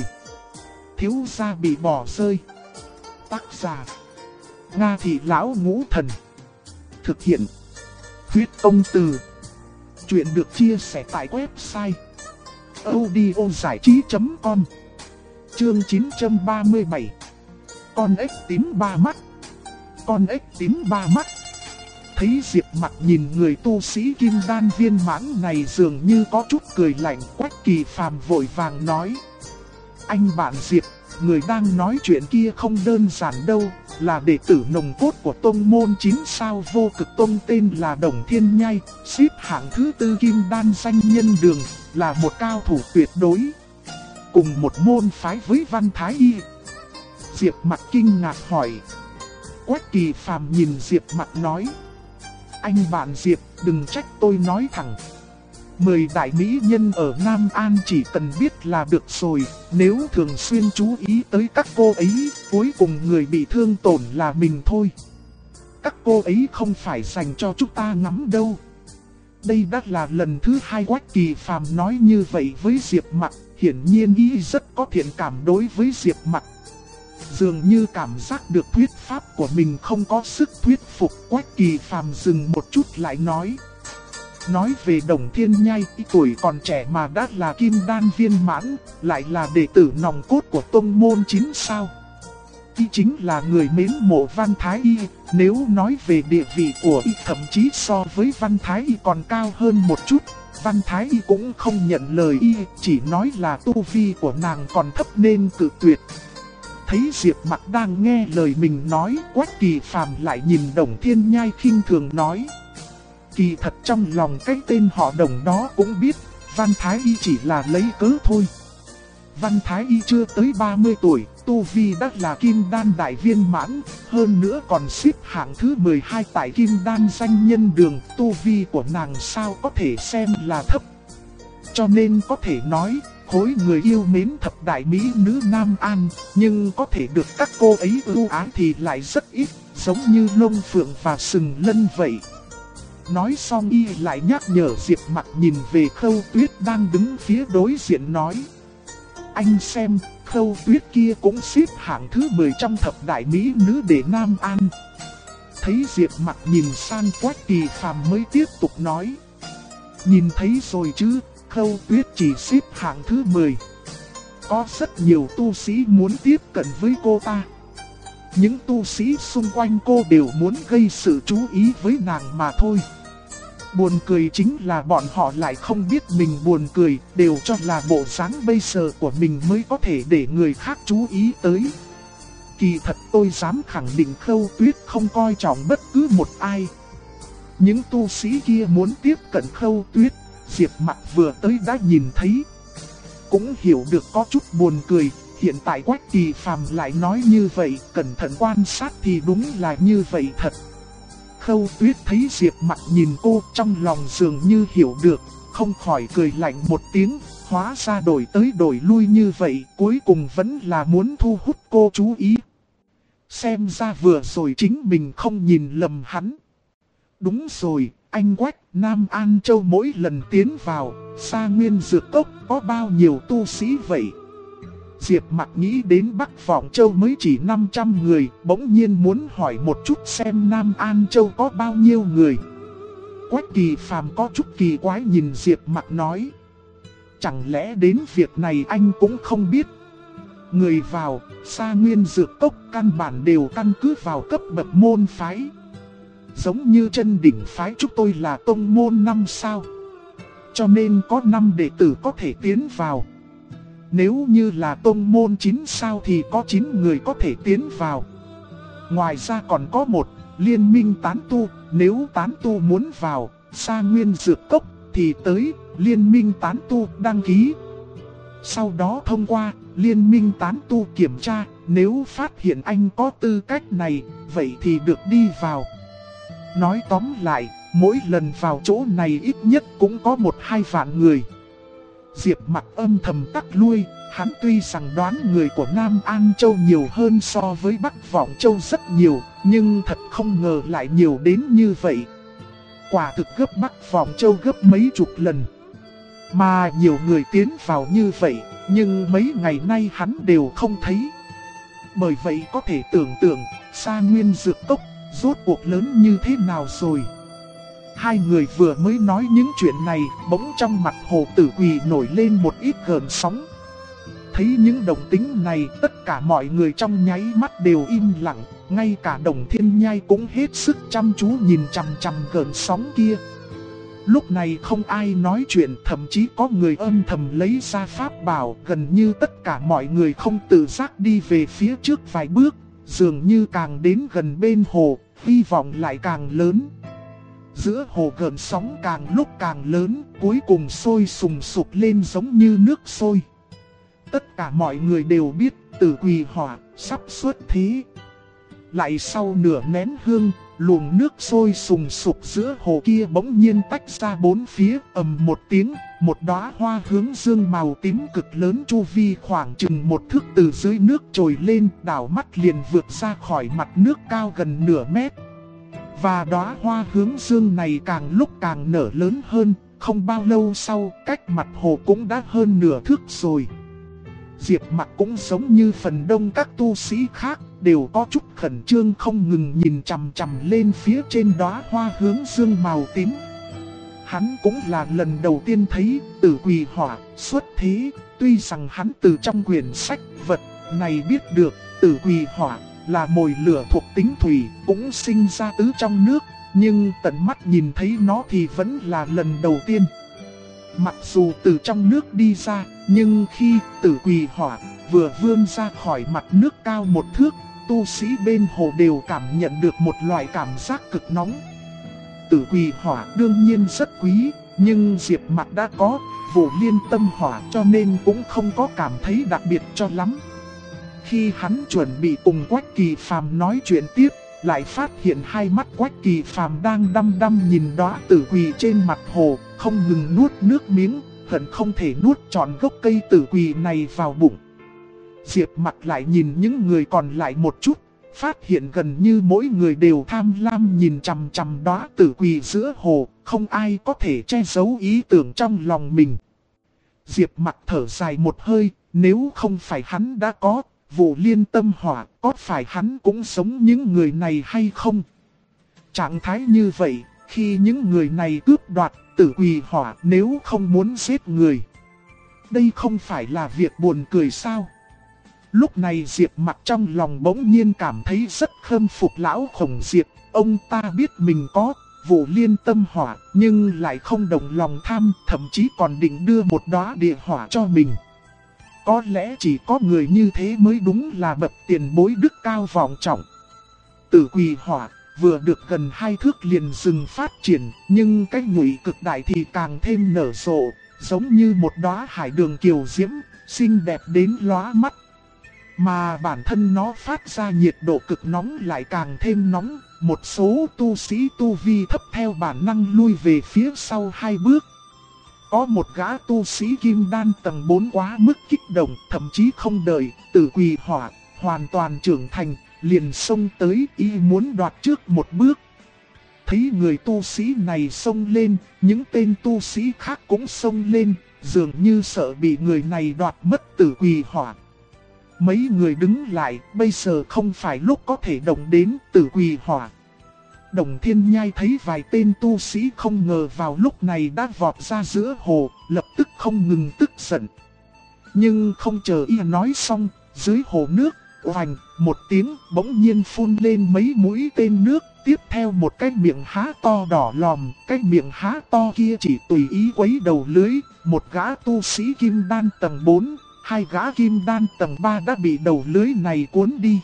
Thiếu gia bị bỏ rơi. Tác giả: Nga Thị Lão Ngũ Thần. Thực hiện: Huyết Công Từ. Chuyện được chia sẻ tại website audiozảichí.com. Chương 937. Con ếch tím ba mắt. Con ếch tím ba mắt. Thấy Diệp Mặc nhìn người tu sĩ kim đan viên mãn này dường như có chút cười lạnh, Quách Kỳ Phàm vội vàng nói. Anh bạn Diệp, người đang nói chuyện kia không đơn giản đâu, là đệ tử nòng cốt của tông môn 9 sao Vô Cực Tông tên là Đồng Thiên Nhai, xếp hạng thứ 4 kim đan danh nhân đường, là một cao thủ tuyệt đối. Cùng một môn phái với Văn Thái Y. Diệp Mặc kinh ngạc hỏi. Quách Kỳ Phàm nhìn Diệp Mặc nói. Anh bạn Diệp, đừng trách tôi nói thẳng. 10 đại mỹ nhân ở Nam An chỉ cần biết là được rồi, nếu thường xuyên chú ý tới các cô ấy, cuối cùng người bị thương tổn là mình thôi. Các cô ấy không phải dành cho chúng ta ngắm đâu. Đây đã là lần thứ 2 Quách Kỳ Phàm nói như vậy với Diệp Mặc, hiển nhiên ý rất có thiện cảm đối với Diệp Mặc. Dường như cảm giác được thuyết pháp của mình không có sức thuyết phục, Quách Kỳ Phàm dừng một chút lại nói. Nói về Đồng Thiên Nhai, tuổi còn trẻ mà đã là kim đan viên mãn, lại là đệ tử nòng cốt của tông môn 9 sao. Y chính là người mến mộ Văn Thái Y, nếu nói về địa vị của Y thậm chí so với Văn Thái Y còn cao hơn một chút. Văn Thái Y cũng không nhận lời Y, chỉ nói là tu vi của nàng còn thấp nên cự tuyệt. Thấy Diệp Mặc đang nghe lời mình nói, Quách Kỳ Phàm lại nhìn Đồng Thiên Nhai khinh thường nói. Kỳ thật trong lòng cái tên họ Đồng đó cũng biết, Văn Thái Y chỉ là lấy cớ thôi. Văn Thái Y chưa tới 30 tuổi, tu vi đã là kim đan đại viên mãn, hơn nữa còn xếp hạng thứ 12 tại kim đan danh nhân đường, tu vi của nàng sao có thể xem là thấp. Cho nên có thể nói, khối người yêu mến thập đại mỹ nữ Nam An, nhưng có thể được các cô ấy ưu ái thì lại rất ít, giống như Lông Phượng và Sừng Lân vậy. Nói xong Y lại nhắc nhở Diệp Mặc nhìn về Khâu Tuyết đang đứng phía đối diện nói. Anh xem, Khâu Tuyết kia cũng xếp hạng thứ 10 trong thập đại mỹ nữ để Nam An. Thấy Diệp Mặc nhìn sang Quách Kỳ Phàm mới tiếp tục nói. Nhìn thấy rồi chứ, Khâu Tuyết chỉ xếp hạng thứ 10. Có rất nhiều tu sĩ muốn tiếp cận với cô ta. Những tu sĩ xung quanh cô đều muốn gây sự chú ý với nàng mà thôi. Buồn cười chính là bọn họ lại không biết mình buồn cười, đều cho là bộ dáng bây giờ của mình mới có thể để người khác chú ý tới. Kỳ thật tôi dám khẳng định Khâu Tuyết không coi trọng bất cứ một ai. Những tu sĩ kia muốn tiếp cận Khâu Tuyết, Diệp Mặc vừa tới đã nhìn thấy. Cũng hiểu được có chút buồn cười, hiện tại Quách Kỳ Phàm lại nói như vậy, cẩn thận quan sát thì đúng là như vậy thật. Khâu Tuyết thấy Diệp Mặc nhìn cô trong lòng dường như hiểu được, không khỏi cười lạnh một tiếng, hóa ra đổi tới đổi lui như vậy, cuối cùng vẫn là muốn thu hút cô chú ý. Xem ra vừa rồi chính mình không nhìn lầm hắn. Đúng rồi, anh Quách, Nam An Châu mỗi lần tiến vào, Sa Nguyên Dược Cốc có bao nhiêu tu sĩ vậy? Diệp Mặc nghĩ đến Bắc Vọng Châu mới chỉ 500 người, bỗng nhiên muốn hỏi một chút xem Nam An Châu có bao nhiêu người. Quách Kỳ Phàm có chút kỳ quái nhìn Diệp Mặc nói. Chẳng lẽ đến việc này anh cũng không biết? Người vào, Sa Nguyên Dược Cốc căn bản đều căn cứ vào cấp bậc môn phái. Giống như Chân Đỉnh phái chúng tôi là tông môn 5 sao. Cho nên có 5 đệ tử có thể tiến vào. Nếu như là tông môn 9 sao thì có 9 người có thể tiến vào. Ngoài ra còn có một liên minh tán tu, nếu tán tu muốn vào Sa Nguyên Dược Cốc thì tới liên minh tán tu đăng ký. Sau đó thông qua liên minh tán tu kiểm tra, nếu phát hiện anh có tư cách này, vậy thì được đi vào. Nói tóm lại, mỗi lần vào chỗ này ít nhất cũng có 1-2 vạn người. Diệp Mặc âm thầm tắc lui, hắn tuy rằng đoán người của Nam An Châu nhiều hơn so với Bắc Vọng Châu rất nhiều, nhưng thật không ngờ lại nhiều đến như vậy. Quả thực gấp Bắc Vọng Châu gấp mấy chục lần. Mà nhiều người tiến vào như vậy, nhưng mấy ngày nay hắn đều không thấy. Bởi vậy có thể tưởng tượng, Sa Nguyên Dược Cốc rốt cuộc lớn như thế nào rồi. Hai người vừa mới nói những chuyện này, bỗng trong mặt Hồ Tử Quỳ nổi lên một ít gợn sóng. Thấy những động tĩnh này, tất cả mọi người trong nháy mắt đều im lặng, ngay cả Đồng Thiên Nhai cũng hết sức chăm chú nhìn chằm chằm gợn sóng kia. Lúc này không ai nói chuyện, thậm chí có người âm thầm lấy ra pháp bảo, gần như tất cả mọi người không tự giác đi về phía trước vài bước, dường như càng đến gần bên hồ, hy vọng lại càng lớn. Giữa hồ gợn sóng càng lúc càng lớn, cuối cùng sôi sùng sục lên giống như nước sôi. Tất cả mọi người đều biết Tử Quỳ Hỏa sắp xuất thế. Lại sau nửa nén hương, luồng nước sôi sùng sục giữa hồ kia bỗng nhiên tách ra bốn phía, ầm một tiếng, một đóa hoa hướng dương màu tím cực lớn chu vi khoảng chừng 1 thước từ dưới nước trồi lên, đảo mắt liền vượt ra khỏi mặt nước cao gần nửa mét. Và đóa hoa hướng dương này càng lúc càng nở lớn hơn, không bao lâu sau, cách mặt hồ cũng đã hơn nửa thước rồi. Diệp Mặc cũng giống như phần đông các tu sĩ khác, đều có chút khẩn trương không ngừng nhìn chằm chằm lên phía trên đóa hoa hướng dương màu tím. Hắn cũng là lần đầu tiên thấy Tử Quỳ Hỏa xuất thế, tuy rằng hắn từ trong quyển sách vật này biết được Tử Quỳ Hỏa là mồi lửa thuộc tính thủy, cũng sinh ra từ trong nước, nhưng tận mắt nhìn thấy nó thì vẫn là lần đầu tiên. Mặc dù từ trong nước đi ra, nhưng khi Tử Quỳ Hỏa vừa vươn ra khỏi mặt nước cao 1 thước, tu sĩ bên hồ đều cảm nhận được một loại cảm giác cực nóng. Tử Quỳ Hỏa đương nhiên rất quý, nhưng Diệp Mặc đã có Vô Liên Tâm Hỏa cho nên cũng không có cảm thấy đặc biệt cho lắm. Khi hắn chuẩn bị cùng Quách Kỳ Phàm nói chuyện tiếp, lại phát hiện hai mắt Quách Kỳ Phàm đang đăm đăm nhìn đóa tử quỳ trên mặt hồ, không ngừng nuốt nước miếng, hận không thể nuốt trọn gốc cây tử quỳ này vào bụng. Diệp Mặc lại nhìn những người còn lại một chút, phát hiện gần như mỗi người đều tham lam nhìn chằm chằm đóa tử quỳ giữa hồ, không ai có thể che giấu ý tưởng trong lòng mình. Diệp Mặc thở dài một hơi, Nếu không phải hắn đã có vụ liên tâm hỏa, có phải hắn cũng sống những người này hay không? Trạng thái như vậy, khi những người này cướp đoạt tử quỳ hỏa nếu không muốn giết người. Đây không phải là việc buồn cười sao? Lúc này Diệp Mặc trong lòng bỗng nhiên cảm thấy rất khâm phục lão Khổng Diệp. Ông ta biết mình có vụ liên tâm hỏa, nhưng lại không đồng lòng tham, thậm chí còn định đưa một đóa địa hỏa cho mình. Có lẽ chỉ có người như thế mới đúng là bậc tiền bối đức cao vọng trọng. Tử quỳ hỏa vừa được gần 2 thước liền dừng phát triển, nhưng cái nhụy cực đại thì càng thêm nở rộ, giống như một đóa hải đường kiều diễm, xinh đẹp đến lóa mắt. Mà bản thân nó phát ra nhiệt độ cực nóng lại càng thêm nóng, một số tu sĩ tu vi thấp theo bản năng lui về phía sau 2 bước. Có một gã tu sĩ kim đan tầng 4 quá mức kích động, thậm chí không đợi tử quỳ hỏa hoàn toàn trưởng thành, liền xông tới ý muốn đoạt trước một bước. Thấy người tu sĩ này xông lên, những tên tu sĩ khác cũng xông lên, dường như sợ bị người này đoạt mất tử quỳ hỏa. Mấy người đứng lại, bây giờ không phải lúc có thể động đến tử quỳ hỏa. Đồng Thiên Nhai thấy vài tên tu sĩ không ngờ vào lúc này đã vọt ra giữa hồ, lập tức không ngừng tức giận. Nhưng không chờ y nói xong, dưới hồ nước, oành, một tiếng bỗng nhiên phun lên mấy mũi tên nước, tiếp theo một cái miệng há to đỏ lòm, cái miệng há to kia chỉ tùy ý quấy đầu lưới, một gã tu sĩ kim đan tầng 4, 2 gã kim đan tầng 3 đã bị đầu lưới này cuốn đi.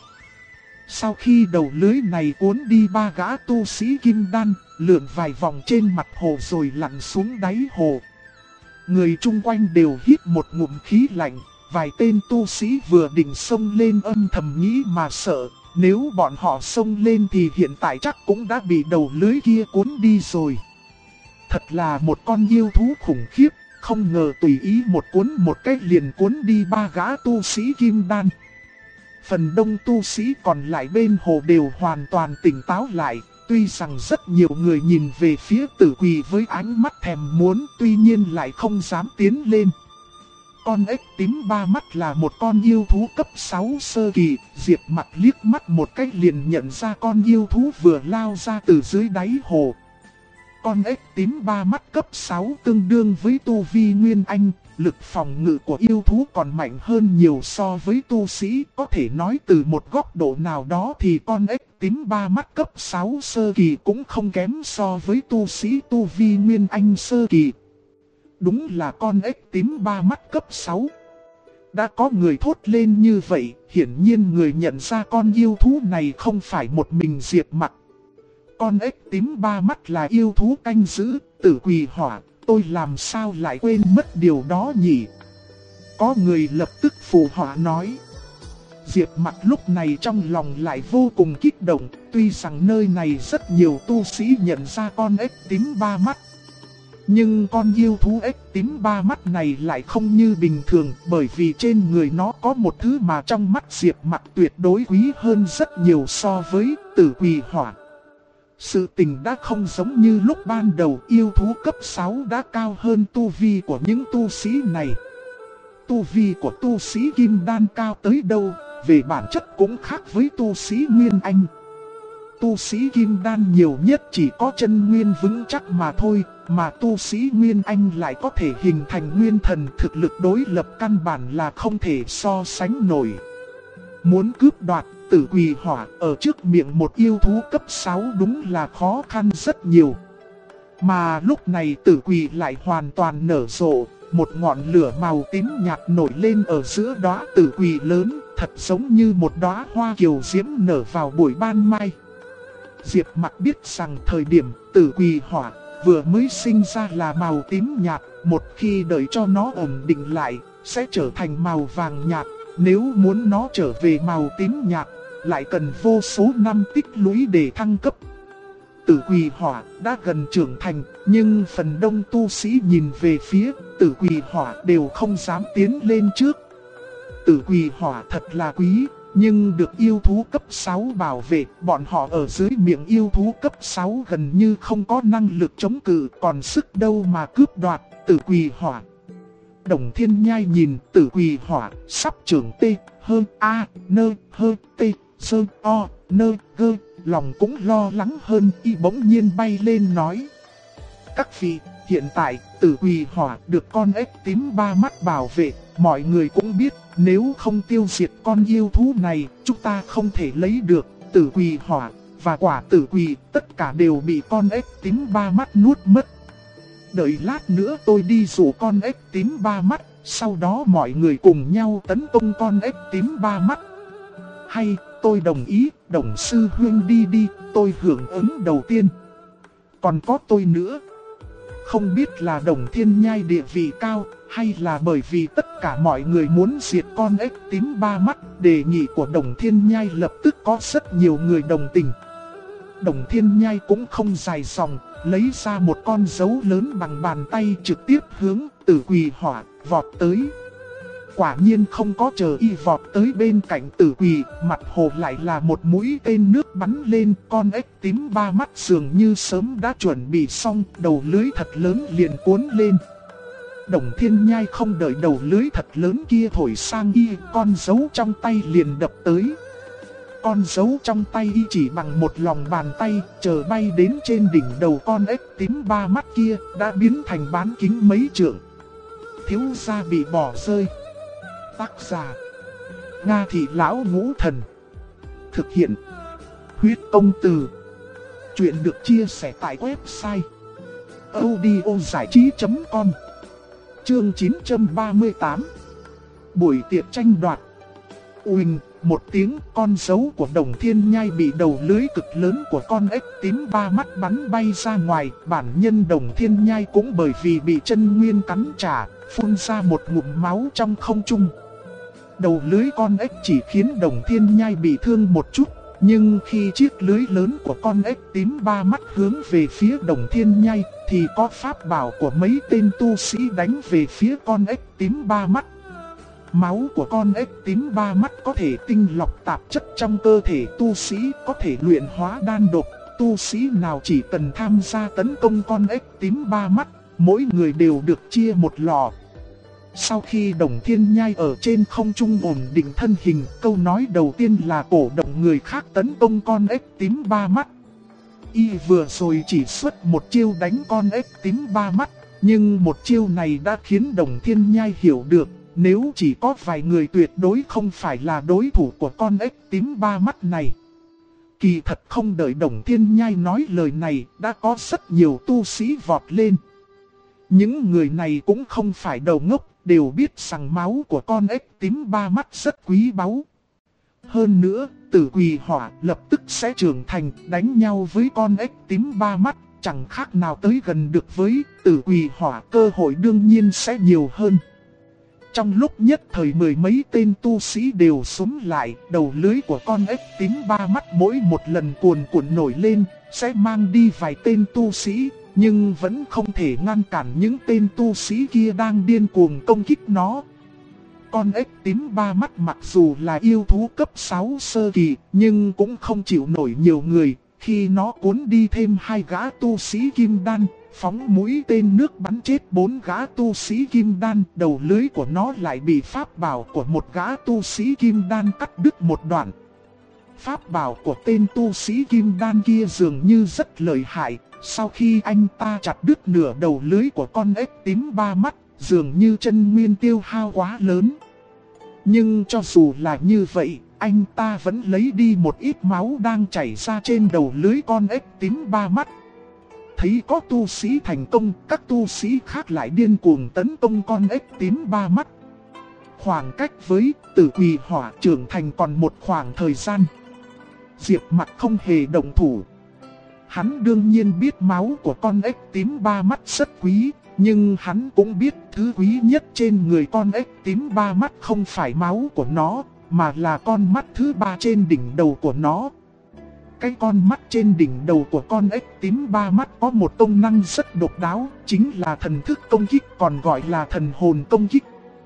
Sau khi đầu lưới này cuốn đi 3 gã tu sĩ kim đan, lượn vài vòng trên mặt hồ rồi lặn xuống đáy hồ. Người chung quanh đều hít một ngụm khí lạnh, vài tên tu sĩ vừa định xông lên âm thầm nghĩ mà sợ, nếu bọn họ xông lên thì hiện tại chắc cũng đã bị đầu lưới kia cuốn đi rồi. Thật là một con yêu thú khủng khiếp, không ngờ tùy ý một cuốn một cách liền cuốn đi 3 gã tu sĩ kim đan. Phần đông tu sĩ còn lại bên hồ đều hoàn toàn tỉnh táo lại, tuy rằng rất nhiều người nhìn về phía tử quỳ với ánh mắt thèm muốn, tuy nhiên lại không dám tiến lên. Con ếch tím 3 mắt là một con yêu thú cấp 6 sơ kỳ, Diệp Mặc liếc mắt một cách liền nhận ra con yêu thú vừa lao ra từ dưới đáy hồ. Con ếch tím 3 mắt cấp 6 tương đương với tu vi Nguyên Anh, lực phòng ngự của yêu thú còn mạnh hơn nhiều so với tu sĩ, có thể nói từ một góc độ nào đó thì con ếch tím 3 mắt cấp 6 sơ kỳ cũng không kém so với tu sĩ tu vi Nguyên Anh sơ kỳ. Đúng là con ếch tím 3 mắt cấp 6. Đã có người thốt lên như vậy, hiển nhiên người nhận ra con yêu thú này không phải một mình Diệp Mặc. Con ếch tím 3 mắt là yêu thú canh giữ, tử quỳ hỏa, tôi làm sao lại quên mất điều đó nhỉ? Có người lập tức phụ họa nói. Diệp Mặc lúc này trong lòng lại vô cùng kích động, tuy rằng nơi này rất nhiều tu sĩ nhận ra con ếch tím 3 mắt. Nhưng con yêu thú ếch tím 3 mắt này lại không như bình thường, bởi vì trên người nó có một thứ mà trong mắt Diệp Mặc tuyệt đối quý hơn rất nhiều so với tử quỳ hỏa. Sự tình đã không giống như lúc ban đầu, yêu thú cấp 6 đã cao hơn tu vi của những tu sĩ này. Tu vi của tu sĩ kim đan cao tới đâu, về bản chất cũng khác với tu sĩ Nguyên Anh. Tu sĩ kim đan nhiều nhất chỉ có chân nguyên vững chắc mà thôi, mà tu sĩ Nguyên Anh lại có thể hình thành nguyên thần, thực lực đối lập căn bản là không thể so sánh nổi. Muốn cướp đoạt tử quỳ hỏa ở trước miệng một yêu thú cấp 6 đúng là khó khăn rất nhiều. Mà lúc này tử quỳ lại hoàn toàn nở rộ, một ngọn lửa màu tím nhạt nổi lên ở giữa đóa tử quỳ lớn, thật giống như một đóa hoa kiều diễm nở vào buổi ban mai. Diệp Mặc biết rằng thời điểm tử quỳ hỏa vừa mới sinh ra là màu tím nhạt, một khi đợi cho nó ổn định lại, sẽ trở thành màu vàng nhạt. Nếu muốn nó trở về màu tím nhạt, lại cần vô số năm tích lũy để thăng cấp. Tử quỳ hỏa đã gần trưởng thành, nhưng phần đông tu sĩ nhìn về phía tử quỳ hỏa đều không dám tiến lên trước. Tử quỳ hỏa thật là quý, nhưng được yêu thú cấp 6 bảo vệ, bọn họ ở dưới miệng yêu thú cấp 6 gần như không có năng lực chống cự, còn sức đâu mà cướp đoạt tử quỳ hỏa. Đồng Thiên Nhai nhìn Tử Quỳ Hỏa sắp trưởng T, hơn A, nơ, hơn T, sơ, O, nơ, gơ, lòng cũng lo lắng hơn y bỗng nhiên bay lên nói. Các vị, hiện tại Tử Quỳ Hỏa được con ếch tím ba mắt bảo vệ, mọi người cũng biết nếu không tiêu diệt con yêu thú này, chúng ta không thể lấy được Tử Quỳ Hỏa và quả Tử Quỳ, tất cả đều bị con ếch tím ba mắt nuốt mất. Đợi lát nữa tôi đi dụ con ếch tím ba mắt, sau đó mọi người cùng nhau tấn công con ếch tím ba mắt. Hay, tôi đồng ý, Đồng sư huynh đi đi, tôi hưởng ứng đầu tiên. Còn có tôi nữa. Không biết là Đồng Thiên Nhai địa vị cao, hay là bởi vì tất cả mọi người muốn diệt con ếch tím ba mắt, đề nghị của Đồng Thiên Nhai lập tức có rất nhiều người đồng tình. Đồng Thiên Nhai cũng không dài dòng, lấy ra một con dấu lớn bằng bàn tay trực tiếp hướng Tử Quỳ Hỏa vọt tới. Quả nhiên không có chờ y vọt tới bên cạnh Tử Quỳ, mặt hồ lại là một mũi tên nước bắn lên, con ếch tím ba mắt dường như sớm đã chuẩn bị xong, đầu lưới thật lớn liền cuốn lên. Đồng Thiên Nhai không đợi đầu lưới thật lớn kia thổi sang y, con dấu trong tay liền đập tới. Con dấu trong tay y chỉ bằng một lòng bàn tay, chờ bay đến trên đỉnh đầu con ếch tím ba mắt kia, đã biến thành bán kính mấy trượng. Thiếu gia bị bỏ rơi. Tác giả: Nga Thị Lão Ngũ Thần. Thực hiện: Huyết Công Từ. Chuyện được chia sẻ tại website audiozảichí.com. Chương 938. Buổi tiệc tranh đoạt. Uỳnh, một tiếng, con dấu của Đồng Thiên Nhai bị đầu lưới cực lớn của con ếch tím ba mắt bắn bay ra ngoài. Bản nhân Đồng Thiên Nhai cũng bởi vì bị chân nguyên cắn trả, phun ra một ngụm máu trong không trung. Đầu lưới con ếch chỉ khiến Đồng Thiên Nhai bị thương một chút, nhưng khi chiếc lưới lớn của con ếch tím ba mắt hướng về phía Đồng Thiên Nhai, thì có pháp bảo của mấy tên tu sĩ đánh về phía con ếch tím ba mắt. Máu của con ếch tím ba mắt có thể tinh lọc tạp chất trong cơ thể tu sĩ, có thể luyện hóa đan độc. Tu sĩ nào chỉ cần tham gia tấn công con ếch tím ba mắt, mỗi người đều được chia một lọ. Sau khi Đồng Thiên Nhai ở trên không trung ổn định thân hình, câu nói đầu tiên là cổ động người khác tấn công con ếch tím ba mắt. Y vừa rồi chỉ xuất một chiêu đánh con ếch tím ba mắt, nhưng một chiêu này đã khiến Đồng Thiên Nhai hiểu được, nếu chỉ có vài người tuyệt đối không phải là đối thủ của con ếch tím ba mắt này. Kỳ thật không đợi Đồng Thiên Nhai nói lời này, đã có rất nhiều tu sĩ vọt lên. Những người này cũng không phải đầu ngốc, đều biết rằng máu của con ếch tím ba mắt rất quý báu. Hơn nữa, Tử Quỳ Hỏa lập tức sẽ trưởng thành, đánh nhau với con ếch tím ba mắt, chẳng khác nào tới gần được với Tử Quỳ Hỏa, cơ hội đương nhiên sẽ nhiều hơn. Trong lúc nhất thời mười mấy tên tu sĩ đều xúm lại, đầu lưới của con ếch tím ba mắt mỗi một lần cuồn cuộn nổi lên, sẽ mang đi vài tên tu sĩ, nhưng vẫn không thể ngăn cản những tên tu sĩ kia đang điên cuồng công kích nó. Con ếch tím ba mắt mặc dù là yêu thú cấp 6 sơ kỳ, nhưng cũng không chịu nổi nhiều người, khi nó cuốn đi thêm hai gã tu sĩ kim đan, phóng mũi tên nước bắn chết 4 gã tu sĩ kim đan, đầu lưới của nó lại bị pháp bảo của một gã tu sĩ kim đan cắt đứt một đoạn. Pháp bảo của tên tu sĩ kim đan kia dường như rất lợi hại, sau khi anh ta chặt đứt nửa đầu lưới của con ếch tím ba mắt, dường như chân nguyên tiêu hao quá lớn. Nhưng cho dù là như vậy, anh ta vẫn lấy đi một ít máu đang chảy ra trên đầu lưới con ếch tím ba mắt. Thấy có tu sĩ thành công, các tu sĩ khác lại điên cuồng tấn công con ếch tím ba mắt. Khoảng cách với Tử Quỳ Hỏa trưởng thành còn một khoảng thời gian. Diệp Mặc không hề động thủ. Hắn đương nhiên biết máu của con ếch tím ba mắt rất quý, nhưng hắn cũng biết thứ quý nhất trên người con ếch tím ba mắt không phải máu của nó, mà là con mắt thứ ba trên đỉnh đầu của nó. Cái con mắt trên đỉnh đầu của con ếch tím ba mắt có một công năng rất độc đáo, chính là thần thức công kích, còn gọi là thần hồn công kích.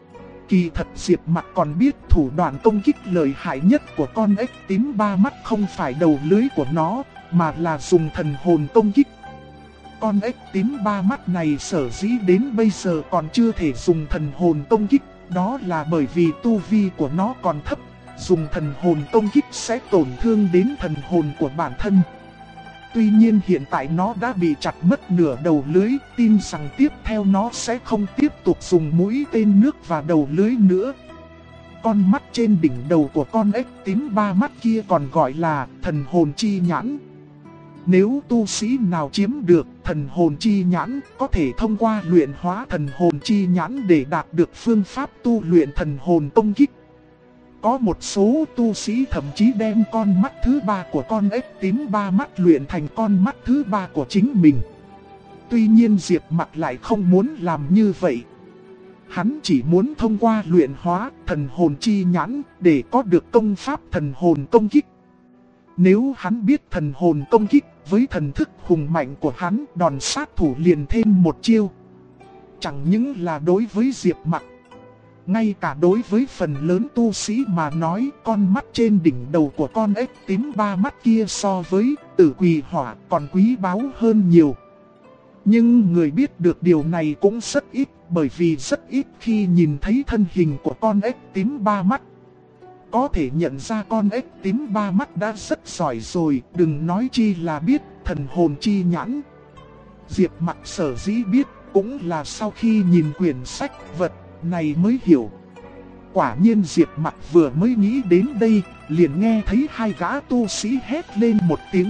Kỳ thật Diệp Mặc còn biết thủ đoạn công kích lợi hại nhất của con ếch tím ba mắt không phải đầu lưới của nó, mà là dùng thần hồn công kích. Con ếch tím ba mắt này sở dĩ đến bây giờ còn chưa thể dùng thần hồn công kích, đó là bởi vì tu vi của nó còn thấp, dùng thần hồn công kích sẽ tổn thương đến thần hồn của bản thân. Tuy nhiên hiện tại nó đã bị chặt mất nửa đầu lưới, tin rằng tiếp theo nó sẽ không tiếp tục dùng mũi tên nước và đầu lưới nữa. Con mắt trên đỉnh đầu của con ếch tím ba mắt kia còn gọi là thần hồn chi nhãn. Nếu tu sĩ nào chiếm được thần hồn chi nhãn, có thể thông qua luyện hóa thần hồn chi nhãn để đạt được phương pháp tu luyện thần hồn công kích. Có một số tu sĩ thậm chí đem con mắt thứ ba của con ếch tím ba mắt luyện thành con mắt thứ ba của chính mình. Tuy nhiên Diệp Mặc lại không muốn làm như vậy. Hắn chỉ muốn thông qua luyện hóa thần hồn chi nhãn để có được công pháp thần hồn công kích. Nếu hắn biết thần hồn công kích với thần thức hùng mạnh của hắn, đòn sát thủ liền thêm một chiêu. Chẳng những là đối với Diệp Mặc, ngay cả đối với phần lớn tu sĩ mà nói, con mắt trên đỉnh đầu của con ếch tím ba mắt kia so với Tử Quỳ Hỏa còn quý báu hơn nhiều. Nhưng người biết được điều này cũng rất ít, bởi vì rất ít khi nhìn thấy thân hình của con ếch tím ba mắt. Có thể nhận ra con ếch tím ba mắt đã rất giỏi rồi, đừng nói chi là biết thần hồn chi nhãn. Diệp Mặc sở dĩ biết cũng là sau khi nhìn quyển sách vật này mới hiểu. Quả nhiên Diệp Mặc vừa mới nghĩ đến đây, liền nghe thấy hai gã tu sĩ hét lên một tiếng.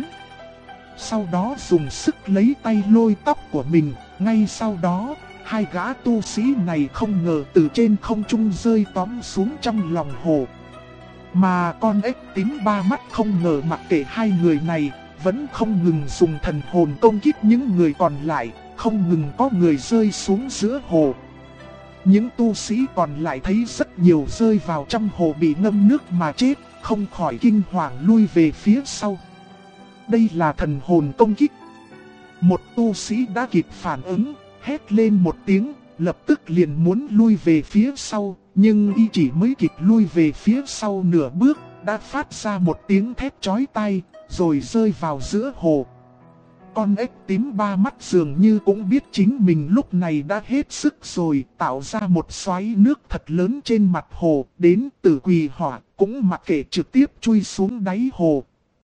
Sau đó dùng sức lấy tay lôi tóc của mình, ngay sau đó, hai gã tu sĩ này không ngờ từ trên không trung rơi tóm xuống trong lòng hồ. Mà con ếch tím ba mắt không ngờ mặc kệ hai người này, vẫn không ngừng dùng thần hồn công kích những người còn lại, không ngừng có người rơi xuống giữa hồ. Những tu sĩ còn lại thấy rất nhiều rơi vào trong hồ bị ngâm nước mà chết, không khỏi kinh hoàng lui về phía sau. Đây là thần hồn công kích. Một tu sĩ đã kịp phản ứng, hét lên một tiếng, lập tức liền muốn lui về phía sau, nhưng y chỉ mới kịp lui về phía sau nửa bước, đã phát ra một tiếng thét chói tai, rồi rơi vào giữa hồ. Con ếch tím ba mắt dường như cũng biết chính mình lúc này đã hết sức rồi, tạo ra một xoáy nước thật lớn trên mặt hồ, đến Tử Quỳ Hỏa cũng mặc kệ trực tiếp chui xuống đáy hồ.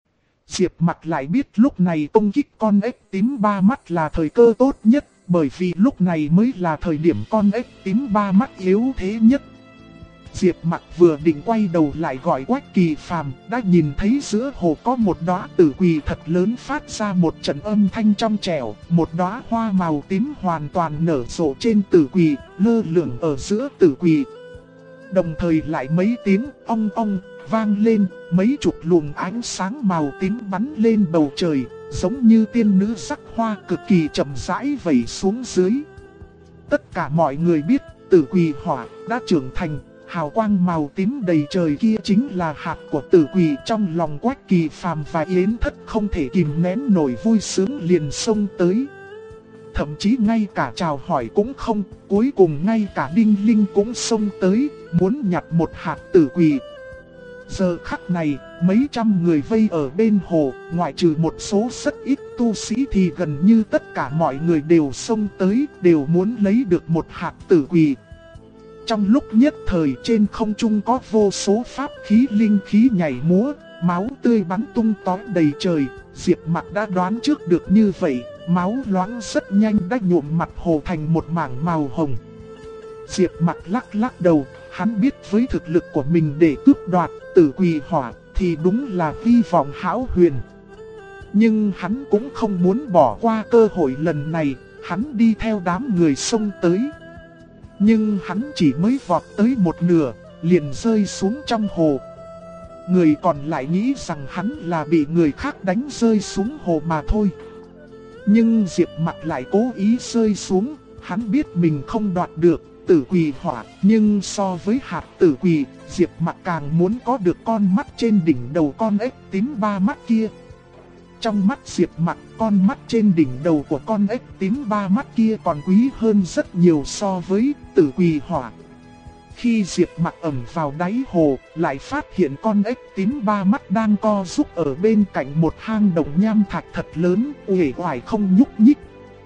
Diệp Mặc lại biết lúc này công kích con ếch tím ba mắt là thời cơ tốt nhất, bởi vì lúc này mới là thời điểm con ếch tím ba mắt yếu thế nhất. Diệp Mặc vừa định quay đầu lại gọi Quách Kỳ Phàm, đã nhìn thấy giữa hồ có một đóa tử quỳ thật lớn phát ra một trận âm thanh trong trẻo, một đóa hoa màu tím hoàn toàn nở rộ trên tử quỳ, lơ lửng ở giữa tử quỳ. Đồng thời lại mấy tiếng ong ong vang lên, mấy chục luồng ánh sáng màu tím bắn lên bầu trời, giống như tiên nữ sắc hoa cực kỳ chậm rãi vẩy xuống dưới. Tất cả mọi người biết Tử Quỳ Hỏa đã trưởng thành. Hào quang màu tím đầy trời kia chính là hạt của tử quỳ. Trong lòng Quách Kỳ Phàm và Yến Thất không thể kìm nén nổi vui sướng liền xông tới. Thậm chí ngay cả chào hỏi cũng không, cuối cùng ngay cả Đinh Linh cũng xông tới, muốn nhặt một hạt tử quỳ. Giờ khắc này, mấy trăm người vây ở bên hồ, ngoại trừ một số rất ít tu sĩ thì gần như tất cả mọi người đều xông tới, đều muốn lấy được một hạt tử quỳ. Trong lúc nhất thời trên không trung có vô số pháp khí linh khí nhảy múa, máu tươi bắn tung tóe đầy trời. Diệp Mặc đã đoán trước được như vậy, máu loãng rất nhanh đã nhuộm mặt hồ thành một mảng màu hồng. Diệp Mặc lắc lắc đầu, hắn biết với thực lực của mình để cướp đoạt Tử Quỳ Hỏa thì đúng là hy vọng hão huyền. Nhưng hắn cũng không muốn bỏ qua cơ hội lần này, hắn đi theo đám người xông tới. Nhưng hắn chỉ mới vọt tới một nửa, liền rơi xuống trong hồ. Người còn lại nghĩ rằng hắn là bị người khác đánh rơi xuống hồ mà thôi. Nhưng Diệp Mặc lại cố ý rơi xuống, hắn biết mình không đoạt được Tử Quỳ Hỏa. Nhưng so với hạt tử quỳ, Diệp Mặc càng muốn có được con mắt trên đỉnh đầu con ếch tím ba mắt kia. Trong mắt Diệp Mặc, con mắt trên đỉnh đầu của con ếch tím ba mắt kia còn quý hơn rất nhiều so với Tử Quỳ Hỏa. Khi Diệp Mặc ẩm vào đáy hồ, lại phát hiện con ếch tím ba mắt đang co rúm ở bên cạnh một hang động nham thạch thật lớn, uể oải không nhúc nhích.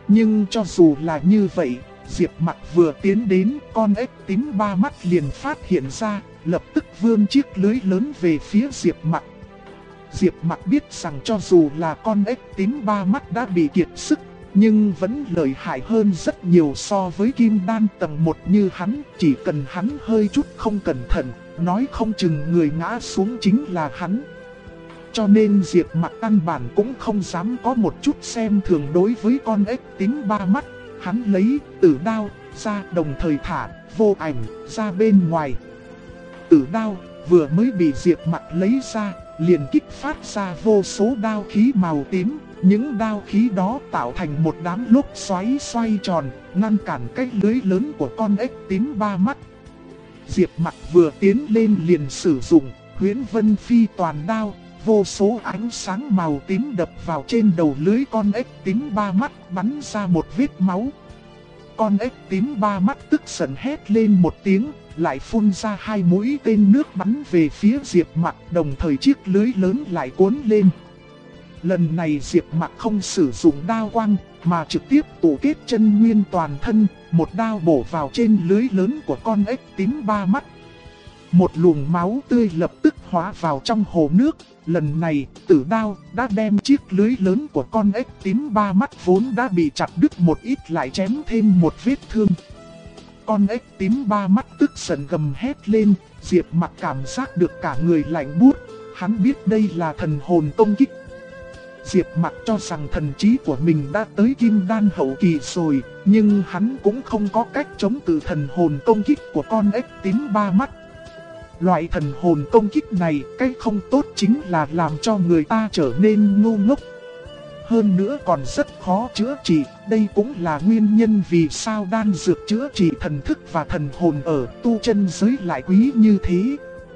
Nhưng cho dù là như vậy, Diệp Mặc vừa tiến đến, con ếch tím ba mắt liền phát hiện ra, lập tức vươn chiếc lưới lớn về phía Diệp Mặc. Diệp Mặc biết rằng cho dù là con ếch tím ba mắt đã bị kiệt sức, nhưng vẫn lợi hại hơn rất nhiều so với kim đan tầng 1 như hắn. Chỉ cần hắn hơi chút không cẩn thận, nói không chừng người ngã xuống chính là hắn. Cho nên Diệp Mặc căn bản cũng không dám có một chút xem thường đối với con ếch tím ba mắt. Hắn lấy tử đao ra, đồng thời thả vô ảnh ra bên ngoài. Tử đao vừa mới bị Diệp Mặc lấy ra, liền kích phát ra vô số đao khí màu tím. Những đao khí đó tạo thành một đám lốc xoáy xoay tròn, ngăn cản cái lưới lớn của con ếch tím ba mắt. Diệp Mặc vừa tiến lên liền sử dụng Huyễn Vân Phi toàn đao. Vô số ánh sáng màu tím đập vào trên đầu lưới con ếch tím ba mắt, bắn ra một vết máu. Con ếch tím ba mắt tức giận hét lên một tiếng, lại phun ra 2 mũi tên nước bắn về phía Diệp Mặc, đồng thời chiếc lưới lớn lại cuốn lên. Lần này Diệp Mặc không sử dụng đao quang, mà trực tiếp tụ kết chân nguyên toàn thân, một đao bổ vào trên lưới lớn của con ếch tím ba mắt. Một luồng máu tươi lập tức hóa vào trong hồ nước. Lần này, tử đao đã đem chiếc lưới lớn của con ếch tím ba mắt vốn đã bị chặt đứt một ít lại chém thêm một vết thương. Con ếch tím ba mắt tức giận gầm hét lên, Diệp Mặc cảm giác được cả người lạnh buốt. Hắn biết đây là thần hồn công kích. Diệp Mặc cho rằng thần trí của mình đã tới kim đan hậu kỳ rồi, nhưng hắn cũng không có cách chống cự thần hồn công kích của con ếch tím ba mắt. Loại thần hồn công kích này, cái không tốt chính là làm cho người ta trở nên ngu ngốc. Hơn nữa còn rất khó chữa trị, đây cũng là nguyên nhân vì sao đan dược chữa trị thần thức và thần hồn ở tu chân giới lại quý như thế.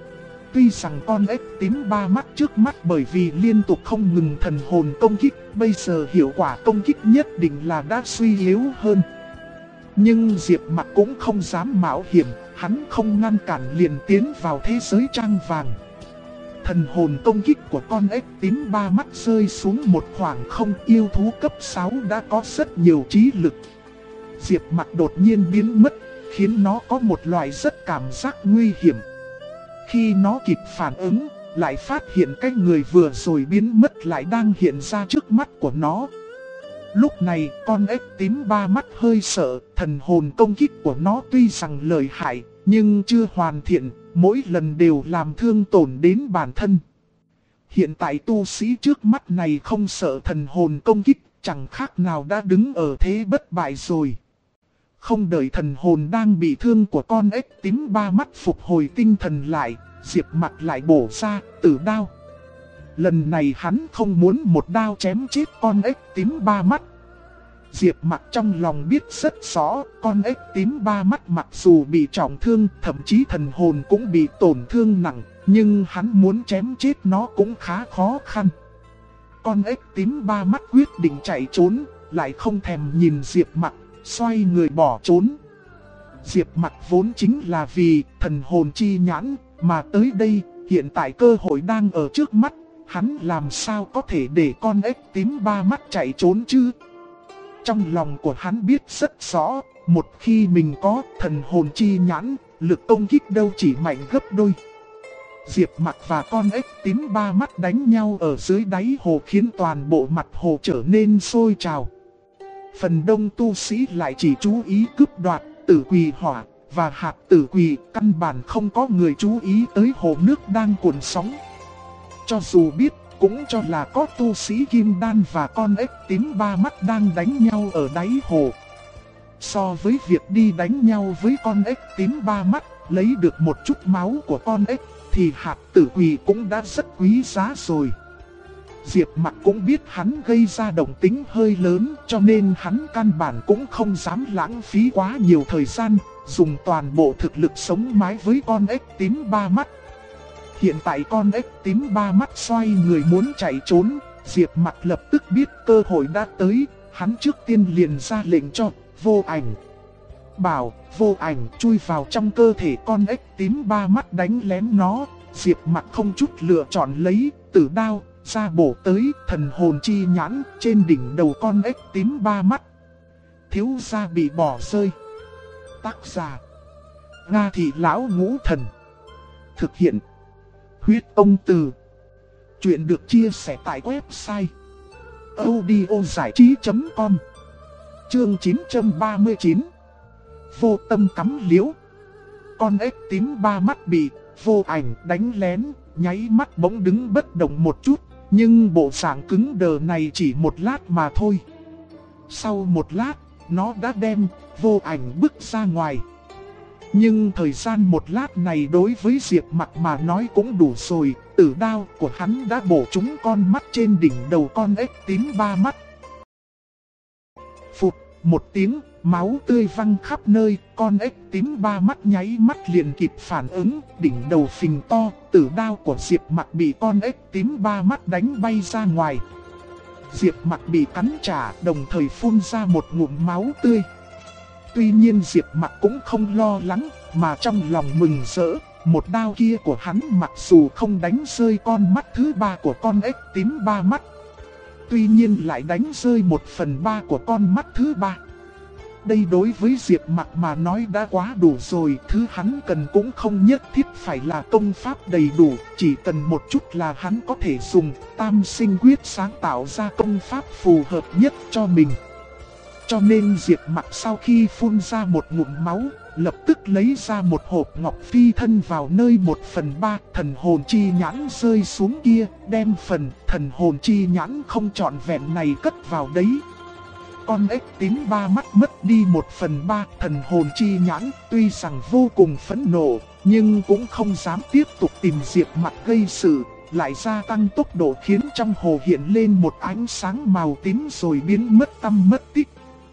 Tuy rằng con ếch tím ba mắt trước mắt bởi vì liên tục không ngừng thần hồn công kích, bây giờ hiệu quả công kích nhất định là đã suy yếu hơn. Nhưng Diệp Mặc cũng không dám mạo hiểm, hắn không ngăn cản liền tiến vào thế giới trang vàng. Thần hồn công kích của con ếch tím ba mắt rơi xuống một khoảng không, yêu thú cấp 6 đã có rất nhiều trí lực. Diệp Mặc đột nhiên biến mất, khiến nó có một loại rất cảm giác nguy hiểm. Khi nó kịp phản ứng, lại phát hiện cái người vừa rồi biến mất lại đang hiện ra trước mắt của nó. Lúc này, con ếch tím ba mắt hơi sợ, thần hồn công kích của nó tuy rằng lợi hại, nhưng chưa hoàn thiện, mỗi lần đều làm thương tổn đến bản thân. Hiện tại tu sĩ trước mắt này không sợ thần hồn công kích, chẳng khác nào đã đứng ở thế bất bại rồi. Không đợi thần hồn đang bị thương của con ếch tím ba mắt phục hồi tinh thần lại, Diệp Mặc lại bổ ra tử đao. Lần này hắn không muốn một đao chém chết con ếch tím ba mắt. Diệp Mặc trong lòng biết rất rõ, con ếch tím ba mắt mặc dù bị trọng thương, thậm chí thần hồn cũng bị tổn thương nặng, nhưng hắn muốn chém chết nó cũng khá khó khăn. Con ếch tím ba mắt quyết định chạy trốn, lại không thèm nhìn Diệp Mặc, xoay người bỏ trốn. Diệp Mặc vốn chính là vì thần hồn chi nhãn mà tới đây, hiện tại cơ hội đang ở trước mắt, hắn làm sao có thể để con ếch tím ba mắt chạy trốn chứ? Trong lòng của hắn biết rất rõ, một khi mình có thần hồn chi nhãn, lực công kích đâu chỉ mạnh gấp đôi. Diệp Mặc và con ếch tím ba mắt đánh nhau ở dưới đáy hồ khiến toàn bộ mặt hồ trở nên sôi trào. Phần đông tu sĩ lại chỉ chú ý cướp đoạt tử quỳ hỏa và hạt tử quỳ, căn bản không có người chú ý tới hồ nước đang cuồn sóng. Cho dù biết, cũng cho là có tu sĩ kim đan và con ếch tím ba mắt đang đánh nhau ở đáy hồ. So với việc đi đánh nhau với con ếch tím ba mắt, lấy được một chút máu của con ếch, thì hạt tử quỳ cũng đã rất quý giá rồi. Diệp Mặc cũng biết hắn gây ra động tĩnh hơi lớn, cho nên hắn căn bản cũng không dám lãng phí quá nhiều thời gian, dùng toàn bộ thực lực sống mái với con ếch tím ba mắt. Hiện tại con ếch tím ba mắt xoay người muốn chạy trốn, Diệp Mặc lập tức biết cơ hội đã tới, hắn trước tiên liền ra lệnh cho vô ảnh. Bảo vô ảnh chui vào trong cơ thể con ếch tím ba mắt đánh lén nó. Diệp Mặc không chút lựa chọn lấy tử đao ra bổ tới thần hồn chi nhãn trên đỉnh đầu con ếch tím ba mắt. thiếu gia bị bỏ rơi. Tác giả Nga Thị Lão Ngũ Thần. Thực hiện Huyết Ông Từ. Chuyện được chia sẻ tại website audiozảichí.com. Chương 939. Vô tâm cắm liễu. Con ếch tím ba mắt bị Vô Ảnh đánh lén, nháy mắt bỗng đứng bất động một chút. Nhưng bộ dạng cứng đờ này chỉ một lát mà thôi. Sau một lát, nó đã đem Vô Ảnh bước ra ngoài. Nhưng thời gian một lát này đối với Diệp Mặc mà nói cũng đủ rồi. Tử đao của hắn đã bổ trúng con mắt trên đỉnh đầu con ếch tím ba mắt. Phụt, một tiếng, máu tươi văng khắp nơi. Con ếch tím ba mắt nháy mắt liền kịp phản ứng, đỉnh đầu phình to. Tử đao của Diệp Mặc bị con ếch tím ba mắt đánh bay ra ngoài. Diệp Mặc bị cắn trả, đồng thời phun ra một ngụm máu tươi. Tuy nhiên Diệp Mặc cũng không lo lắng, mà trong lòng mừng rỡ. Một đao kia của hắn mặc dù không đánh rơi con mắt thứ ba của con ếch tím ba mắt, tuy nhiên lại đánh rơi 1/3 của con mắt thứ ba. Đây đối với Diệp Mặc mà nói đã quá đủ rồi. Thứ hắn cần cũng không nhất thiết phải là công pháp đầy đủ, chỉ cần một chút là hắn có thể dùng Tam Sinh Quyết sáng tạo ra công pháp phù hợp nhất cho mình. Cho nên Diệp Mặc sau khi phun ra một ngụm máu, lập tức lấy ra một hộp ngọc phi thân vào nơi 1/3 thần hồn chi nhãn rơi xuống kia, đem phần thần hồn chi nhãn không trọn vẹn này cất vào đấy. Con ếch tím ba mắt mất đi 1/3 thần hồn chi nhãn, tuy rằng vô cùng phẫn nộ, nhưng cũng không dám tiếp tục tìm Diệp Mặc gây sự, lại gia tăng tốc độ khiến trong hồ hiện lên một ánh sáng màu tím rồi biến mất tăm mất tích.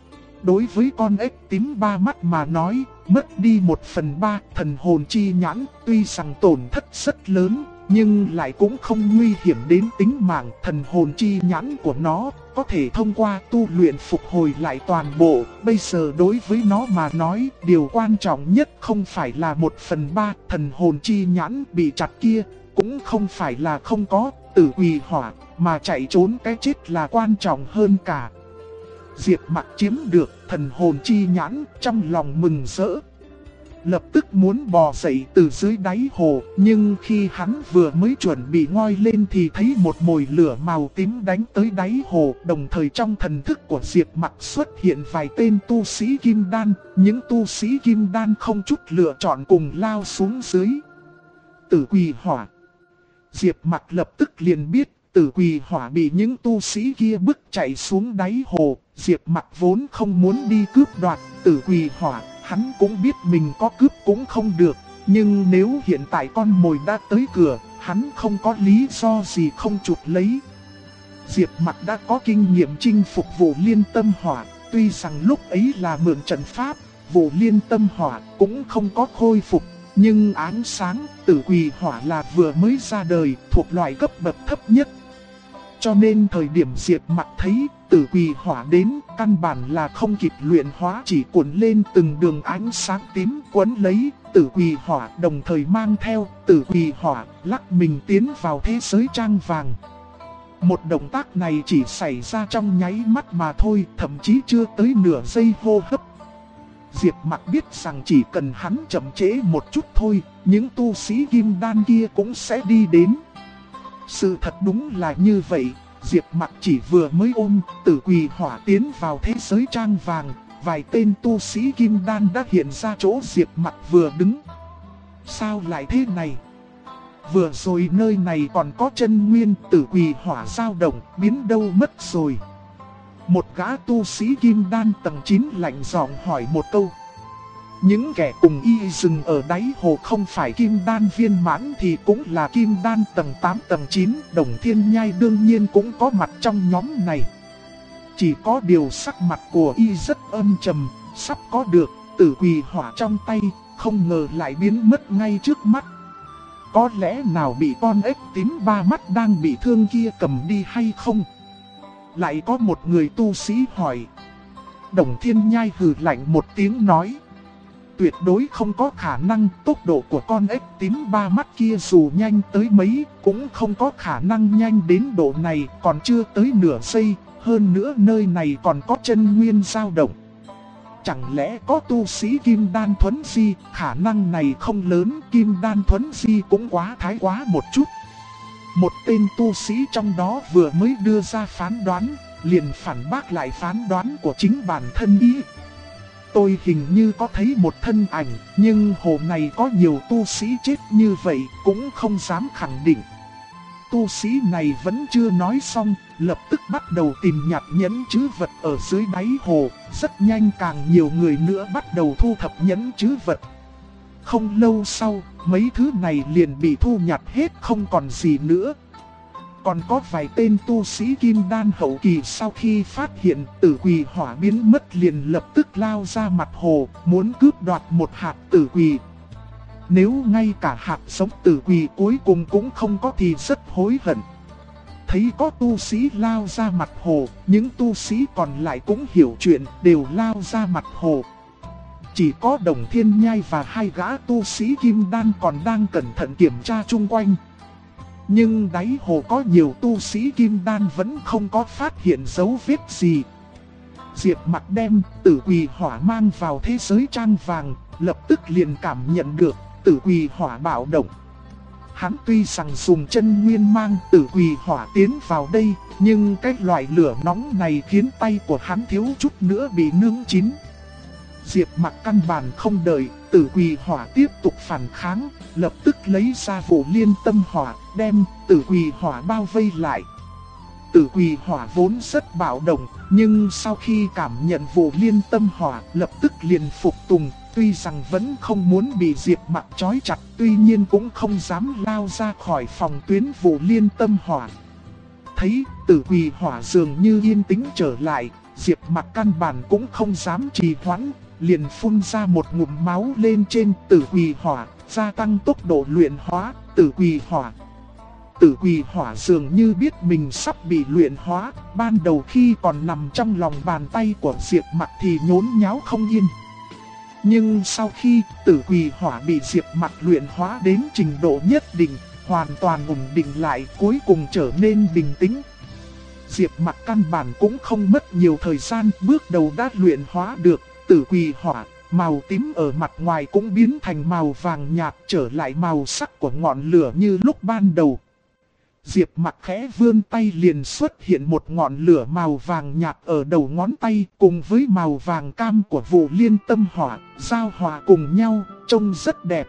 Đối với con ếch tím ba mắt mà nói, mất đi 1/3 thần hồn chi nhãn, tuy rằng tổn thất rất lớn, nhưng lại cũng không nguy hiểm đến tính mạng. Thần hồn chi nhãn của nó có thể thông qua tu luyện phục hồi lại toàn bộ. Bây giờ đối với nó mà nói, điều quan trọng nhất không phải là 1/3 thần hồn chi nhãn bị chặt kia, cũng không phải là không có tử quỷ hỏa, mà chạy trốn cái chết là quan trọng hơn cả. Diệp Mặc chiếm được thần hồn chi nhãn, trong lòng mừng rỡ, lập tức muốn bò dậy từ dưới đáy hồ. Nhưng khi hắn vừa mới chuẩn bị ngoi lên thì thấy một mồi lửa màu tím đánh tới đáy hồ. Đồng thời trong thần thức của Diệp Mặc xuất hiện vài tên tu sĩ kim đan. Những tu sĩ kim đan không chút lựa chọn cùng lao xuống dưới. Tử quỷ hỏa. Diệp Mặc lập tức liền biết tử quỷ hỏa bị những tu sĩ kia bức chạy xuống đáy hồ. Diệp Mặc vốn không muốn đi cướp đoạt tử quỷ hỏa, hắn cũng biết mình có cướp cũng không được. Nhưng nếu hiện tại con mồi đã tới cửa, hắn không có lý do gì không chụp lấy. Diệp Mặc đã có kinh nghiệm chinh phục Vụ Liên Tâm Hỏa. Tuy rằng lúc ấy là mượn trận pháp, Vụ Liên Tâm Hỏa cũng không có khôi phục. Nhưng ánh sáng tử quỷ hỏa là vừa mới ra đời, thuộc loại cấp bậc thấp nhất. Cho nên thời điểm Diệp Mặc thấy tử quỷ hỏa đến, căn bản là không kịp luyện hóa, chỉ cuộn lên từng đường ánh sáng tím quấn lấy tử quỷ hỏa, đồng thời mang theo tử quỷ hỏa lắc mình tiến vào thế giới trang vàng. Một động tác này chỉ xảy ra trong nháy mắt mà thôi, thậm chí chưa tới nửa giây hô hấp. Diệp Mặc biết rằng chỉ cần hắn chậm trễ một chút thôi, những tu sĩ kim đan kia cũng sẽ đi đến. Sự thật đúng là như vậy. Diệp Mặc chỉ vừa mới ôm tử quỷ hỏa tiến vào thế giới trang vàng, vài tên tu sĩ kim đan đã hiện ra chỗ Diệp Mặc vừa đứng. Sao lại thế này? Vừa rồi nơi này còn có chân nguyên, tử quỷ hỏa dao động, biến đâu mất rồi? Một gã tu sĩ kim đan tầng 9 lạnh giọng hỏi một câu. Những kẻ cùng y dừng ở đáy hồ không phải kim đan viên mãn thì cũng là kim đan tầng 8 tầng 9. Đồng Thiên Nhai đương nhiên cũng có mặt trong nhóm này. Chỉ có điều sắc mặt của y rất âm trầm, sắp có được tử quỷ hỏa trong tay, không ngờ lại biến mất ngay trước mắt. Có lẽ nào bị con ếch tím ba mắt đang bị thương kia cầm đi hay không? Lại có một người tu sĩ hỏi. Đồng Thiên Nhai hừ lạnh một tiếng nói. Tuyệt đối không có khả năng, tốc độ của con ếch tím ba mắt kia dù nhanh tới mấy, cũng không có khả năng nhanh đến độ này, còn chưa tới nửa giây. Hơn nữa nơi này còn có chân nguyên dao động. chẳng lẽ có tu sĩ Kim Đan Thuấn Di? Khả năng này không lớn, Kim Đan Thuấn Di cũng quá thái quá một chút. Một tên tu sĩ trong đó vừa mới đưa ra phán đoán, liền phản bác lại phán đoán của chính bản thân ý. Tôi hình như có thấy một thân ảnh, nhưng hồ này có nhiều tu sĩ chết như vậy, cũng không dám khẳng định. Tu sĩ này vẫn chưa nói xong, lập tức bắt đầu tìm nhặt nhẫn trữ vật ở dưới đáy hồ. Rất nhanh càng nhiều người nữa bắt đầu thu thập nhẫn trữ vật. Không lâu sau, mấy thứ này liền bị thu nhặt hết không còn gì nữa. Còn có vài tên tu sĩ Kim Đan hậu kỳ sau khi phát hiện tử quỳ hỏa biến mất liền lập tức lao ra mặt hồ, muốn cướp đoạt một hạt tử quỳ. Nếu ngay cả hạt giống tử quỳ cuối cùng cũng không có thì rất hối hận. Thấy có tu sĩ lao ra mặt hồ, những tu sĩ còn lại cũng hiểu chuyện, đều lao ra mặt hồ. Chỉ có Đồng Thiên Nhai và hai gã tu sĩ Kim Đan còn đang cẩn thận kiểm tra chung quanh. Nhưng đáy hồ có nhiều tu sĩ Kim Đan vẫn không có phát hiện dấu vết gì. Diệp Mặc đem tử quỳ hỏa mang vào thế giới trang vàng, lập tức liền cảm nhận được tử quỳ hỏa bạo động. Hắn tuy rằng dùng chân nguyên mang tử quỳ hỏa tiến vào đây, nhưng cái loại lửa nóng này khiến tay của hắn thiếu chút nữa bị nướng chín. Diệp Mặc căn bản không đợi tử quỳ hỏa tiếp tục phản kháng, lập tức lấy ra Vụ Liên Tâm Hỏa, đem tử quỳ hỏa bao vây lại. Tử quỳ hỏa vốn rất bạo động, nhưng sau khi cảm nhận Vụ Liên Tâm Hỏa, lập tức liền phục tùng. Tuy rằng vẫn không muốn bị Diệp Mặc trói chặt, tuy nhiên cũng không dám lao ra khỏi phòng tuyến Vụ Liên Tâm Hỏa. Thấy tử quỳ hỏa dường như yên tĩnh trở lại, Diệp Mặc căn bản cũng không dám trì hoãn, liền phun ra một ngụm máu lên trên tử quỳ hỏa, gia tăng tốc độ luyện hóa tử quỳ hỏa. Tử quỳ hỏa dường như biết mình sắp bị luyện hóa, ban đầu khi còn nằm trong lòng bàn tay của Diệp Mặc thì nhốn nháo không yên. Nhưng sau khi tử quỳ hỏa bị Diệp Mặc luyện hóa đến trình độ nhất định, hoàn toàn ổn định lại, cuối cùng trở nên bình tĩnh. Diệp Mặc căn bản cũng không mất nhiều thời gian, bước đầu đã luyện hóa được tử quỳ hỏa, màu tím ở mặt ngoài cũng biến thành màu vàng nhạt, trở lại màu sắc của ngọn lửa như lúc ban đầu. Diệp Mặc khẽ vươn tay liền xuất hiện một ngọn lửa màu vàng nhạt ở đầu ngón tay, cùng với màu vàng cam của Vụ Liên Tâm Hỏa, giao hòa cùng nhau, trông rất đẹp.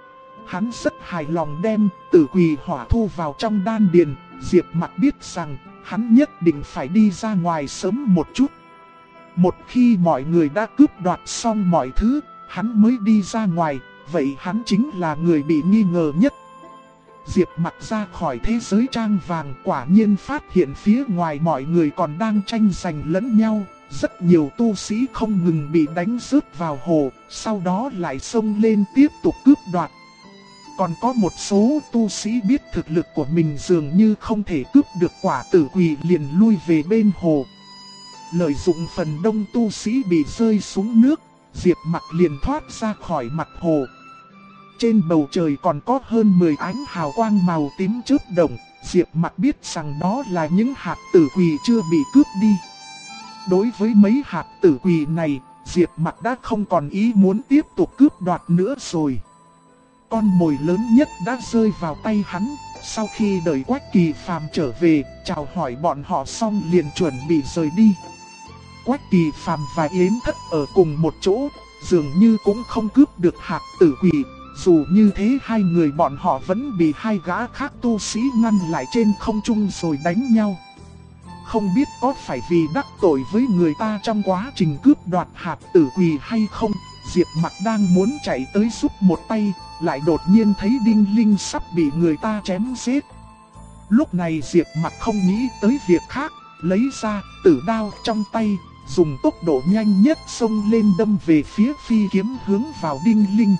Hắn rất hài lòng đem tử quỳ hỏa thu vào trong đan điền. Diệp Mặc biết rằng hắn nhất định phải đi ra ngoài sớm một chút. Một khi mọi người đã cướp đoạt xong mọi thứ, hắn mới đi ra ngoài, vậy hắn chính là người bị nghi ngờ nhất. Diệp Mặc ra khỏi thế giới trang vàng, quả nhiên phát hiện phía ngoài mọi người còn đang tranh giành lẫn nhau. Rất nhiều tu sĩ không ngừng bị đánh rớt vào hồ, sau đó lại xông lên tiếp tục cướp đoạt. Còn có một số tu sĩ biết thực lực của mình dường như không thể cướp được quả tử quỳ liền lui về bên hồ. Lợi dụng phần đông tu sĩ bị rơi xuống nước, Diệp Mặc liền thoát ra khỏi mặt hồ. Trên bầu trời còn có hơn 10 ánh hào quang màu tím chớp động, Diệp Mặc biết rằng đó là những hạt tử quỳ chưa bị cướp đi. Đối với mấy hạt tử quỳ này, Diệp Mặc đã không còn ý muốn tiếp tục cướp đoạt nữa rồi. Con mồi lớn nhất đã rơi vào tay hắn, sau khi đợi Quách Kỳ Phàm trở về, chào hỏi bọn họ xong liền chuẩn bị rời đi. Quách Kỳ Phàm và Yến Thất ở cùng một chỗ, dường như cũng không cướp được hạt tử quỳ. Dù như thế hai người bọn họ vẫn bị hai gã khác tu sĩ ngăn lại trên không trung rồi đánh nhau. Không biết có phải vì đắc tội với người ta trong quá trình cướp đoạt hạt tử quỳ hay không, Diệp Mặc đang muốn chạy tới giúp một tay, lại đột nhiên thấy Đinh Linh sắp bị người ta chém giết. Lúc này Diệp Mặc không nghĩ tới việc khác, lấy ra tử đao trong tay, dùng tốc độ nhanh nhất xông lên đâm về phía phi kiếm hướng vào Đinh Linh.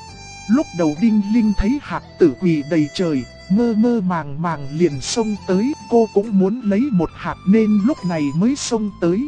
Lúc đầu Đinh Linh thấy hạt tử quỳ đầy trời, mơ mơ màng màng liền xông tới, cô cũng muốn lấy một hạt nên lúc này mới xông tới.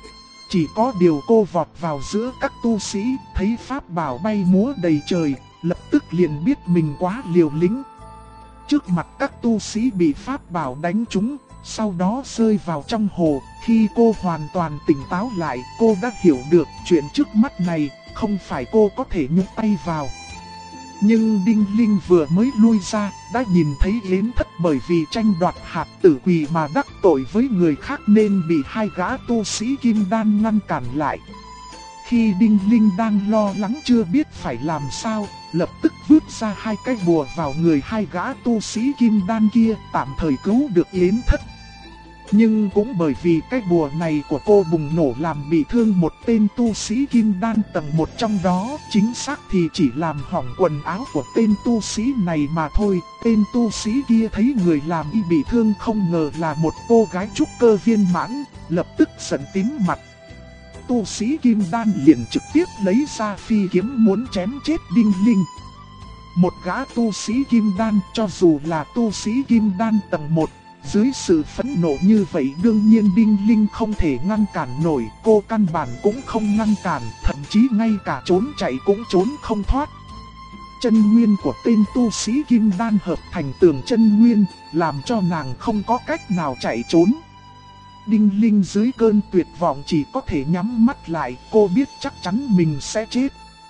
Chỉ có điều cô vọt vào giữa các tu sĩ, thấy pháp bảo bay múa đầy trời, lập tức liền biết mình quá liều lĩnh. Trước mặt các tu sĩ bị pháp bảo đánh trúng, sau đó rơi vào trong hồ. Khi cô hoàn toàn tỉnh táo lại, cô đã hiểu được chuyện trước mắt này, không phải cô có thể nhúng tay vào. Nhưng Đinh Linh vừa mới lui ra, đã nhìn thấy Yến Thất bởi vì tranh đoạt hạt tử quỳ mà đắc tội với người khác nên bị hai gã tu sĩ kim đan ngăn cản lại. Khi Đinh Linh đang lo lắng chưa biết phải làm sao, lập tức vứt ra hai cái bùa vào người hai gã tu sĩ kim đan kia, tạm thời cứu được Yến Thất. Nhưng cũng bởi vì cái bùa này của cô bùng nổ làm bị thương một tên tu sĩ kim đan tầng 1 trong đó, chính xác thì chỉ làm hỏng quần áo của tên tu sĩ này mà thôi. Tên tu sĩ kia thấy người làm y bị thương không ngờ là một cô gái trúc cơ viên mãn, lập tức giận tím mặt. Tu sĩ kim đan liền trực tiếp lấy ra phi kiếm muốn chém chết Đinh Linh. Một gã tu sĩ kim đan, cho dù là tu sĩ kim đan tầng 1, dưới sự phẫn nộ như vậy đương nhiên Đinh Linh không thể ngăn cản nổi. Cô căn bản cũng không ngăn cản, thậm chí ngay cả trốn chạy cũng trốn không thoát. Chân nguyên của tên tu sĩ kim đan hợp thành tường chân nguyên, làm cho nàng không có cách nào chạy trốn. Đinh Linh dưới cơn tuyệt vọng chỉ có thể nhắm mắt lại, cô biết chắc chắn mình sẽ chết.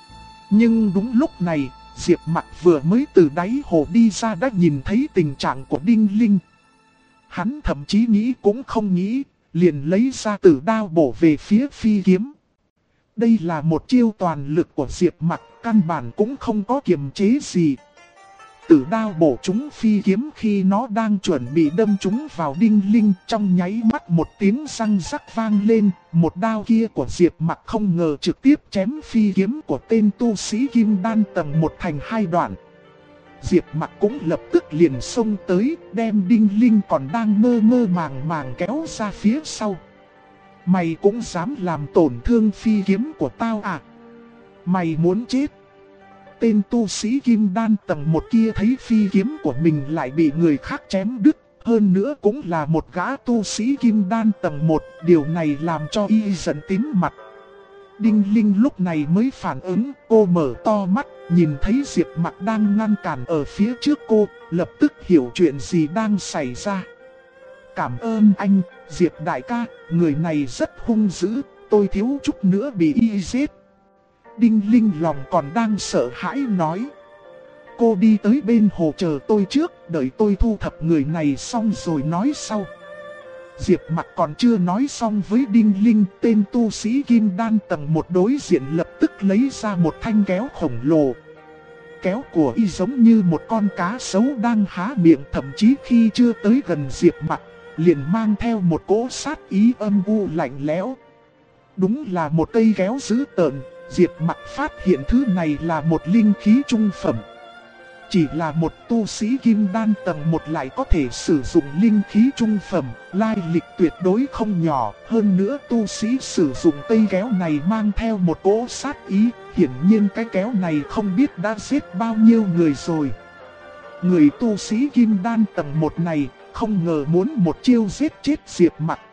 Nhưng đúng lúc này, Diệp Mặc vừa mới từ đáy hồ đi ra đã nhìn thấy tình trạng của Đinh Linh. Hắn thậm chí nghĩ cũng không nghĩ, liền lấy ra tử đao bổ về phía phi kiếm. Đây là một chiêu toàn lực của Diệp Mặc, căn bản cũng không có kiềm chế gì. Tử đao bổ trúng phi kiếm khi nó đang chuẩn bị đâm trúng vào Đinh Linh, trong nháy mắt một tiếng răng rắc vang lên, một đao kia của Diệp Mặc không ngờ trực tiếp chém phi kiếm của tên tu sĩ kim đan tầng 1 thành hai đoạn. Diệp Mặc cũng lập tức liền xông tới, đem Đinh Linh còn đang mơ mơ màng màng kéo ra phía sau. Mày cũng dám làm tổn thương phi kiếm của tao à? Mày muốn chết? Tên tu sĩ kim đan tầng 1 kia thấy phi kiếm của mình lại bị người khác chém đứt, hơn nữa cũng là một gã tu sĩ kim đan tầng 1, điều này làm cho y giận tím mặt. Đinh Linh lúc này mới phản ứng, cô mở to mắt, nhìn thấy Diệp Mặc đang ngăn cản ở phía trước cô, lập tức hiểu chuyện gì đang xảy ra. Cảm ơn anh, Diệp đại ca, người này rất hung dữ, tôi thiếu chút nữa bị y giết. Đinh Linh lòng còn đang sợ hãi nói. Cô đi tới bên hồ chờ tôi trước, đợi tôi thu thập người này xong rồi nói sau. Diệp Mặc còn chưa nói xong với Đinh Linh, tên tu sĩ kim đan tầng 1 đối diện lập tức lấy ra một thanh kéo khổng lồ. Kéo của y giống như một con cá sấu đang há miệng, thậm chí khi chưa tới gần Diệp Mặc, liền mang theo một cỗ sát ý âm u lạnh lẽo. Đúng là một cây kéo dữ tợn. Diệp Mặc phát hiện thứ này là một linh khí trung phẩm. Chỉ là một tu sĩ kim đan tầng 1 lại có thể sử dụng linh khí trung phẩm, lai lịch tuyệt đối không nhỏ. Hơn nữa tu sĩ sử dụng cây kéo này mang theo một cỗ sát ý, hiển nhiên cái kéo này không biết đã giết bao nhiêu người rồi. Người tu sĩ kim đan tầng 1 này không ngờ muốn một chiêu giết chết Diệp Mặc.